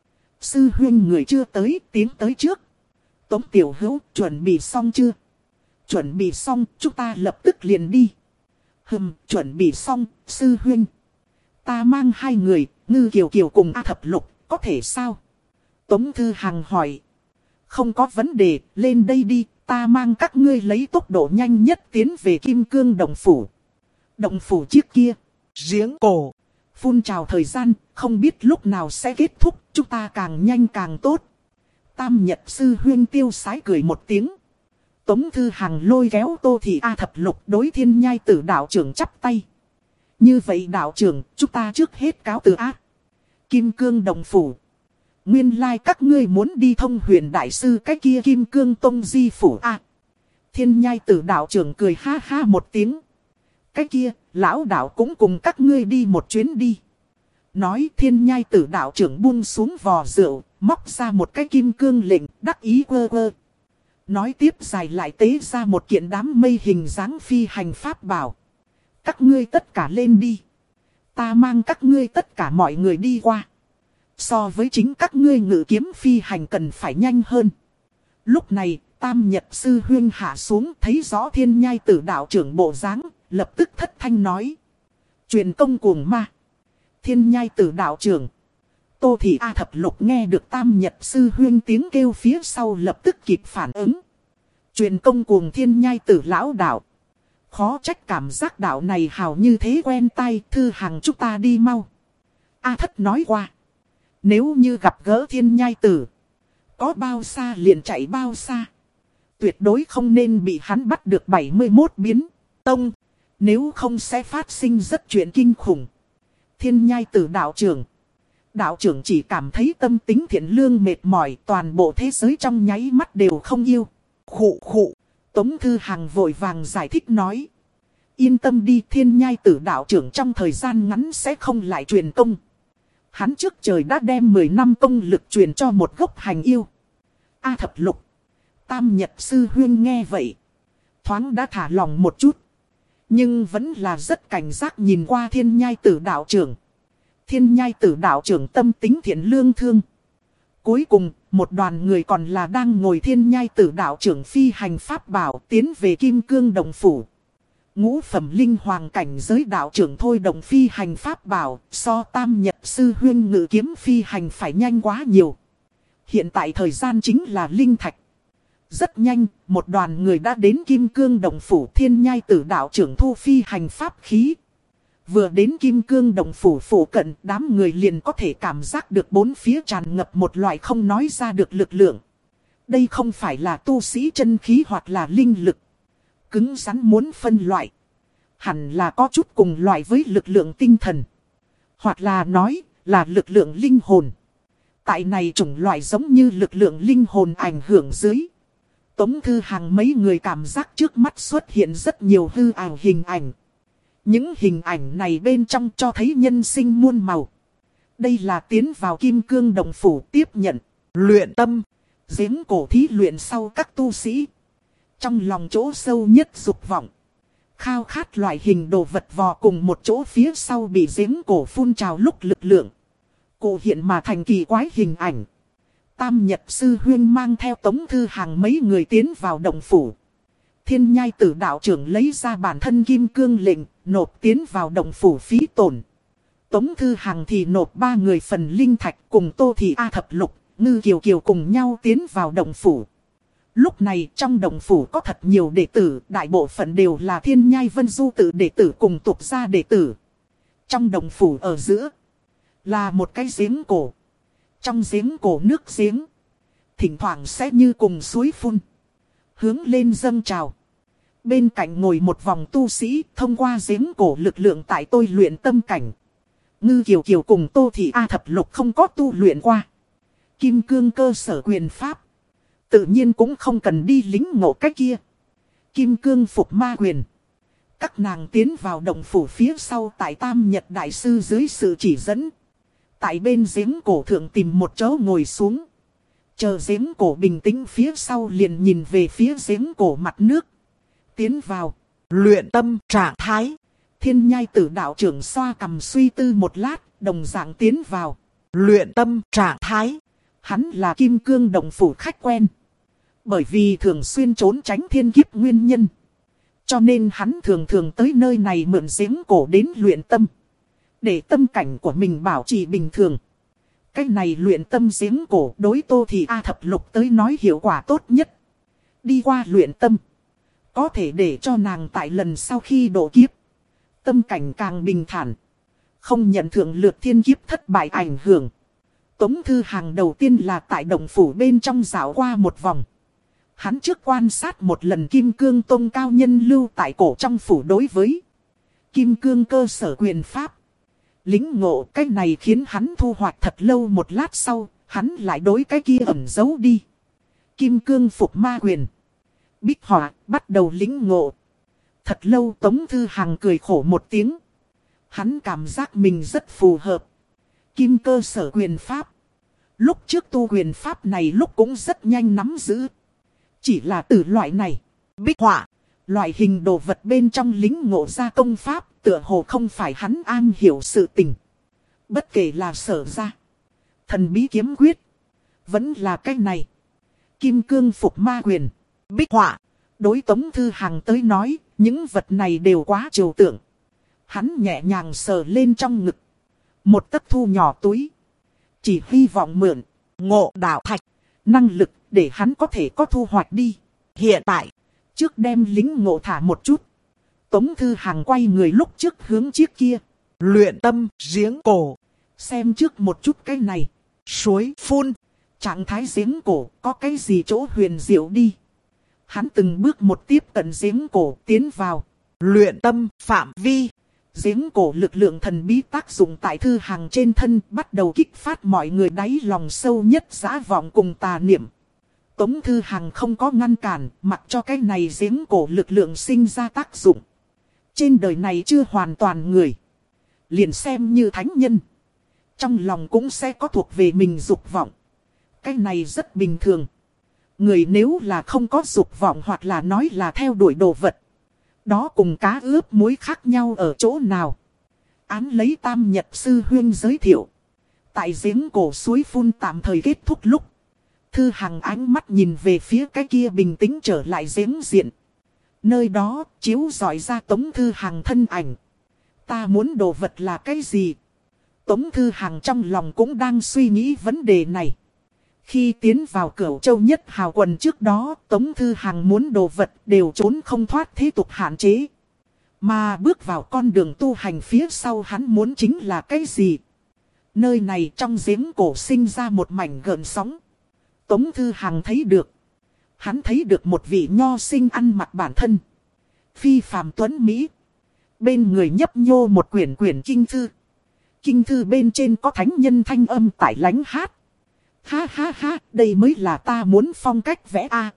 Sư Huyên người chưa tới, tiến tới trước. Tống tiểu hữu, chuẩn bị xong chưa? Chuẩn bị xong, chúng ta lập tức liền đi. Hừm, chuẩn bị xong, sư huynh. Ta mang hai người, Ngư Kiều Kiều cùng A Thập Lục, có thể sao? Tống Thư Hằng hỏi. Không có vấn đề, lên đây đi, ta mang các ngươi lấy tốc độ nhanh nhất tiến về Kim Cương Động Phủ. Động Phủ trước kia, Giếng cổ. phun trào thời gian, không biết lúc nào sẽ kết thúc, chúng ta càng nhanh càng tốt. Tam Nhật sư huyên tiêu sái cười một tiếng. Tống Thư Hằng lôi kéo Tô Thị A Thập Lục đối Thiên Nhai Tử đạo trưởng chắp tay. Như vậy đạo trưởng, chúng ta trước hết cáo từ ác. Kim Cương Động Phủ. Nguyên lai các ngươi muốn đi thông huyền đại sư cái kia Kim Cương Tông Di Phủ A. Thiên Nhai Tử đạo trưởng cười ha ha một tiếng. Cái kia, lão đạo cũng cùng các ngươi đi một chuyến đi. Nói Thiên Nhai Tử đạo trưởng buông xuống vò rượu, móc ra một cái kim cương lệnh, đắc ý quơ quơ. Nói tiếp dài lại tế ra một kiện đám mây hình dáng phi hành pháp bảo. Các ngươi tất cả lên đi. Ta mang các ngươi tất cả mọi người đi qua. So với chính các ngươi ngự kiếm phi hành cần phải nhanh hơn. Lúc này, Tam Nhật sư huyên hạ xuống thấy rõ Thiên Nhai Tử đạo trưởng bộ dáng, lập tức thất thanh nói. Truyền công cuồng ma. Thiên Nhai Tử đạo trưởng. Tô Thị A Thập Lục nghe được Tam Nhật sư huyên tiếng kêu phía sau lập tức kịp phản ứng. Truyền công cuồng Thiên Nhai Tử lão đạo. Khó trách cảm giác đạo này hào như thế quen tai, Thư Hằng chúng ta đi mau. A Thất nói qua. Nếu như gặp gỡ Thiên Nhai Tử, có bao xa liền chạy bao xa. Tuyệt đối không nên bị hắn bắt được bảy mươi mốt biến tông. Nếu không sẽ phát sinh rất chuyện kinh khủng. Thiên Nhai Tử đạo trưởng. Đạo trưởng chỉ cảm thấy tâm tính thiện lương mệt mỏi, toàn bộ thế giới trong nháy mắt đều không yêu. Khụ khụ. Tống Thư Hằng vội vàng giải thích nói. Yên tâm đi, Thiên Nhai Tử đạo trưởng trong thời gian ngắn sẽ không lại truyền công. Hắn trước trời đã đem mười năm công lực truyền cho một gốc hành yêu. A Thập Lục. Tam Nhật sư huyên nghe vậy. Thoáng đã thả lòng một chút. Nhưng vẫn là rất cảnh giác nhìn qua Thiên Nhai Tử đạo trưởng. Thiên Nhai Tử đạo trưởng tâm tính thiện lương thương. Cuối cùng, một đoàn người còn là đang ngồi Thiên Nhai Tử đạo trưởng phi hành pháp bảo tiến về Kim Cương Động Phủ. Ngũ phẩm linh hoàng cảnh giới đạo trưởng thôi động phi hành pháp bảo, so Tam Nhật sư huyên ngự kiếm phi hành phải nhanh quá nhiều. Hiện tại thời gian chính là linh thạch. Rất nhanh, một đoàn người đã đến Kim Cương Động Phủ. Thiên Nhai Tử đạo trưởng thu phi hành pháp khí. Vừa đến Kim Cương Động Phủ phủ cận, đám người liền có thể cảm giác được bốn phía tràn ngập một loại không nói ra được lực lượng. Đây không phải là tu sĩ chân khí hoặc là linh lực. Cứng rắn muốn phân loại. Hẳn là có chút cùng loại với lực lượng tinh thần. Hoặc là nói là lực lượng linh hồn. Tại này chủng loại giống như lực lượng linh hồn ảnh hưởng dưới. Tống Thư Hằng mấy người cảm giác trước mắt xuất hiện rất nhiều hư ảo hình ảnh. Những hình ảnh này bên trong cho thấy nhân sinh muôn màu. Đây là tiến vào Kim Cương Động Phủ tiếp nhận, luyện tâm, giếng cổ thí luyện sau các tu sĩ. Trong lòng chỗ sâu nhất dục vọng. Khao khát loại hình đồ vật vò cùng một chỗ phía sau bị giếng cổ phun trào lúc lực lượng. Cổ hiện mà thành kỳ quái hình ảnh. Tam Nhật sư huyên mang theo Tống Thư Hằng mấy người tiến vào động phủ. Thiên Nhai Tử đạo trưởng lấy ra bản thân kim cương lệnh, nộp tiến vào động phủ phí tổn. Tống Thư Hằng thì nộp ba người phần linh thạch cùng Tô Thị A Thập Lục, Ngư Kiều Kiều cùng nhau tiến vào động phủ. Lúc này trong động phủ có thật nhiều đệ tử, đại bộ phận đều là Thiên Nhai Vân Du tự đệ tử cùng tục gia đệ tử. Trong động phủ ở giữa là một cái giếng cổ. Trong giếng cổ nước giếng thỉnh thoảng sẽ như cùng suối phun, hướng lên dâng trào. Bên cạnh ngồi một vòng tu sĩ, thông qua giếng cổ lực lượng tại tôi luyện tâm cảnh. Ngư Kiều Kiều cùng Tô Thị A Thập Lục không có tu luyện qua kim cương cơ sở quyền pháp, tự nhiên cũng không cần đi lính ngộ cái kia kim cương phục ma quyền. Các nàng tiến vào động phủ phía sau tại Tam Nhật đại sư dưới sự chỉ dẫn. Tại bên giếng cổ thượng tìm một chỗ ngồi xuống. Chờ giếng cổ bình tĩnh phía sau liền nhìn về phía giếng cổ mặt nước. Tiến vào luyện tâm trạng thái. Thiên Nhai Tử đạo trưởng xoa cằm suy tư một lát, đồng dạng tiến vào luyện tâm trạng thái. Hắn là kim cương động phủ khách quen. Bởi vì thường xuyên trốn tránh thiên kiếp nguyên nhân, Cho nên hắn thường thường tới nơi này mượn giếng cổ đến luyện tâm. Để tâm cảnh của mình bảo trì bình thường. Cái này luyện tâm giếng cổ đối Tô Thị A Thập Lục tới nói hiệu quả tốt nhất. Đi qua luyện tâm. Có thể để cho nàng tại lần sau khi độ kiếp. Tâm cảnh càng bình thản. Không nhận thượng lượt thiên kiếp thất bại ảnh hưởng. Tống Thư Hàng đầu tiên là tại động phủ bên trong dạo qua một vòng. Hắn trước quan sát một lần Kim Cương Tông cao nhân lưu tại cổ trong phủ đối với Kim Cương cơ sở quyền pháp. Lính ngộ cái này khiến hắn thu hoạch thật lâu, một lát sau, hắn lại đối cái kia ẩn giấu đi. Kim Cương phục ma quyền. Bích họa bắt đầu lính ngộ. Thật lâu Tống Thư Hàng cười khổ một tiếng. Hắn cảm giác mình rất phù hợp. Kim cơ sở quyền pháp. Lúc trước tu quyền pháp này lúc cũng rất nhanh nắm giữ. Chỉ là từ loại này, bích họa, loại hình đồ vật bên trong lính ngộ ra công pháp, tựa hồ không phải hắn an hiểu sự tình. Bất kể là sở ra, thần bí kiếm quyết, vẫn là cái này. Kim cương phục ma quyền, bích họa, đối Tống Thư Hàng tới nói, những vật này đều quá trừu tượng. Hắn nhẹ nhàng sờ lên trong ngực. Một tấc thu nhỏ túi. Chỉ hy vọng mượn, ngộ đạo thạch, năng lực để hắn có thể có thu hoạch đi. Hiện tại, trước đem lính ngộ thả một chút. Tống Thư Hàng quay người lúc trước hướng chiếc kia. Luyện tâm, giếng cổ. Xem trước một chút cái này. Suối phun. Trạng thái giếng cổ có cái gì chỗ huyền diệu đi. Hắn từng bước một tiếp cận giếng cổ tiến vào. Luyện tâm, phạm vi. Giếng cổ lực lượng thần bí tác dụng tại Thư Hàng trên thân, bắt đầu kích phát mọi người đáy lòng sâu nhất dã vọng cùng tà niệm. Tống Thư Hàng không có ngăn cản, mặc cho cái này giếng cổ lực lượng sinh ra tác dụng. Trên đời này chưa hoàn toàn người. Liền xem như thánh nhân. Trong lòng cũng sẽ có thuộc về mình dục vọng. Cái này rất bình thường. Người nếu là không có dục vọng hoặc là nói là theo đuổi đồ vật. Đó cùng cá ướp muối khác nhau ở chỗ nào? Án lấy Tam Nhật Sư Huyên giới thiệu. Tại giếng cổ suối phun tạm thời kết thúc lúc. Thư Hằng ánh mắt nhìn về phía cái kia bình tĩnh trở lại giếng diện. Nơi đó chiếu rọi ra Tống Thư Hằng thân ảnh. Ta muốn đồ vật là cái gì? Tống Thư Hằng trong lòng cũng đang suy nghĩ vấn đề này. Khi tiến vào Cửu Châu Nhất Hào Quần trước đó, Tống Thư Hằng muốn đồ vật đều trốn không thoát thế tục hạn chế. Mà bước vào con đường tu hành phía sau hắn muốn chính là cái gì? Nơi này trong giếng cổ sinh ra một mảnh gợn sóng. Tống Thư Hằng thấy được. Hắn thấy được một vị nho sinh ăn mặc bản thân. Phi phàm tuấn Mỹ. Bên người nhấp nhô một quyển quyển kinh thư. Kinh thư bên trên có thánh nhân thanh âm tải lánh hát. Ha ha ha, đây mới là ta muốn phong cách vẽ a.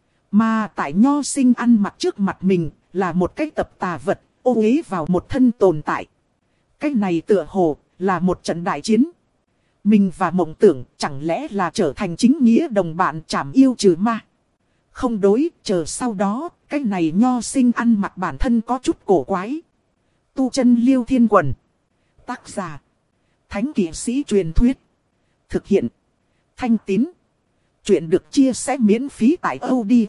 Mà tại nho sinh ăn mặc trước mặt mình là một cái tập tà vật, ô uế vào một thân tồn tại. Cái này tựa hồ là một trận đại chiến. Mình và mộng tưởng chẳng lẽ là trở thành chính nghĩa đồng bạn trảm yêu trừ ma. Không đối, chờ sau đó, cái này nho sinh ăn mặc bản thân có chút cổ quái. Tu chân Liêu Thiên Quần. Tác giả. Thánh kỵ sĩ truyền thuyết. Thực hiện. Thanh Tín. Chuyện được chia sẻ miễn phí tại audio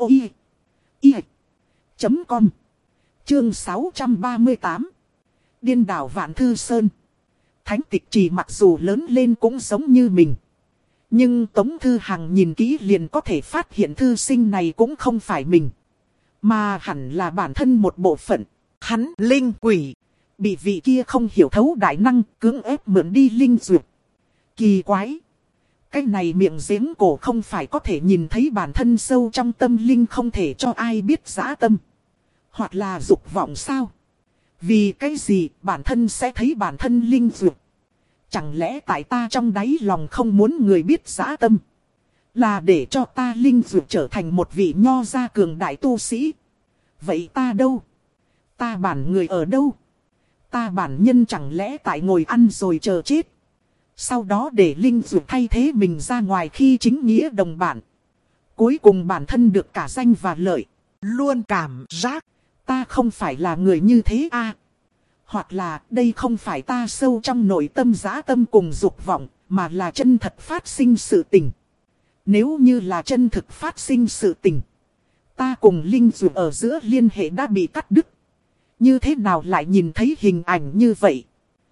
chấm com. Chương sáu trăm ba mươi tám. Điên đảo Vạn Thư Sơn. Thánh Tịch Trì mặc dù lớn lên cũng giống như mình. Nhưng Tống Thư Hằng nhìn kỹ liền có thể phát hiện thư sinh này cũng không phải mình. Mà hẳn là bản thân một bộ phận. Hắn linh quỷ. Bị vị kia không hiểu thấu đại năng cưỡng ép mượn đi linh dược. Kỳ quái. Cái này miệng giếng cổ không phải có thể nhìn thấy bản thân sâu trong tâm linh không thể cho ai biết dã tâm. Hoặc là dục vọng sao? Vì cái gì bản thân sẽ thấy bản thân linh dược? Chẳng lẽ tại ta trong đáy lòng không muốn người biết dã tâm? Là để cho ta linh dược trở thành một vị nho gia cường đại tu sĩ? Vậy ta đâu? Ta bản người ở đâu? Ta bản nhân chẳng lẽ tại ngồi ăn rồi chờ chết? Sau đó để linh dược thay thế mình ra ngoài khi chính nghĩa đồng bạn. Cuối cùng bản thân được cả danh và lợi. Luôn cảm giác ta không phải là người như thế a. À, hoặc là đây không phải ta sâu trong nội tâm dã tâm cùng dục vọng, mà là chân thật phát sinh sự tình. Nếu như là chân thực phát sinh sự tình, ta cùng linh dược ở giữa liên hệ đã bị cắt đứt. Như thế nào lại nhìn thấy hình ảnh như vậy?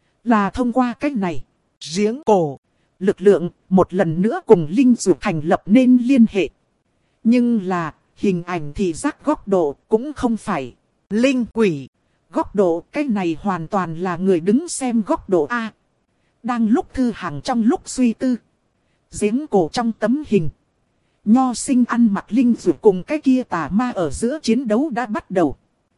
Là thông qua cách này. Giếng cổ. Lực lượng một lần nữa cùng linh dược thành lập nên liên hệ. Nhưng là hình ảnh thị giác góc độ cũng không phải. Linh quỷ. Góc độ cái này hoàn toàn là người đứng xem góc độ A. Đang lúc Thư Hằng trong lúc suy tư. Giếng cổ trong tấm hình. Nho Sinh ăn mặc linh dược cùng cái kia tà ma ở giữa chiến đấu đã bắt đầu.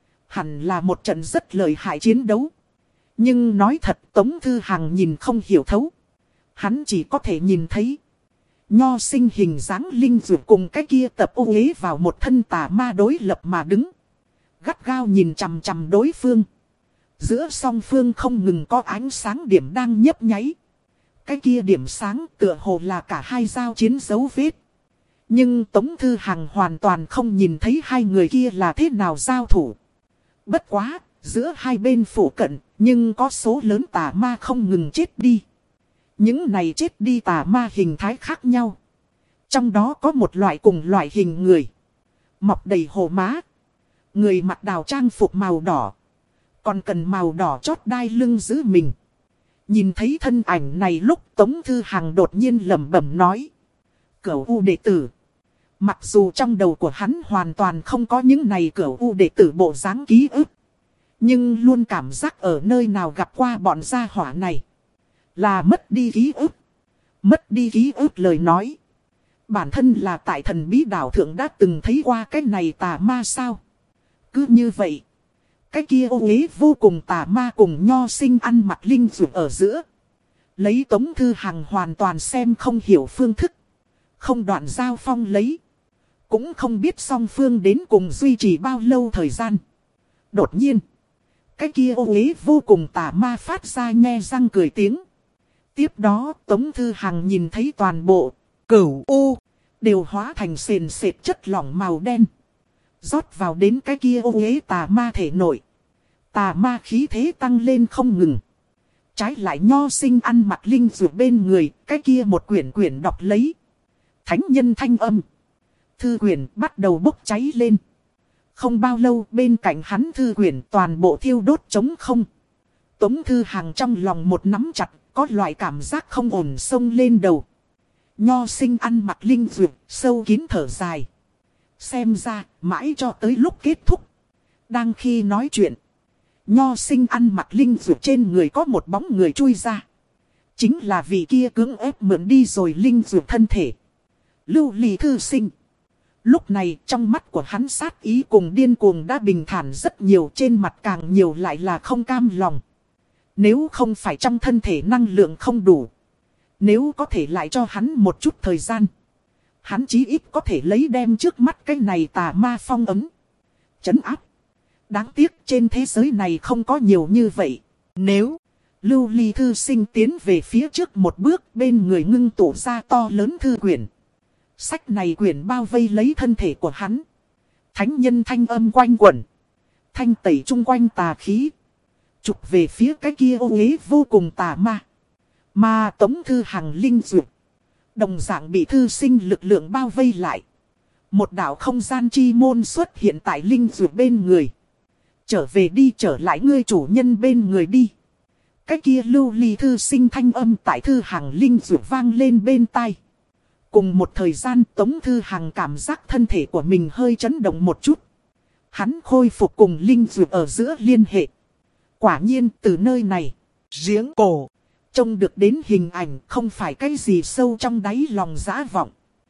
Hẳn là một trận rất lợi hại chiến đấu. Nhưng nói thật Tống Thư Hằng nhìn không hiểu thấu. Hắn chỉ có thể nhìn thấy. Nho Sinh hình dáng linh dược cùng cái kia tập ô uế vào một thân tà ma đối lập mà đứng. Gắt gao nhìn chằm chằm đối phương. Giữa song phương không ngừng có ánh sáng điểm đang nhấp nháy. Cái kia điểm sáng tựa hồ là cả hai giao chiến dấu vết. Nhưng Tống Thư Hằng hoàn toàn không nhìn thấy hai người kia là thế nào giao thủ. Bất quá, giữa hai bên phủ cận, nhưng có số lớn tà ma không ngừng chết đi. Những này chết đi tà ma hình thái khác nhau. Trong đó có một loại cùng loại hình người. Mọc đầy hồ má. Người mặc đào trang phục màu đỏ. Còn cần màu đỏ chót đai lưng giữ mình. Nhìn thấy thân ảnh này lúc Tống Thư Hằng đột nhiên lẩm bẩm nói. Cửu U đệ tử. Mặc dù trong đầu của hắn hoàn toàn không có những này cửu U đệ tử bộ dáng ký ức. Nhưng luôn cảm giác ở nơi nào gặp qua bọn gia hỏa này. Là mất đi ký ức. Mất đi ký ức lời nói. Bản thân là tại thần bí đảo thượng đã từng thấy qua cái này tà ma sao. Cứ như vậy. Cái kia ô uế vô cùng tà ma cùng Nho Sinh ăn mặc linh dược ở giữa. Lấy Tống Thư Hằng hoàn toàn xem không hiểu phương thức. Không đoạn giao phong lấy. Cũng không biết song phương đến cùng duy trì bao lâu thời gian. Đột nhiên. Cái kia ô uế vô cùng tà ma phát ra nhe răng cười tiếng. Tiếp đó Tống Thư Hằng nhìn thấy toàn bộ cửu U đều hóa thành sền sệt chất lỏng màu đen. Rót vào đến cái kia ô uế tà ma thể nội. Tà ma khí thế tăng lên không ngừng. Trái lại Nho Sinh ăn mặc linh dược bên người, cái kia một quyển quyển đọc lấy. Thánh nhân thanh âm. Thư quyển bắt đầu bốc cháy lên. Không bao lâu bên cạnh hắn thư quyển toàn bộ thiêu đốt trống không. Tống Thư Hằng trong lòng một nắm chặt, có loại cảm giác không ổn xông lên đầu. Nho Sinh ăn mặc linh dược, sâu kín thở dài. Xem ra, mãi cho tới lúc kết thúc. Đang khi nói chuyện, Nho Sinh ăn mặc linh dược trên người có một bóng người chui ra. Chính là vị kia cưỡng ép mượn đi rồi linh dược thân thể. Lưu Ly Thư Sinh. Lúc này trong mắt của hắn sát ý cùng điên cuồng đã bình thản rất nhiều, trên mặt càng nhiều lại là không cam lòng. Nếu không phải trong thân thể năng lượng không đủ. Nếu có thể lại cho hắn một chút thời gian. Hắn chí ít có thể lấy đem trước mắt cái này tà ma phong ấm. Chấn áp. Đáng tiếc trên thế giới này không có nhiều như vậy. Nếu Lưu Ly Thư Sinh tiến về phía trước một bước, bên người ngưng tụ ra to lớn thư quyển. Sách này quyển bao vây lấy thân thể của hắn. Thánh nhân thanh âm quanh quẩn. Thanh tẩy chung quanh tà khí. Chụp về phía cái kia ô uế vô cùng tà ma. Mà Tống Thư Hằng linh dược đồng dạng bị thư sinh lực lượng bao vây lại. Một đạo không gian chi môn xuất hiện tại linh dược bên người. Trở về đi, trở lại ngươi chủ nhân bên người đi. Cái kia Lưu Ly Thư Sinh thanh âm tại Thư Hằng linh dược vang lên bên tai. Cùng một thời gian Tống Thư Hằng cảm giác thân thể của mình hơi chấn động một chút. Hắn khôi phục cùng linh dược ở giữa liên hệ. Quả nhiên từ nơi này, giếng cổ, trông được đến hình ảnh không phải cái gì sâu trong đáy lòng dã vọng.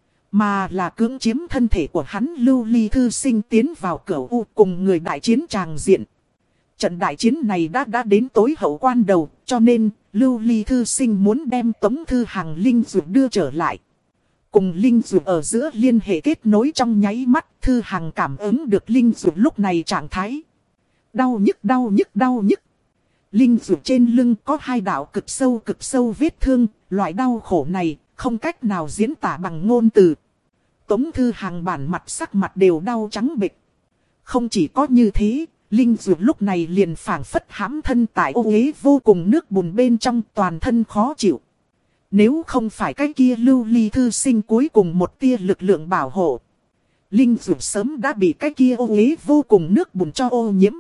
Mà là cưỡng chiếm thân thể của hắn. Lưu Ly Thư Sinh tiến vào Cửu U cùng người đại chiến tràng diện. Trận đại chiến này đã đã đến tối hậu quan đầu, cho nên Lưu Ly Thư Sinh muốn đem Tống Thư Hằng linh dược đưa trở lại. Cùng linh dược ở giữa liên hệ kết nối trong nháy mắt, Thư Hằng cảm ứng được linh dược lúc này trạng thái. Đau nhức đau nhức đau nhức. Linh dược trên lưng có hai đạo cực sâu cực sâu vết thương, loại đau khổ này không cách nào diễn tả bằng ngôn từ. Tống Thư Hằng bản mặt sắc mặt đều đau trắng bệch. Không chỉ có như thế, linh dược lúc này liền phảng phất hãm thân tại ô uế vô cùng nước bùn bên trong, toàn thân khó chịu. Nếu không phải cái kia Lưu Ly Thư Sinh cuối cùng một tia lực lượng bảo hộ, Linh dược sớm đã bị cái kia ô uế vô cùng nước bùn cho ô nhiễm.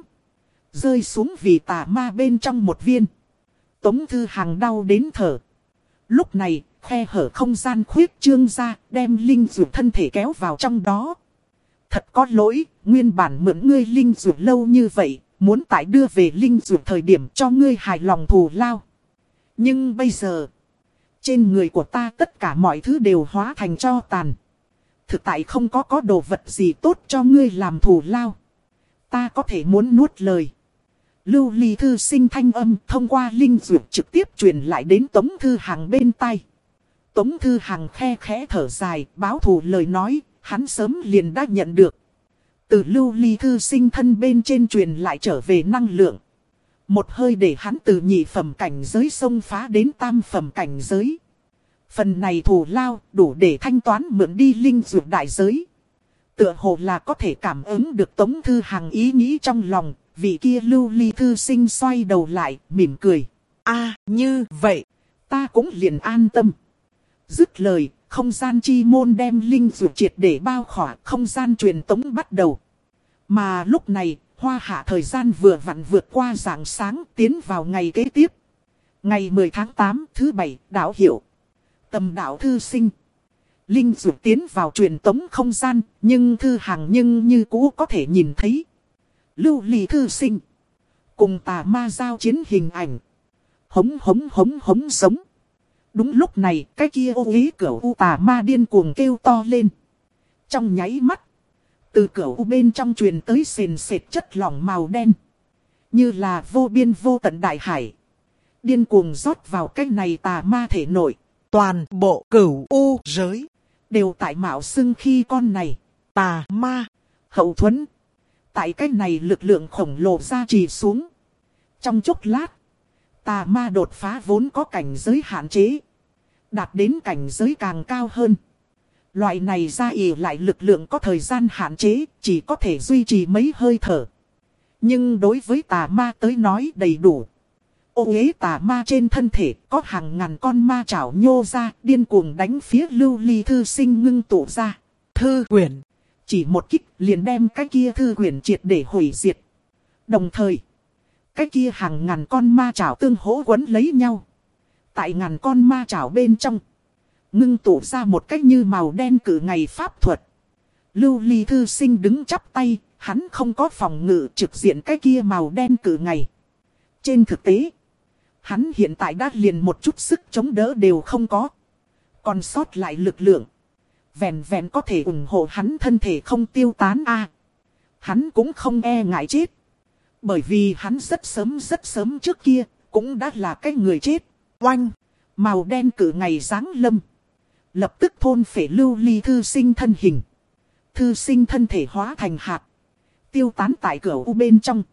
Rơi xuống vì tà ma bên trong một viên. Tống Thư Hằng đau đến thở. Lúc này, khe hở không gian khuyết trương ra, đem linh dược thân thể kéo vào trong đó. Thật có lỗi, nguyên bản mượn ngươi linh dược lâu như vậy, muốn tải đưa về linh dược thời điểm cho ngươi hài lòng thù lao. Nhưng bây giờ, trên người của ta tất cả mọi thứ đều hóa thành tro tàn. Thực tại không có có đồ vật gì tốt cho ngươi làm thù lao. Ta có thể muốn nuốt lời. Lưu ly thư sinh thanh âm thông qua linh dược trực tiếp truyền lại đến Tống Thư Hằng bên tai. Tống Thư Hằng khe khẽ thở dài, báo thù lời nói, hắn sớm liền đã nhận được. Từ lưu ly thư sinh thân bên trên truyền lại trở về năng lượng. Một hơi để hắn từ nhị phẩm cảnh giới xông phá đến tam phẩm cảnh giới. Phần này thù lao đủ để thanh toán mượn đi linh dược đại giới. Tựa hồ là có thể cảm ứng được Tống Thư Hằng ý nghĩ trong lòng. Vị kia lưu ly thư sinh xoay đầu lại, mỉm cười. À, như vậy, ta cũng liền an tâm. Dứt lời, không gian chi môn đem linh dược triệt để bao khỏa, không gian truyền tống bắt đầu. Mà lúc này, hoa hạ thời gian vừa vặn vượt qua rạng sáng tiến vào ngày kế tiếp. Ngày mười tháng tám thứ bảy, đạo hiệu. Tầm đạo thư sinh. Linh dược tiến vào truyền tống không gian, nhưng Thư Hằng nhưng như cũ có thể nhìn thấy. Lưu ly thư sinh. Cùng tà ma giao chiến hình ảnh. Hống hống hống hống sống. Đúng lúc này, cái kia ô uế cửu u tà ma điên cuồng kêu to lên. Trong nháy mắt, từ cửu u bên trong truyền tới sền sệt chất lỏng màu đen. Như là vô biên vô tận đại hải. Điên cuồng rót vào cái này tà ma thể nội. Toàn bộ cửu u giới đều tại mạo xưng khi con này. Tà ma hậu thuẫn. Tại cái này lực lượng khổng lồ ra trì xuống. Trong chốc lát, tà ma đột phá vốn có cảnh giới hạn chế. Đạt đến cảnh giới càng cao hơn. Loại này ra ỉ lại lực lượng có thời gian hạn chế, chỉ có thể duy trì mấy hơi thở. Nhưng đối với tà ma tới nói đầy đủ. Ô uế tà ma trên thân thể có hàng ngàn con ma chảo nhô ra, điên cuồng đánh phía lưu ly thư sinh ngưng tụ ra. Thư quyển. Chỉ một kích liền đem cái kia thư quyển triệt để hủy diệt. Đồng thời, cái kia hàng ngàn con ma chảo tương hỗ quấn lấy nhau. Tại ngàn con ma chảo bên trong, ngưng tụ ra một cách như màu đen cử ngày pháp thuật. Lưu ly thư sinh đứng chắp tay, hắn không có phòng ngự trực diện cái kia màu đen cử ngày. Trên thực tế, hắn hiện tại đã liền một chút sức chống đỡ đều không có. Còn sót lại lực lượng. Vẹn vẹn có thể ủng hộ hắn thân thể không tiêu tán a. À, hắn cũng không e ngại chết. Bởi vì hắn rất sớm rất sớm trước kia, cũng đã là cái người chết. Oanh, màu đen cử ngày giáng lâm. Lập tức thôn phệ lưu ly thư sinh thân hình. Thư sinh thân thể hóa thành hạt. Tiêu tán tại cửa u bên trong.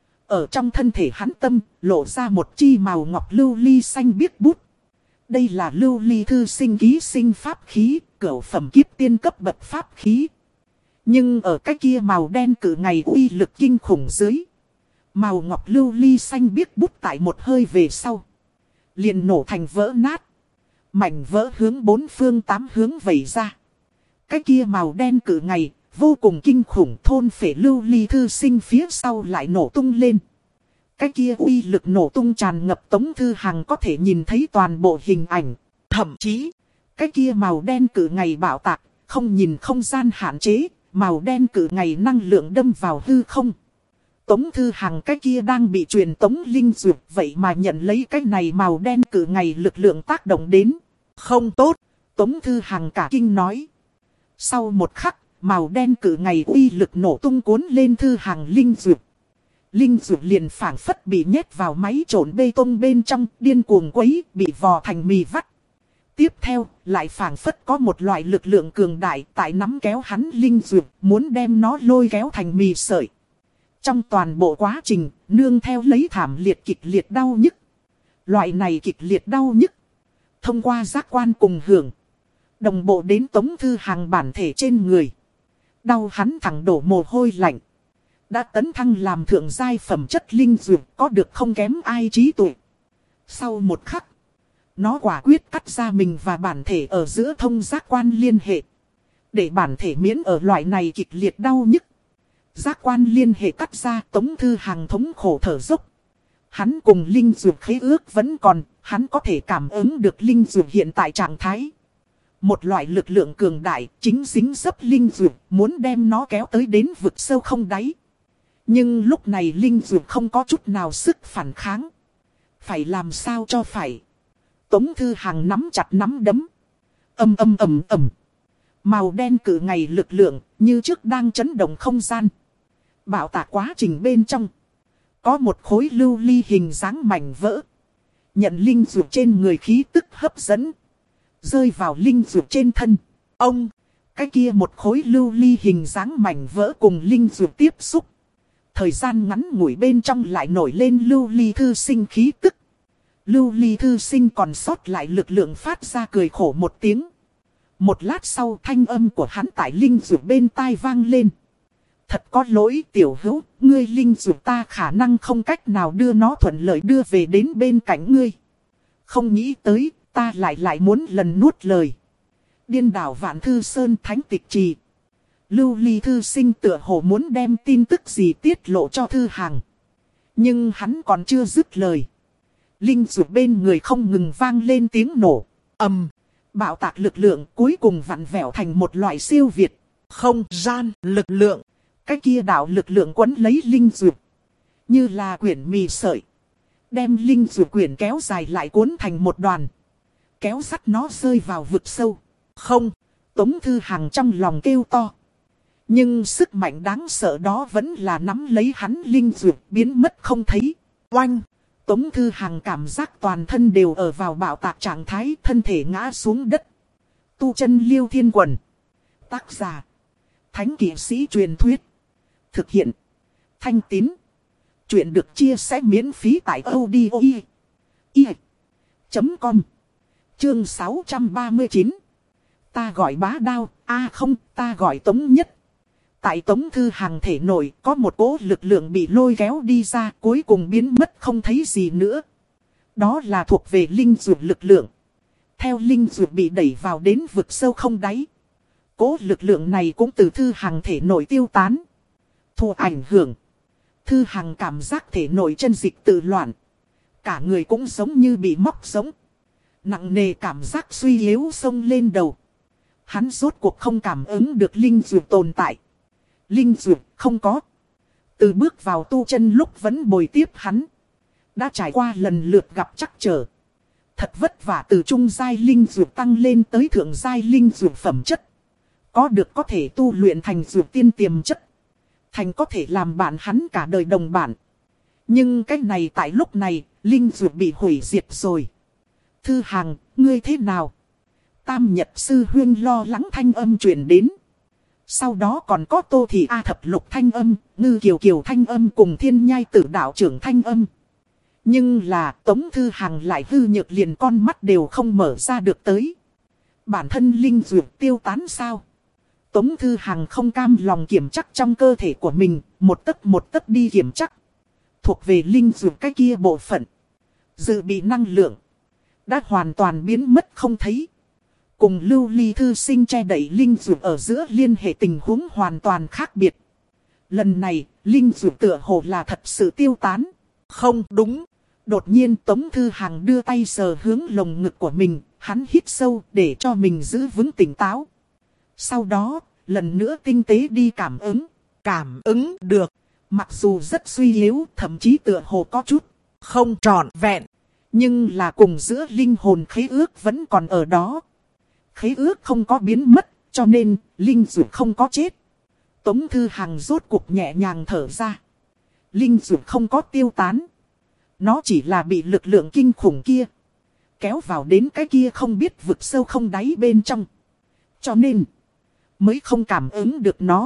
Ở trong thân thể hắn tâm, lộ ra một chi màu ngọc lưu ly xanh biếc bút. Đây là lưu ly thư sinh ký sinh pháp khí, cửu phẩm kiếp tiên cấp bậc pháp khí. Nhưng ở cái kia màu đen cử ngày uy lực kinh khủng dưới. Màu ngọc lưu ly xanh biếc bút tại một hơi về sau. Liền nổ thành vỡ nát. Mảnh vỡ hướng bốn phương tám hướng vẩy ra. Cái kia màu đen cử ngày, vô cùng kinh khủng thôn phệ lưu ly thư sinh phía sau lại nổ tung lên. Cái kia uy lực nổ tung tràn ngập Tống Thư Hằng có thể nhìn thấy toàn bộ hình ảnh. Thậm chí, cái kia màu đen cử ngày bạo tạc, không nhìn không gian hạn chế, màu đen cử ngày năng lượng đâm vào hư không. Tống Thư Hằng cái kia đang bị truyền tống linh dược, vậy mà nhận lấy cái này màu đen cử ngày lực lượng tác động đến. Không tốt, Tống Thư Hằng cả kinh nói. Sau một khắc, màu đen cử ngày uy lực nổ tung cuốn lên Thư Hằng linh dược. Linh dược liền phảng phất bị nhét vào máy trộn bê tông bên trong, điên cuồng quấy, bị vò thành mì vắt. Tiếp theo, lại phảng phất có một loại lực lượng cường đại tại nắm kéo hắn linh dược, muốn đem nó lôi kéo thành mì sợi. Trong toàn bộ quá trình, nương theo lấy thảm liệt kịch liệt đau nhức. Loại này kịch liệt đau nhức, thông qua giác quan cùng hưởng, đồng bộ đến Tống Thư Hằng bản thể trên người. Đau hắn thẳng đổ mồ hôi lạnh. Đã tấn thăng làm thượng giai phẩm chất linh dược, có được không kém ai trí tuệ. Sau một khắc, nó quả quyết cắt ra mình và bản thể ở giữa thông giác quan liên hệ. Để bản thể miễn ở loại này kịch liệt đau nhức. Giác quan liên hệ cắt ra, Tống Thư Hằng thống khổ thở dốc. Hắn cùng linh dược khế ước vẫn còn, hắn có thể cảm ứng được linh dược hiện tại trạng thái. Một loại lực lượng cường đại, chính dính dấp linh dược, muốn đem nó kéo tới đến vực sâu không đáy. Nhưng lúc này linh dược không có chút nào sức phản kháng. Phải làm sao cho phải. Tống Thư Hằng nắm chặt nắm đấm. Âm âm ầm ầm. Màu đen cự ngày lực lượng, như trước đang chấn động không gian. Bạo tạc quá trình bên trong. Có một khối lưu ly hình dáng mảnh vỡ. Nhận linh dược trên người khí tức hấp dẫn. Rơi vào linh dược trên thân. Ông, cái kia một khối lưu ly hình dáng mảnh vỡ cùng linh dược tiếp xúc. Thời gian ngắn ngủi bên trong lại nổi lên lưu ly thư sinh khí tức. Lưu ly thư sinh còn sót lại lực lượng phát ra cười khổ một tiếng. Một lát sau thanh âm của hắn tại linh dược bên tai vang lên. Thật có lỗi tiểu hữu, ngươi linh dược ta khả năng không cách nào đưa nó thuận lợi đưa về đến bên cạnh ngươi. Không nghĩ tới, ta lại lại muốn lần nuốt lời. Điên đảo Vạn Thư Sơn thánh tịch trì. Lưu ly thư sinh tựa hồ muốn đem tin tức gì tiết lộ cho Thư Hằng. Nhưng hắn còn chưa dứt lời. Linh dược bên người không ngừng vang lên tiếng nổ. Ầm. Bạo tạc lực lượng cuối cùng vặn vẹo thành một loại siêu việt. Không gian lực lượng. Cái kia đạo lực lượng quấn lấy linh dược. Như là quyển mì sợi. Đem linh dược quyển kéo dài lại cuốn thành một đoàn. Kéo sắt nó rơi vào vực sâu. Không. Tống Thư Hằng trong lòng kêu to. Nhưng sức mạnh đáng sợ đó vẫn là nắm lấy hắn linh dược biến mất không thấy. Oanh. Tống Thư Hằng cảm giác toàn thân đều ở vào bạo tạc trạng thái, thân thể ngã xuống đất. Tu chân Liêu Thiên Quần. Tác giả. Thánh kỵ sĩ truyền thuyết. Thực hiện. Thanh Tín. Chuyện được chia sẻ miễn phí tại audio chấm com. Chương sáu trăm ba mươi chín. Ta gọi bá đao, a à không, ta gọi Tống Nhất. Tại Tống Thư Hằng thể nội có một cỗ lực lượng bị lôi kéo đi ra cuối cùng biến mất không thấy gì nữa. Đó là thuộc về linh dược lực lượng. Theo linh dược bị đẩy vào đến vực sâu không đáy. Cỗ lực lượng này cũng từ Thư Hằng thể nội tiêu tán. Thụ ảnh hưởng. Thư Hằng cảm giác thể nội chân dịch tự loạn. Cả người cũng giống như bị móc sống. Nặng nề cảm giác suy yếu xông lên đầu. Hắn rốt cuộc không cảm ứng được linh dược tồn tại. Linh dược không có. Từ bước vào tu chân lúc vẫn bồi tiếp hắn. Đã trải qua lần lượt gặp trắc trở. Thật vất vả từ trung giai linh dược tăng lên tới thượng giai linh dược phẩm chất. Có được có thể tu luyện thành dược tiên tiềm chất. Thành có thể làm bạn hắn cả đời đồng bạn. Nhưng cái này tại lúc này, linh dược bị hủy diệt rồi. Thư Hằng, ngươi thế nào? Tam Nhật Sư Huyên lo lắng thanh âm truyền đến. Sau đó còn có Tô Thị A Thập Lục thanh âm, Ngư Kiều Kiều thanh âm cùng Thiên Nhai Tử đạo trưởng thanh âm. Nhưng là Tống Thư Hằng lại hư nhược liền con mắt đều không mở ra được tới. Bản thân linh dược tiêu tán sao? Tống Thư Hằng không cam lòng kiểm chắc trong cơ thể của mình, một tấc một tấc đi kiểm chắc. Thuộc về linh dược cái kia bộ phận. Dự bị năng lượng. Đã hoàn toàn biến mất không thấy. Cùng lưu ly thư sinh che đẩy linh dược ở giữa liên hệ tình huống hoàn toàn khác biệt. Lần này, linh dược tựa hồ là thật sự tiêu tán. Không đúng. Đột nhiên Tống Thư Hằng đưa tay sờ hướng lồng ngực của mình. Hắn hít sâu để cho mình giữ vững tỉnh táo. Sau đó, lần nữa tinh tế đi cảm ứng. Cảm ứng được. Mặc dù rất suy yếu, thậm chí tựa hồ có chút không trọn vẹn. Nhưng là cùng giữa linh hồn khế ước vẫn còn ở đó. Khế ước không có biến mất, cho nên linh dược không có chết. Tống Thư Hằng rốt cuộc nhẹ nhàng thở ra. Linh dược không có tiêu tán. Nó chỉ là bị lực lượng kinh khủng kia kéo vào đến cái kia không biết vực sâu không đáy bên trong. Cho nên mới không cảm ứng được nó.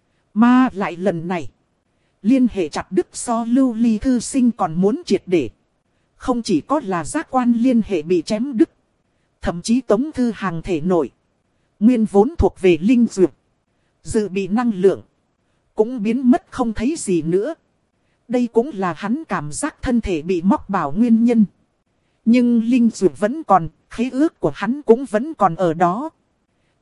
Mà lại lần này liên hệ chặt đứt so lưu ly thư sinh còn muốn triệt để. Không chỉ có là giác quan liên hệ bị chém đứt. Thậm chí Tống Thư Hằng thể nội nguyên vốn thuộc về linh dược. Dự bị năng lượng cũng biến mất không thấy gì nữa. Đây cũng là hắn cảm giác thân thể bị móc bảo nguyên nhân. Nhưng linh dược vẫn còn, khế ước của hắn cũng vẫn còn ở đó.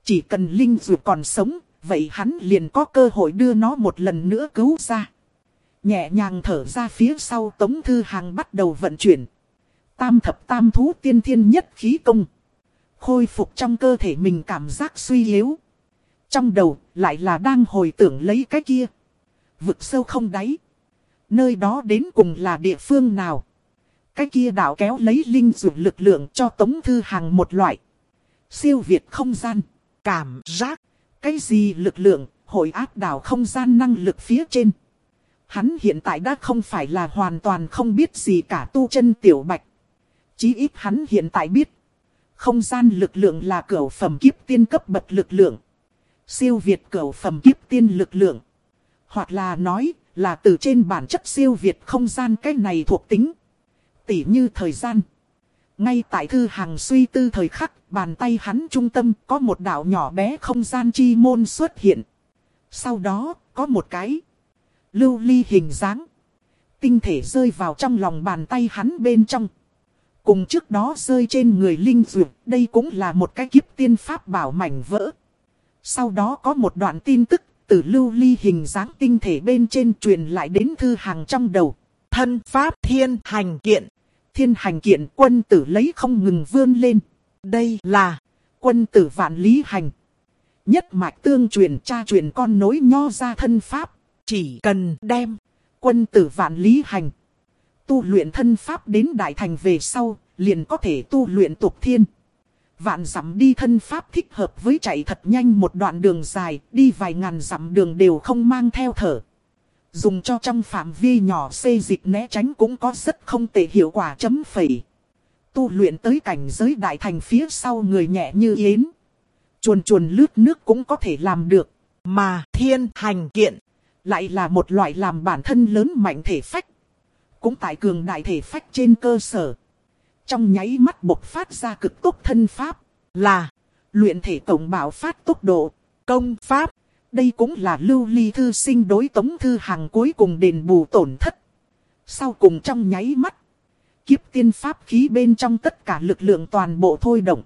Chỉ cần linh dược còn sống, vậy hắn liền có cơ hội đưa nó một lần nữa cứu ra. Nhẹ nhàng thở ra phía sau, Tống Thư Hàng bắt đầu vận chuyển tam thập tam thú tiên thiên nhất khí công. Khôi phục trong cơ thể mình cảm giác suy yếu. Trong đầu lại là đang hồi tưởng lấy cái kia. Vực sâu không đáy. Nơi đó đến cùng là địa phương nào? Cái kia đạo kéo lấy linh dược lực lượng cho Tống Thư Hàng một loại siêu việt không gian cảm giác. Cái gì lực lượng hội áp đảo không gian năng lực phía trên? Hắn hiện tại đã không phải là hoàn toàn không biết gì cả tu chân tiểu bạch. Chí ít hắn hiện tại biết. Không gian lực lượng là cửu phẩm kiếp tiên cấp bậc lực lượng. Siêu việt cửu phẩm kiếp tiên lực lượng. Hoặc là nói là từ trên bản chất siêu việt không gian cái này thuộc tính. Tỉ như thời gian. Ngay tại Thư Hàng suy tư thời khắc, bàn tay hắn trung tâm có một đạo nhỏ bé không gian chi môn xuất hiện. Sau đó có một cái lưu ly hình dáng tinh thể rơi vào trong lòng bàn tay hắn bên trong. Cùng trước đó rơi trên người linh dược, đây cũng là một cái kiếp tiên pháp bảo mảnh vỡ. Sau đó có một đoạn tin tức từ lưu ly hình dáng tinh thể bên trên truyền lại đến Thư Hàng trong đầu. Thân pháp thiên hành kiện. Thiên hành kiện quân tử lấy không ngừng vươn lên. Đây là quân tử vạn lý hành. Nhất mạch tương truyền, cha truyền con nối nho ra thân pháp. Chỉ cần đem quân tử vạn lý hành tu luyện thân pháp đến đại thành về sau, liền có thể tu luyện tục thiên. Vạn dặm đi thân pháp thích hợp với chạy thật nhanh một đoạn đường dài, đi vài ngàn dặm đường đều không mang theo thở. Dùng cho trong phạm vi nhỏ xê dịch né tránh cũng có rất không tệ hiệu quả chấm phẩy. Tu luyện tới cảnh giới đại thành phía sau người nhẹ như yến. Chuồn chuồn lướt nước cũng có thể làm được. Mà thiên hành kiện lại là một loại làm bản thân lớn mạnh thể phách. Cũng tại cường đại thể phách trên cơ sở. Trong nháy mắt bộc phát ra cực tốc thân pháp. Là luyện thể tổng bảo phát tốc độ. Công pháp. Đây cũng là lưu ly thư sinh đối Tống Thư Hàng cuối cùng đền bù tổn thất. Sau cùng trong nháy mắt. Kiếp tiên pháp khí bên trong tất cả lực lượng toàn bộ thôi động.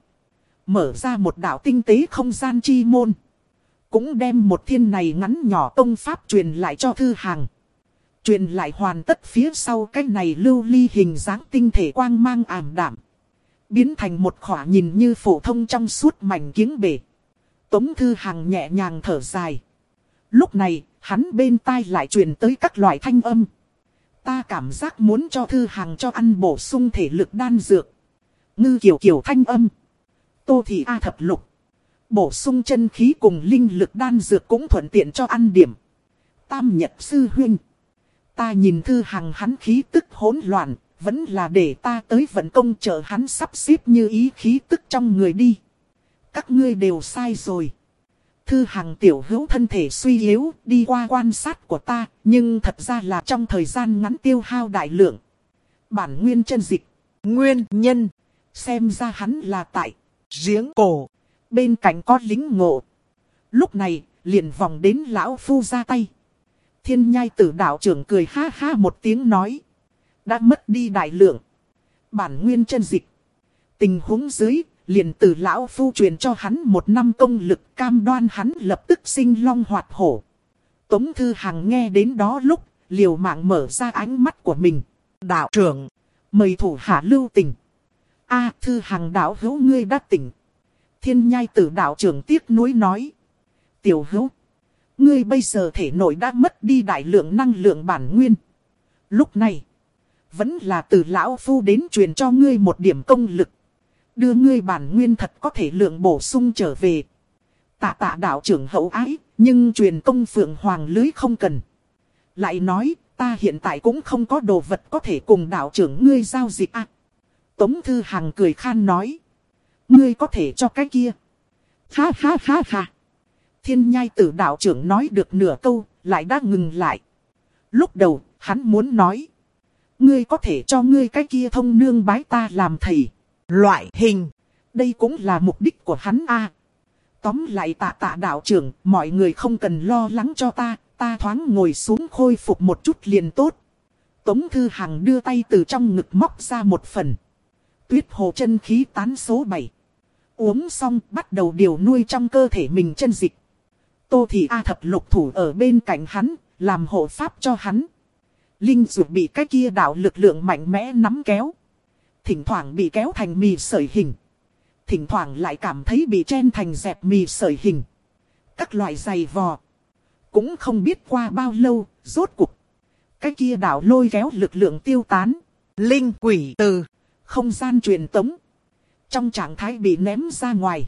Mở ra một đạo tinh tế không gian chi môn. Cũng đem một thiên này ngắn nhỏ công pháp truyền lại cho Thư Hàng. Truyền lại hoàn tất phía sau cái này lưu ly hình dáng tinh thể quang mang ảm đạm. Biến thành một khỏa nhìn như phổ thông trong suốt mảnh kiếng bể. Tống Thư Hàng nhẹ nhàng thở dài. Lúc này, hắn bên tai lại truyền tới các loại thanh âm. Ta cảm giác muốn cho Thư Hàng cho ăn bổ sung thể lực đan dược. Ngư kiểu kiểu thanh âm. Tô Thị A thập lục. Bổ sung chân khí cùng linh lực đan dược cũng thuận tiện cho ăn điểm. Tam Nhật sư huynh. Ta nhìn Thư Hàng hắn khí tức hỗn loạn. Vẫn là để ta tới vận công trợ hắn sắp xếp như ý khí tức trong người đi. Các ngươi đều sai rồi. Thư Hàng tiểu hữu thân thể suy yếu, đi qua quan sát của ta, nhưng thật ra là trong thời gian ngắn tiêu hao đại lượng. Bản nguyên chân dịch. Nguyên nhân. Xem ra hắn là tại giếng cổ. Bên cạnh có lính ngộ. Lúc này, liền vòng đến lão phu ra tay. Thiên nhai tử đạo trưởng cười ha ha một tiếng nói. Đã mất đi đại lượng. Bản nguyên chân dịch. Tình huống dưới, liền từ lão phu truyền cho hắn một năm công lực, cam đoan hắn lập tức sinh long hoạt hổ. Tống Thư Hàng nghe đến đó lúc, liều mạng mở ra ánh mắt của mình. Đạo trưởng, mời thủ hạ lưu tình. A Thư Hàng đạo hữu ngươi đã tỉnh. Thiên nhai tử đạo trưởng tiếc nuối nói. Tiểu hữu, ngươi bây giờ thể nội đã mất đi đại lượng năng lượng bản nguyên. Lúc này, vẫn là từ lão phu đến truyền cho ngươi một điểm công lực. Đưa ngươi bản nguyên thật có thể lượng bổ sung trở về. Tạ tạ đạo trưởng hậu ái, nhưng truyền công phượng hoàng lưới không cần. Lại nói, ta hiện tại cũng không có đồ vật có thể cùng đạo trưởng ngươi giao dịch à. Tống Thư Hàng cười khan nói. Ngươi có thể cho cái kia. Ha ha ha ha. Thiên nhai tử đạo trưởng nói được nửa câu, lại đã ngừng lại. Lúc đầu, hắn muốn nói. Ngươi có thể cho ngươi cái kia thông nương bái ta làm thầy. Loại hình. Đây cũng là mục đích của hắn a. À, tóm lại tạ tạ đạo trưởng, mọi người không cần lo lắng cho ta, ta thoáng ngồi xuống khôi phục một chút liền tốt. Tống Thư Hàng đưa tay từ trong ngực móc ra một phần. Tuyết hồ chân khí tán số bảy. Uống xong bắt đầu điều nuôi trong cơ thể mình chân dịch. Tô Thị A thập lục thủ ở bên cạnh hắn, làm hộ pháp cho hắn. Linh Dược bị cái kia đạo lực lượng mạnh mẽ nắm kéo. Thỉnh thoảng bị kéo thành mì sợi hình. Thỉnh thoảng lại cảm thấy bị chen thành dẹp mì sợi hình. Các loại giày vò. Cũng không biết qua bao lâu, rốt cuộc. Cái kia đạo lôi kéo lực lượng tiêu tán. Linh quỷ từ không gian truyền tống. Trong trạng thái bị ném ra ngoài.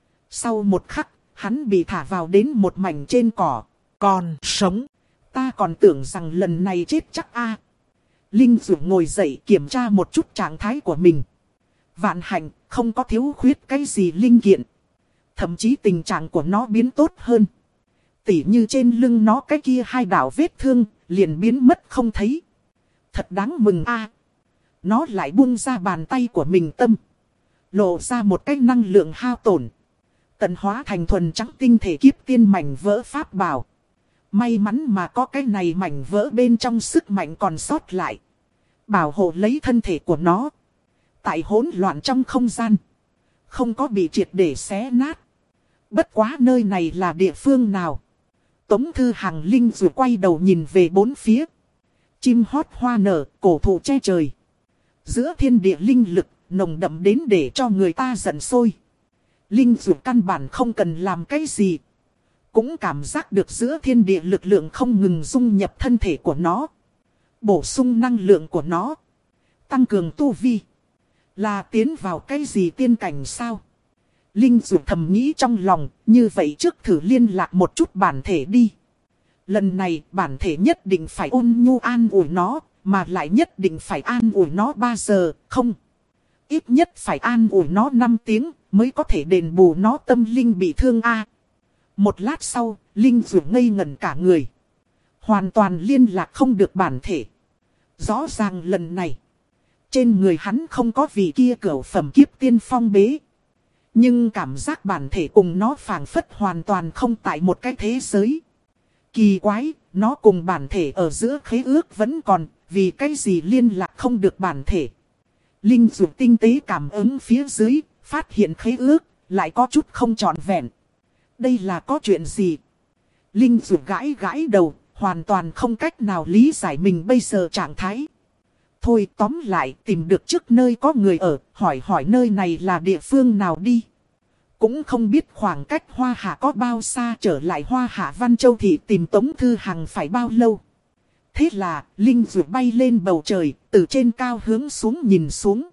Sau một khắc, hắn bị thả vào đến một mảnh trên cỏ. Còn sống. Ta còn tưởng rằng lần này chết chắc a. Linh Dược ngồi dậy kiểm tra một chút trạng thái của mình. Vạn hạnh, không có thiếu khuyết cái gì linh kiện. Thậm chí tình trạng của nó biến tốt hơn. Tỉ như trên lưng nó cái kia hai đạo vết thương, liền biến mất không thấy. Thật đáng mừng a. Nó lại buông ra bàn tay của mình tâm. Lộ ra một cái năng lượng hao tổn. Tận hóa thành thuần trắng tinh thể kiếp tiên mảnh vỡ pháp bảo. May mắn mà có cái này mảnh vỡ bên trong sức mạnh còn sót lại. Bảo hộ lấy thân thể của nó. Tại hỗn loạn trong không gian. Không có bị triệt để xé nát. Bất quá nơi này là địa phương nào? Tống Thư Hằng Linh dù quay đầu nhìn về bốn phía. Chim hót hoa nở, cổ thụ che trời. Giữa thiên địa linh lực, nồng đậm đến để cho người ta giận sôi. Linh dù căn bản không cần làm cái gì. Cũng cảm giác được giữa thiên địa lực lượng không ngừng dung nhập thân thể của nó. Bổ sung năng lượng của nó. Tăng cường tu vi. Là tiến vào cái gì tiên cảnh sao? Linh dù thầm nghĩ trong lòng, như vậy trước thử liên lạc một chút bản thể đi. Lần này bản thể nhất định phải ôn nhu an ủi nó, mà lại nhất định phải an ủi nó ba giờ, không. Ít nhất phải an ủi nó năm tiếng, mới có thể đền bù nó tâm linh bị thương a. Một lát sau, Linh dù ngây ngẩn cả người. Hoàn toàn liên lạc không được bản thể. Rõ ràng lần này, trên người hắn không có vị kia cửu phẩm kiếp tiên phong bế. Nhưng cảm giác bản thể cùng nó phảng phất hoàn toàn không tại một cái thế giới. Kỳ quái, nó cùng bản thể ở giữa khế ước vẫn còn, vì cái gì liên lạc không được bản thể. Linh dù tinh tế cảm ứng phía dưới, phát hiện khế ước, lại có chút không trọn vẹn. Đây là có chuyện gì? Linh dù gãi gãi đầu, hoàn toàn không cách nào lý giải mình bây giờ trạng thái. Thôi tóm lại tìm được trước nơi có người ở, hỏi hỏi nơi này là địa phương nào đi. Cũng không biết khoảng cách Hoa Hạ có bao xa, trở lại Hoa Hạ Văn Châu Thị tìm Tống Thư Hằng phải bao lâu. Thế là, Linh dù bay lên bầu trời, từ trên cao hướng xuống nhìn xuống.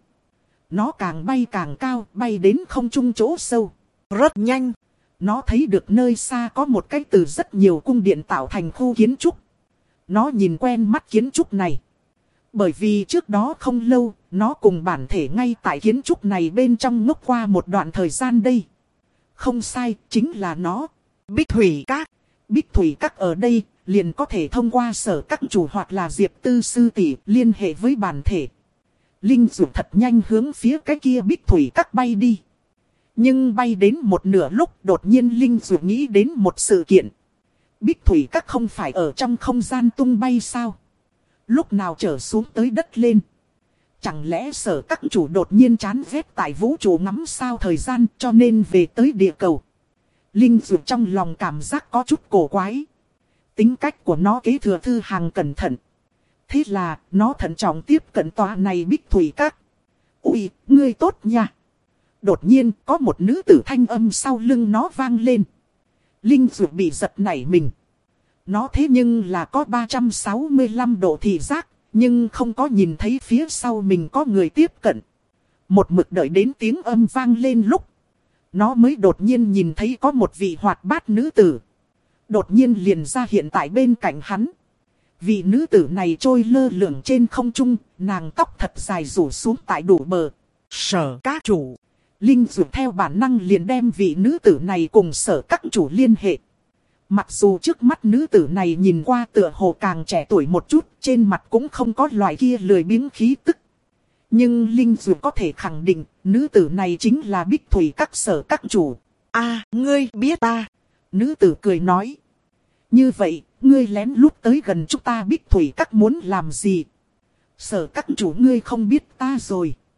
Nó càng bay càng cao, bay đến không trung chỗ sâu. Rất nhanh, nó thấy được nơi xa có một cái từ rất nhiều cung điện tạo thành khu kiến trúc. Nó nhìn quen mắt kiến trúc này. Bởi vì trước đó không lâu, nó cùng bản thể ngay tại kiến trúc này bên trong ngốc qua một đoạn thời gian đây. Không sai, chính là nó. Bích Thủy Các. Bích Thủy Các ở đây, liền có thể thông qua sở các chủ hoặc là Diệp Tư Sư tỷ liên hệ với bản thể. Linh dù thật nhanh hướng phía cái kia Bích Thủy Các bay đi. Nhưng bay đến một nửa lúc đột nhiên Linh dù nghĩ đến một sự kiện. Bích Thủy Các không phải ở trong không gian tung bay sao? Lúc nào trở xuống tới đất lên? Chẳng lẽ sở các chủ đột nhiên chán ghét tại vũ trụ ngắm sao thời gian cho nên về tới địa cầu? Linh dù trong lòng cảm giác có chút cổ quái. Tính cách của nó kế thừa Thư Hằng cẩn thận. Thế là nó thận trọng tiếp cận tòa này Bích Thủy Các. Ui, ngươi tốt nha. Đột nhiên có một nữ tử thanh âm sau lưng nó vang lên. Linh dù bị giật nảy mình. Nó thế nhưng là có ba trăm sáu mươi lăm độ thị giác, nhưng không có nhìn thấy phía sau mình có người tiếp cận. Một mực đợi đến tiếng âm vang lên lúc, nó mới đột nhiên nhìn thấy có một vị hoạt bát nữ tử. Đột nhiên liền ra hiện tại bên cạnh hắn. Vị nữ tử này trôi lơ lửng trên không trung, nàng tóc thật dài rủ xuống tại đủ bờ. Sở các chủ. Linh dù theo bản năng liền đem vị nữ tử này cùng sở các chủ liên hệ. Mặc dù trước mắt nữ tử này nhìn qua tựa hồ càng trẻ tuổi một chút, trên mặt cũng không có loại kia lười biếng khí tức. Nhưng Linh dù có thể khẳng định, nữ tử này chính là Bích Thủy Các sở các chủ. À, ngươi biết ta. Nữ tử cười nói. Như vậy, ngươi lén lút tới gần chúng ta Bích Thủy Các muốn làm gì? Sở các chủ ngươi không biết ta rồi.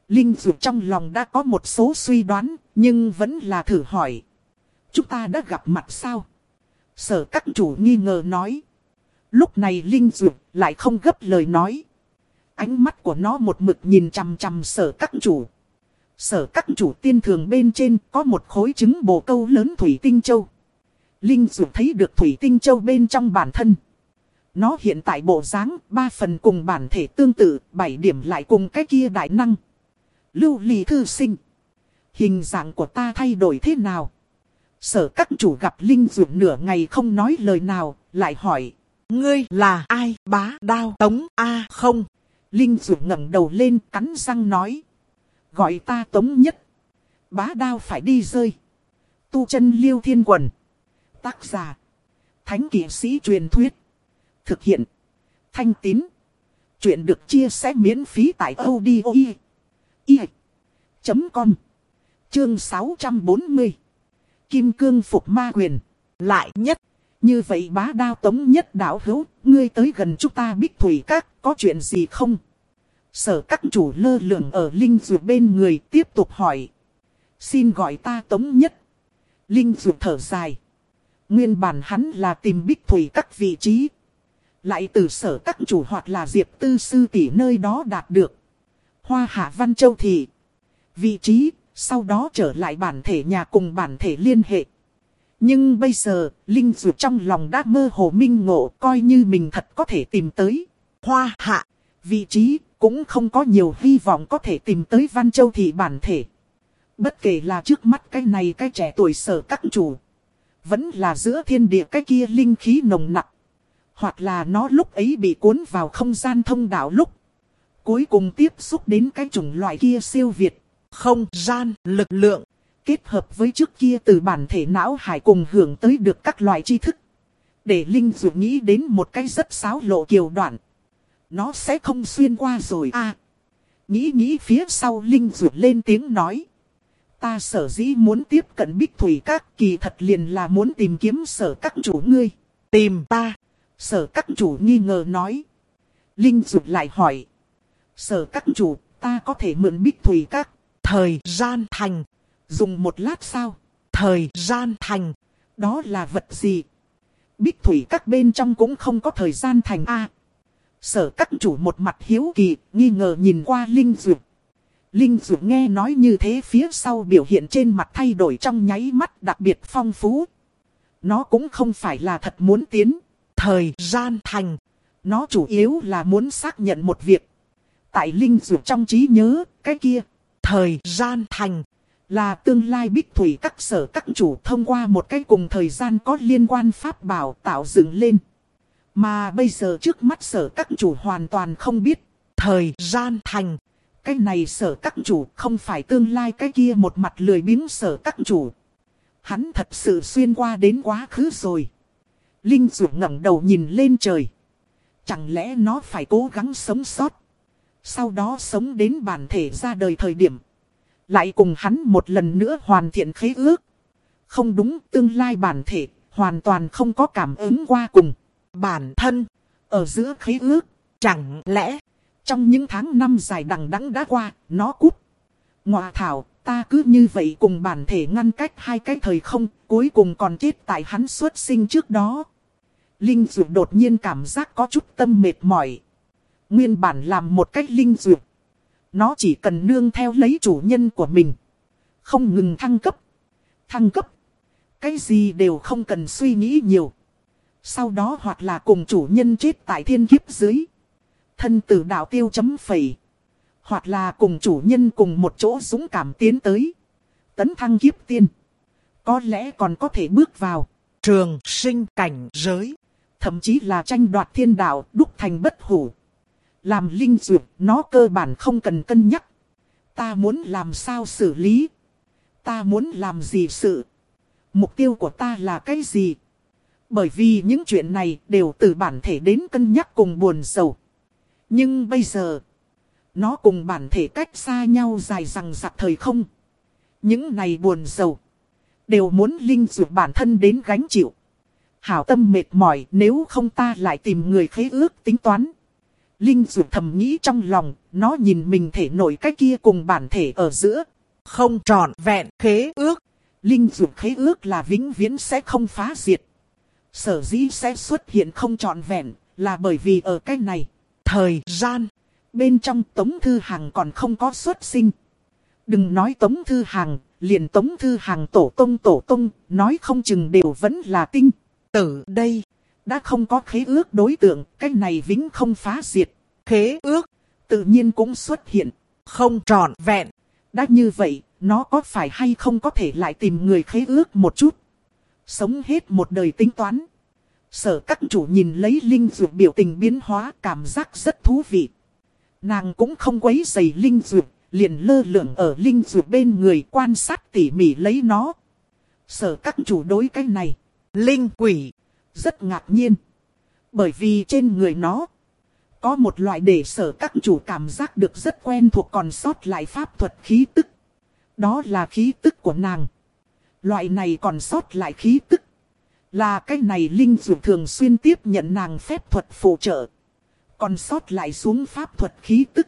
Linh Dược trong lòng đã có một số suy đoán, nhưng vẫn là thử hỏi. Chúng ta đã gặp mặt sao? Sở các chủ nghi ngờ nói. Lúc này Linh Dược lại không gấp lời nói. Ánh mắt của nó một mực nhìn chằm chằm sở các chủ. Sở các chủ tiên thường bên trên có một khối trứng bồ câu lớn thủy tinh châu. Linh Dược thấy được thủy tinh châu bên trong bản thân. Nó hiện tại bộ dáng, ba phần cùng bản thể tương tự, bảy điểm lại cùng cái kia đại năng. Lưu Ly thư sinh. Hình dạng của ta thay đổi thế nào? Sở các chủ gặp Linh Dược nửa ngày không nói lời nào, lại hỏi. Ngươi là ai? Bá Đao Tống A không? Linh Dược ngẩng đầu lên cắn răng nói. Gọi ta Tống Nhất. Bá đao phải đi rơi. Tu chân Liêu Thiên Quần. Tác giả. Thánh kỵ sĩ truyền thuyết. Thực hiện. Thanh Tín. Chuyện được chia sẻ miễn phí tại audio i chấm com. Chương sáu trăm bốn mươi. Kim cương phục ma quyền. Lại nhất. Như vậy Bá Đao Tống Nhất đạo hữu, ngươi tới gần chúng ta Bích Thủy Các, có chuyện gì không? Sở các chủ lơ lửng ở Linh Dược bên người tiếp tục hỏi. Xin gọi ta Tống Nhất. Linh Dược thở dài. Nguyên bản hắn là tìm Bích Thủy Các vị trí. Lại từ sở các chủ hoặc là Diệp Tư Sư tỷ nơi đó đạt được. Hoa Hạ Văn Châu Thị. Vị trí, sau đó trở lại bản thể nhà cùng bản thể liên hệ. Nhưng bây giờ, Linh Dược trong lòng đã mơ hồ minh ngộ, coi như mình thật có thể tìm tới. Hoa Hạ, vị trí, cũng không có nhiều hy vọng có thể tìm tới Văn Châu Thị bản thể. Bất kể là trước mắt cái này cái trẻ tuổi sở các chủ. Vẫn là giữa thiên địa cái kia linh khí nồng nặc. Hoặc là nó lúc ấy bị cuốn vào không gian thông đạo lúc. Cuối cùng tiếp xúc đến cái chủng loại kia siêu việt. Không gian lực lượng. Kết hợp với trước kia từ bản thể não hải cùng hưởng tới được các loại tri thức. Để Linh Dược nghĩ đến một cái rất xáo lộ kiều đoạn. Nó sẽ không xuyên qua rồi à. Nghĩ nghĩ phía sau Linh Dược lên tiếng nói. Ta sở dĩ muốn tiếp cận Bích Thủy Các kỳ thật liền là muốn tìm kiếm sở các chủ ngươi. Tìm ta. Sở các chủ nghi ngờ nói. Linh Dược lại hỏi. Sở các chủ, ta có thể mượn Bích Thủy Các. Thời gian thành. Dùng một lát sao? Thời gian thành. Đó là vật gì? Bích Thủy Các bên trong cũng không có thời gian thành a. À, sở các chủ một mặt hiếu kỳ, nghi ngờ nhìn qua Linh Dược. Linh Dược nghe nói như thế phía sau biểu hiện trên mặt thay đổi trong nháy mắt đặc biệt phong phú. Nó cũng không phải là thật muốn tiến. Thời gian thành. Nó chủ yếu là muốn xác nhận một việc. Tại Linh Dược trong trí nhớ, cái kia. Thời gian thành. Là tương lai Bích Thủy Các sở các chủ thông qua một cái cùng thời gian có liên quan pháp bảo tạo dựng lên. Mà bây giờ trước mắt sở các chủ hoàn toàn không biết. Thời gian thành. Cái này sở các chủ không phải tương lai cái kia một mặt lười biếng sở các chủ. Hắn thật sự xuyên qua đến quá khứ rồi. Linh Dược ngẩng đầu nhìn lên trời. Chẳng lẽ nó phải cố gắng sống sót. Sau đó sống đến bản thể ra đời thời điểm. Lại cùng hắn một lần nữa hoàn thiện khế ước. Không đúng, tương lai bản thể hoàn toàn không có cảm ứng qua cùng bản thân ở giữa khế ước. Chẳng lẽ trong những tháng năm dài đằng đẵng đã qua, nó cút. Ngọa thảo, ta cứ như vậy cùng bản thể ngăn cách hai cái thời không, cuối cùng còn chết tại hắn xuất sinh trước đó. Linh Dược đột nhiên cảm giác có chút tâm mệt mỏi. Nguyên bản làm một cách Linh Dược. Nó chỉ cần nương theo lấy chủ nhân của mình. Không ngừng thăng cấp. Thăng cấp. Cái gì đều không cần suy nghĩ nhiều. Sau đó hoặc là cùng chủ nhân chết tại thiên kiếp dưới. Thân tử đạo tiêu chấm phẩy. Hoặc là cùng chủ nhân cùng một chỗ dũng cảm tiến tới. Tấn thăng kiếp tiên. Có lẽ còn có thể bước vào trường sinh cảnh giới. Thậm chí là tranh đoạt thiên đạo, đúc thành bất hủ. Làm Linh Dược, nó cơ bản không cần cân nhắc. Ta muốn làm sao xử lý? Ta muốn làm gì sự? Mục tiêu của ta là cái gì? Bởi vì những chuyện này đều từ bản thể đến cân nhắc cùng buồn sầu. Nhưng bây giờ, nó cùng bản thể cách xa nhau dài rằng rạc thời không. Những này buồn sầu, đều muốn Linh Dược bản thân đến gánh chịu. Hảo tâm mệt mỏi, nếu không ta lại tìm người khế ước tính toán. Linh Dược thầm nghĩ trong lòng, nó nhìn mình thể nổi cái kia cùng bản thể ở giữa. Không trọn vẹn khế ước. Linh Dược khế ước là vĩnh viễn sẽ không phá diệt. Sở dĩ sẽ xuất hiện không trọn vẹn, là bởi vì ở cái này, thời gian, bên trong Tống Thư Hàng còn không có xuất sinh. Đừng nói Tống Thư Hàng, liền Tống Thư Hàng tổ tông tổ tông, nói không chừng đều vẫn là tinh. Từ đây, đã không có khế ước đối tượng, cái này vĩnh không phá diệt. Khế ước, tự nhiên cũng xuất hiện. Không trọn vẹn. Đã như vậy, nó có phải hay không có thể lại tìm người khế ước một chút. Sống hết một đời tính toán. Sở các chủ nhìn lấy Linh Dược biểu tình biến hóa, cảm giác rất thú vị. Nàng cũng không quấy rầy Linh Dược, liền lơ lửng ở Linh Dược bên người quan sát tỉ mỉ lấy nó. Sở các chủ đối cái này, Linh quỷ, rất ngạc nhiên. Bởi vì trên người nó, có một loại để sở các chủ cảm giác được rất quen thuộc còn sót lại pháp thuật khí tức. Đó là khí tức của nàng. Loại này còn sót lại khí tức, là cái này Linh Dược thường xuyên tiếp nhận nàng phép thuật phụ trợ. Còn sót lại xuống pháp thuật khí tức.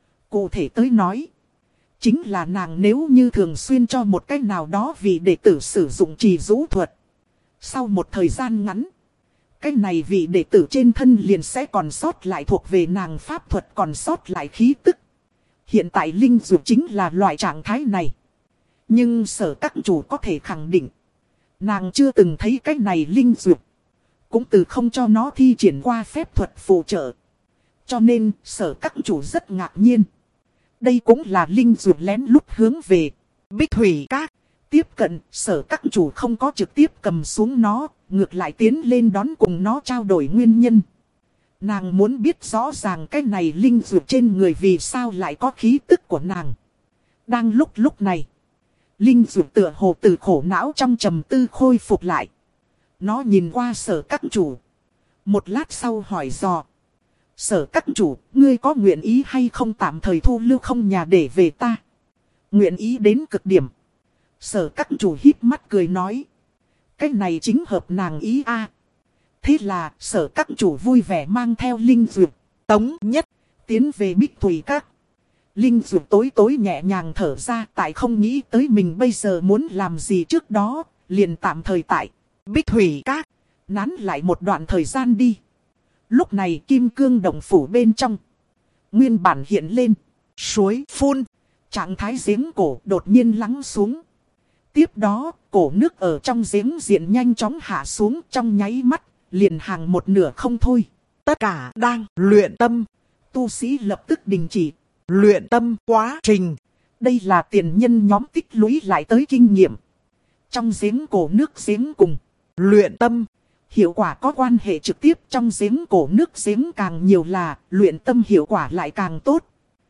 Cụ thể tới nói, chính là nàng nếu như thường xuyên cho một cách nào đó vì đệ tử sử dụng trì rũ thuật. Sau một thời gian ngắn, cái này vị đệ tử trên thân liền sẽ còn sót lại thuộc về nàng pháp thuật còn sót lại khí tức. Hiện tại Linh Dược chính là loại trạng thái này. Nhưng sở các chủ có thể khẳng định, nàng chưa từng thấy cái này Linh Dược. Cũng từ không cho nó thi triển qua phép thuật phụ trợ. Cho nên sở các chủ rất ngạc nhiên. Đây cũng là Linh Dược lén lút hướng về Bích Thủy Các. Tiếp cận, sở các chủ không có trực tiếp cầm xuống nó, ngược lại tiến lên đón cùng nó trao đổi nguyên nhân. Nàng muốn biết rõ ràng cái này Linh Dược trên người vì sao lại có khí tức của nàng. Đang lúc lúc này, Linh Dược tựa hồ từ khổ não trong trầm tư khôi phục lại. Nó nhìn qua sở các chủ. Một lát sau hỏi dò. Sở các chủ, ngươi có nguyện ý hay không tạm thời thu lưu không nhà để về ta? Nguyện ý đến cực điểm. Sở các chủ híp mắt cười nói. Cái này chính hợp nàng ý a. Thế là sở các chủ vui vẻ mang theo Linh Dược, Tống Nhất, tiến về Bích Thủy Các. Linh Dược tối tối nhẹ nhàng thở ra tại không nghĩ tới mình bây giờ muốn làm gì trước đó, liền tạm thời tại Bích Thủy Các, nán lại một đoạn thời gian đi. Lúc này Kim Cương Động Phủ bên trong, nguyên bản hiện lên, suối phun, trạng thái giếng cổ đột nhiên lắng xuống. Tiếp đó, cổ nước ở trong giếng diện nhanh chóng hạ xuống trong nháy mắt, liền hàng một nửa không thôi. Tất cả đang luyện tâm. Tu sĩ lập tức đình chỉ. Luyện tâm quá trình. Đây là tiền nhân nhóm tích lũy lại tới kinh nghiệm. Trong giếng cổ nước giếng cùng luyện tâm, hiệu quả có quan hệ trực tiếp. Trong giếng cổ nước giếng càng nhiều là luyện tâm hiệu quả lại càng tốt.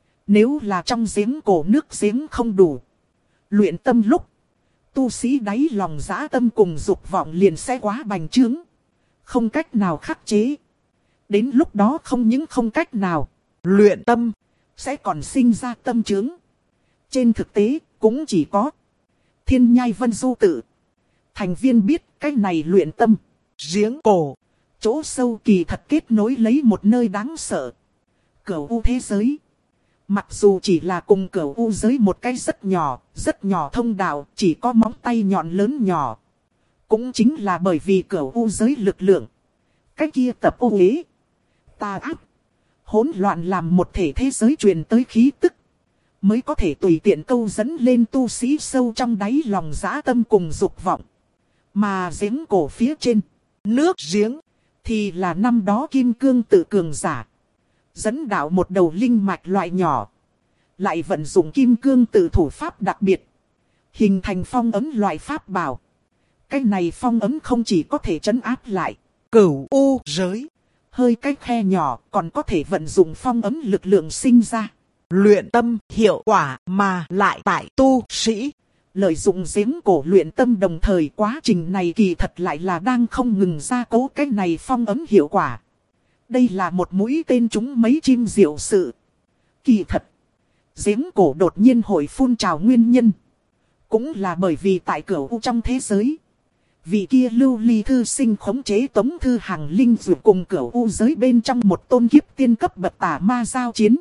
Nếu là trong giếng cổ nước giếng không đủ, luyện tâm lúc tu sĩ đáy lòng dã tâm cùng dục vọng liền sẽ quá bành trướng, không cách nào khắc chế. Đến lúc đó không những không cách nào luyện tâm, sẽ còn sinh ra tâm chướng. Trên thực tế cũng chỉ có Thiên Nhai Vân Du Tự thành viên biết cái này luyện tâm. Giếng cổ, chỗ sâu kỳ thật kết nối lấy một nơi đáng sợ, Cửu U thế giới. Mặc dù chỉ là cùng Cửu U giới một cái rất nhỏ, rất nhỏ thông đạo, chỉ có móng tay nhọn lớn nhỏ. Cũng chính là bởi vì Cửu U giới lực lượng, cái kia tập ô uế, tà ác, hỗn loạn làm một thể thế giới truyền tới khí tức, mới có thể tùy tiện câu dẫn lên tu sĩ sâu trong đáy lòng dã tâm cùng dục vọng. Mà giếng cổ phía trên, nước giếng, thì là năm đó Kim Cương tự cường giả. Dẫn đạo một đầu linh mạch loại nhỏ, lại vận dụng Kim Cương tự thủ pháp đặc biệt, hình thành phong ấm loại pháp bảo. Cái này phong ấm không chỉ có thể trấn áp lại Cửu U giới, hơi cái khe nhỏ còn có thể vận dụng phong ấm lực lượng sinh ra luyện tâm hiệu quả, mà lại tại tu sĩ lợi dụng giếng cổ luyện tâm, đồng thời quá trình này kỳ thật lại là đang không ngừng gia cố cái này phong ấm hiệu quả. Đây là một mũi tên trúng mấy chim diệu sự. Kỳ thật, giếng cổ đột nhiên hội phun trào nguyên nhân cũng là bởi vì tại Cửu U trong thế giới, Vị kia lưu ly thư sinh khống chế Tống Thư Hằng linh dược cùng cửu u giới bên trong một tôn kiếp tiên cấp bậc tà ma giao chiến.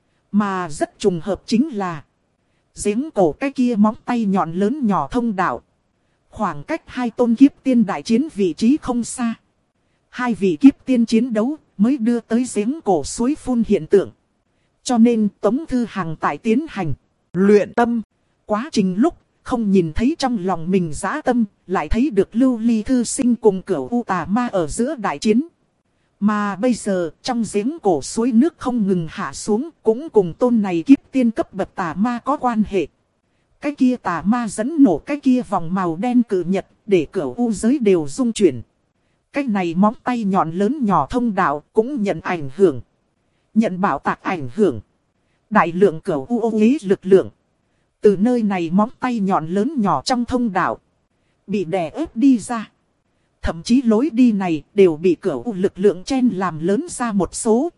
Mà rất trùng hợp chính là giếng cổ cái kia móng tay nhọn lớn nhỏ thông đạo. Khoảng cách hai tôn kiếp tiên đại chiến vị trí không xa. Hai vị kiếp tiên chiến đấu mới đưa tới giếng cổ suối phun hiện tượng. Cho nên Tống Thư Hằng tại tiến hành luyện tâm. Quá trình lúc không nhìn thấy trong lòng mình dã tâm, lại thấy được lưu ly thư sinh cùng cửu u tà ma ở giữa đại chiến. Mà bây giờ trong giếng cổ suối nước không ngừng hạ xuống, cũng cùng tôn này kiếp tiên cấp bậc tà ma có quan hệ. Cái kia tà ma dẫn nổ cái kia vòng màu đen cự nhật, để cửu u giới đều rung chuyển. Cái này móng tay nhọn lớn nhỏ thông đạo cũng nhận ảnh hưởng. Nhận bảo tạc ảnh hưởng. Đại lượng cửu u ô uế lực lượng từ nơi này móng tay nhọn lớn nhỏ trong thông đạo bị đè ép đi ra. Thậm chí lối đi này đều bị cửu u lực lượng chen làm lớn ra một số.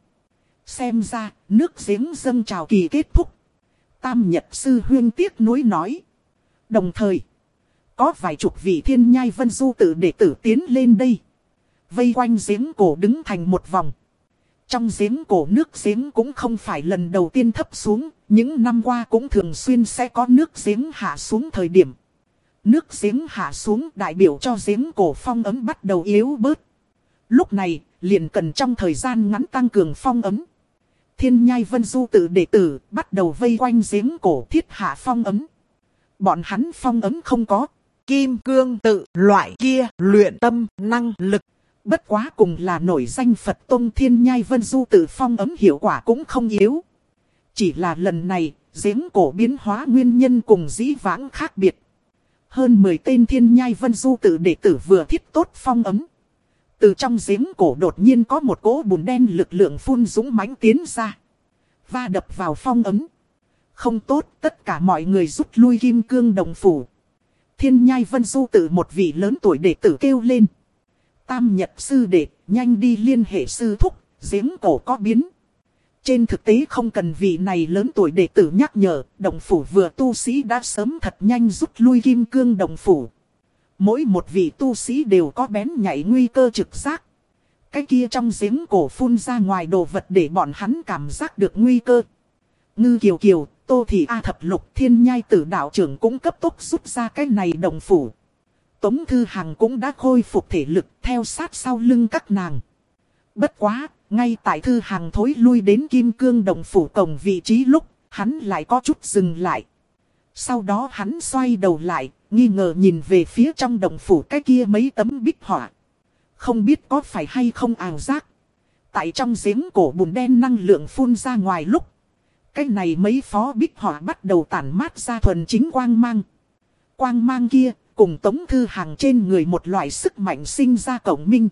Xem ra nước giếng dâng trào kỳ kết thúc. Tam Nhật Sư Huyên tiếc nuối nói. Đồng thời có vài chục vị Thiên Nhai Vân Du tự đệ tử tiến lên đây, vây quanh giếng cổ đứng thành một vòng. Trong giếng cổ nước giếng cũng không phải lần đầu tiên thấp xuống, những năm qua cũng thường xuyên sẽ có nước giếng hạ xuống thời điểm. Nước giếng hạ xuống đại biểu cho giếng cổ phong ấm bắt đầu yếu bớt. Lúc này, liền cần trong thời gian ngắn tăng cường phong ấm. Thiên Nhai Vân Du tự đệ tử bắt đầu vây quanh giếng cổ thiết hạ phong ấm. Bọn hắn phong ấm không có kim cương tự loại kia luyện tâm năng lực. Bất quá cùng là nổi danh Phật Tông Thiên Nhai Vân Du tự phong ấm hiệu quả cũng không yếu. Chỉ là lần này, giếng cổ biến hóa nguyên nhân cùng dĩ vãng khác biệt. Hơn mười tên Thiên Nhai Vân Du tự đệ tử vừa thiết tốt phong ấm. Từ trong giếng cổ đột nhiên có một cỗ bùn đen lực lượng phun dũng mãnh tiến ra. Va đập vào phong ấm. Không tốt, tất cả mọi người rút lui kim cương đồng phủ. Thiên Nhai Vân Du tự một vị lớn tuổi đệ tử kêu lên. Tam Nhật Sư đệ, nhanh đi liên hệ sư thúc, giếng cổ có biến. Trên thực tế không cần vị này lớn tuổi đệ tử nhắc nhở, đồng phủ vừa tu sĩ đã sớm thật nhanh rút lui kim cương đồng phủ. Mỗi một vị tu sĩ đều có bén nhạy nguy cơ trực giác. Cái kia trong giếng cổ phun ra ngoài đồ vật để bọn hắn cảm giác được nguy cơ. Ngư Kiều Kiều, Tô Thị A Thập Lục Thiên Nhai Tử đạo trưởng cũng cấp tốc rút ra cái này đồng phủ. Tống Thư Hằng cũng đã khôi phục thể lực theo sát sau lưng các nàng. Bất quá, ngay tại Thư Hằng thối lui đến kim cương đồng phủ cổng vị trí lúc, hắn lại có chút dừng lại. Sau đó hắn xoay đầu lại, nghi ngờ nhìn về phía trong đồng phủ cái kia mấy tấm bích họa. Không biết có phải hay không ảo giác. Tại trong giếng cổ bùn đen năng lượng phun ra ngoài lúc, cái này mấy phó bích họa bắt đầu tản mát ra thuần chính quang mang. Quang mang kia cùng Tống Thư Hằng trên người một loại sức mạnh sinh ra cộng minh.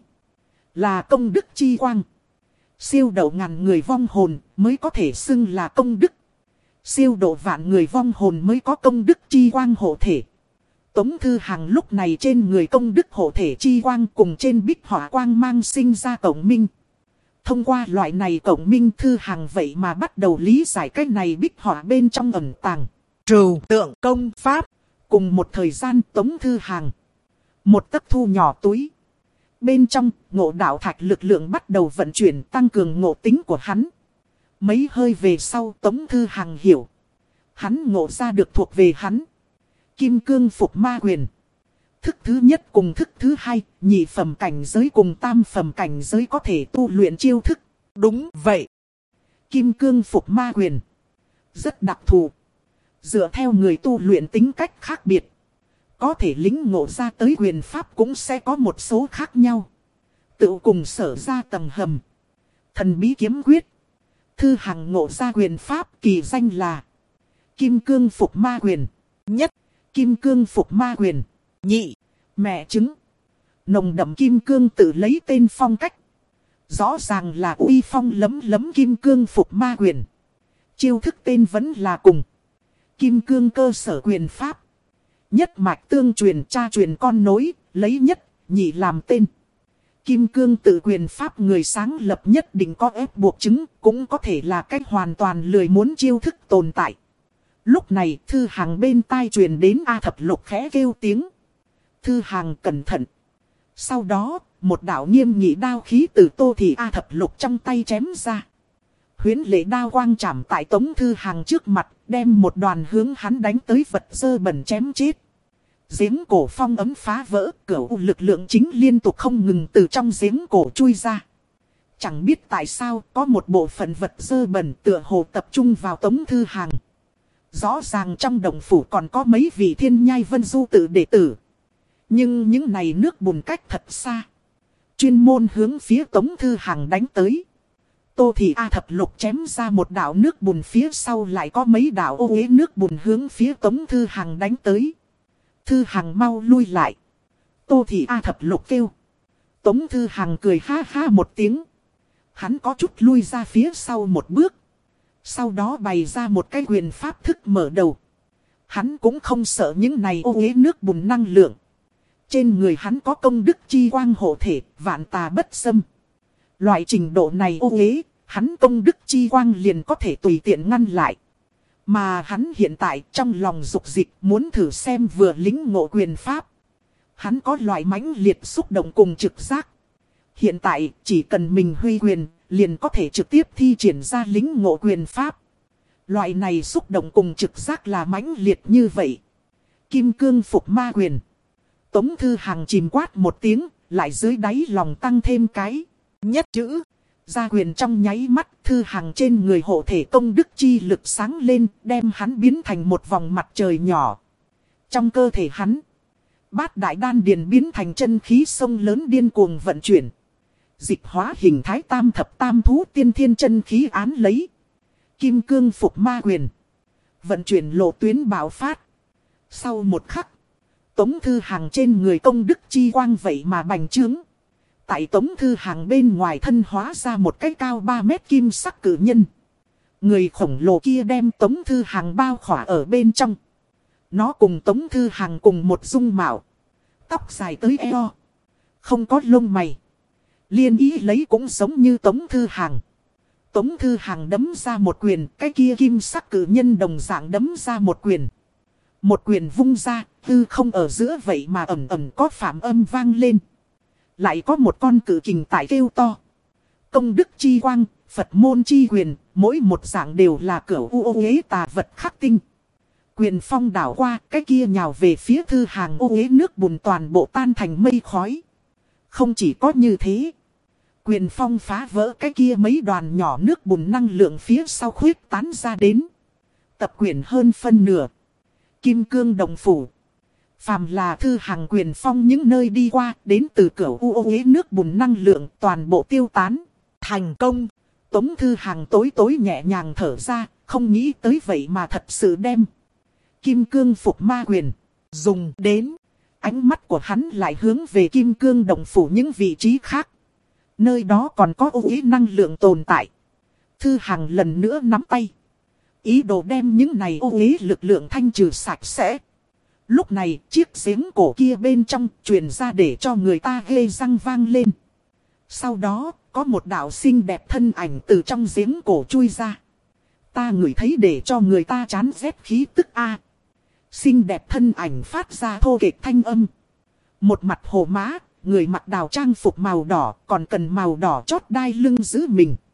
Là công đức chi quang. Siêu độ ngàn người vong hồn mới có thể xưng là công đức. Siêu độ vạn người vong hồn mới có công đức chi quang hộ thể. Tống Thư Hằng lúc này trên người công đức hộ thể chi quang cùng trên bích họa quang mang sinh ra cộng minh. Thông qua loại này cộng minh Thư Hằng vậy mà bắt đầu lý giải cái này bích họa bên trong ẩn tàng trừu tượng công pháp. Cùng một thời gian Tống Thư Hằng một tấc thu nhỏ túi. Bên trong ngộ đạo thạch lực lượng bắt đầu vận chuyển tăng cường ngộ tính của hắn. Mấy hơi về sau Tống Thư Hằng hiểu. Hắn ngộ ra được thuộc về hắn. Kim cương phục ma quyền. Thức thứ nhất cùng thức thứ hai, nhị phẩm cảnh giới cùng tam phẩm cảnh giới có thể tu luyện chiêu thức. Đúng vậy. Kim cương phục ma quyền. Rất đặc thù. Dựa theo người tu luyện tính cách khác biệt. Có thể lĩnh ngộ ra tới quyền pháp cũng sẽ có một số khác nhau. Tự cùng sở ra tầng hầm. Thần bí kiếm quyết. Thư Hằng ngộ ra quyền pháp kỳ danh là Kim cương phục ma quyền. Nhất, Kim cương phục ma quyền. Nhị, mẹ chứng. Nồng đậm kim cương tự lấy tên phong cách. Rõ ràng là uy phong lấm lấm kim cương phục ma quyền. Chiêu thức tên vẫn là cùng. Kim cương cơ sở quyền pháp. Nhất mạch tương truyền cha truyền con nối, lấy nhất, nhị làm tên. Kim cương tự quyền pháp người sáng lập nhất định có ép buộc chứng, cũng có thể là cách hoàn toàn lười muốn chiêu thức tồn tại. Lúc này Thư Hằng bên tai truyền đến A Thập Lục khẽ kêu tiếng. Thư Hằng cẩn thận. Sau đó, một đạo nghiêm nghị đao khí từ Tô Thị A Thập Lục trong tay chém ra. Huyễn lệ đao quang chạm tại Tống Thư Hằng trước mặt, đem một đoàn hướng hắn đánh tới vật dơ bẩn chém chết. Giếng cổ phong ấm phá vỡ, cửu lực lượng chính liên tục không ngừng từ trong giếng cổ chui ra. Chẳng biết tại sao có một bộ phận vật dơ bẩn tựa hồ tập trung vào Tống Thư Hằng. Rõ ràng trong động phủ còn có mấy vị Thiên Nhai Vân Du tự đệ tử. Nhưng những này nước bùn cách thật xa. Chuyên môn hướng phía Tống Thư Hằng đánh tới. Tô Thị A Thập Lục chém ra một đạo nước bùn, phía sau lại có mấy đạo ô uế nước bùn hướng phía Tống Thư Hằng đánh tới. Thư Hằng mau lui lại. Tô Thị A Thập Lục kêu. Tống Thư Hằng cười ha ha một tiếng. Hắn có chút lui ra phía sau một bước. Sau đó bày ra một cái quyền pháp thức mở đầu. Hắn cũng không sợ những này ô uế nước bùn năng lượng. Trên người hắn có công đức chi quang hộ thể, vạn tà bất xâm. Loại trình độ này ô uế, hắn công đức chi quang liền có thể tùy tiện ngăn lại. Mà hắn hiện tại trong lòng dục dịch muốn thử xem vừa lĩnh ngộ quyền pháp. Hắn có loại mãnh liệt xúc động cùng trực giác. Hiện tại chỉ cần mình huy quyền, liền có thể trực tiếp thi triển ra lĩnh ngộ quyền pháp. Loại này xúc động cùng trực giác là mãnh liệt như vậy. Kim cương phục ma quyền. Tống Thư Hằng chìm quát một tiếng, lại dưới đáy lòng tăng thêm cái nhất chữ. Ra quyền trong nháy mắt, Thư Hằng trên người hộ thể công đức chi lực sáng lên, đem hắn biến thành một vòng mặt trời nhỏ. Trong cơ thể hắn, bát đại đan điền biến thành chân khí sông lớn điên cuồng vận chuyển. Dịch hóa hình thái tam thập tam thú tiên thiên chân khí án lấy. Kim cương phục ma quyền. Vận chuyển lộ tuyến bạo phát. Sau một khắc, Tống Thư Hằng trên người công đức chi quang vậy mà bành trướng. Tại Tống Thư Hằng bên ngoài thân hóa ra một cái cao ba mét kim sắc cử nhân. Người khổng lồ kia đem Tống Thư Hằng bao khỏa ở bên trong. Nó cùng Tống Thư Hằng cùng một dung mạo. Tóc dài tới eo. Không có lông mày. Liên ý lấy cũng giống như Tống Thư Hằng. Tống Thư Hằng đấm ra một quyền, cái kia kim sắc cử nhân đồng dạng đấm ra một quyền. Một quyền vung ra, hư không ở giữa vậy mà ẩm ẩm có phạm âm vang lên. Lại có một con cử kình tại kêu to. Công đức chi quang, Phật môn chi quyền, mỗi một dạng đều là cửu u ô uế tà vật khắc tinh. Quyền phong đảo qua, cái kia nhào về phía Thư Hằng ô uế nước bùn toàn bộ tan thành mây khói. Không chỉ có như thế. Quyền phong phá vỡ cái kia mấy đoàn nhỏ nước bùn năng lượng phía sau khuyết tán ra đến. Tập quyền hơn phân nửa. Kim cương đồng phủ. Phàm là Thư Hằng quyền phong những nơi đi qua, đến từ cửu u ô uế nước bùn năng lượng toàn bộ tiêu tán. Thành công. Tống Thư Hằng tối tối nhẹ nhàng thở ra, không nghĩ tới vậy mà thật sự đem kim cương phục ma quyền dùng đến. Ánh mắt của hắn lại hướng về kim cương đồng phủ những vị trí khác. Nơi đó còn có ô uế năng lượng tồn tại. Thư Hằng lần nữa nắm tay. Ý đồ đem những này ô uế lực lượng thanh trừ sạch sẽ. Lúc này chiếc giếng cổ kia bên trong truyền ra để cho người ta ghê răng vang lên. Sau đó có một đạo xinh đẹp thân ảnh từ trong giếng cổ chui ra. Ta ngửi thấy để cho người ta chán rét khí tức a. Xinh đẹp thân ảnh phát ra thô kệch thanh âm. Một mặt hồ má, người mặc đào trang phục màu đỏ còn cần màu đỏ chót đai lưng giữ mình.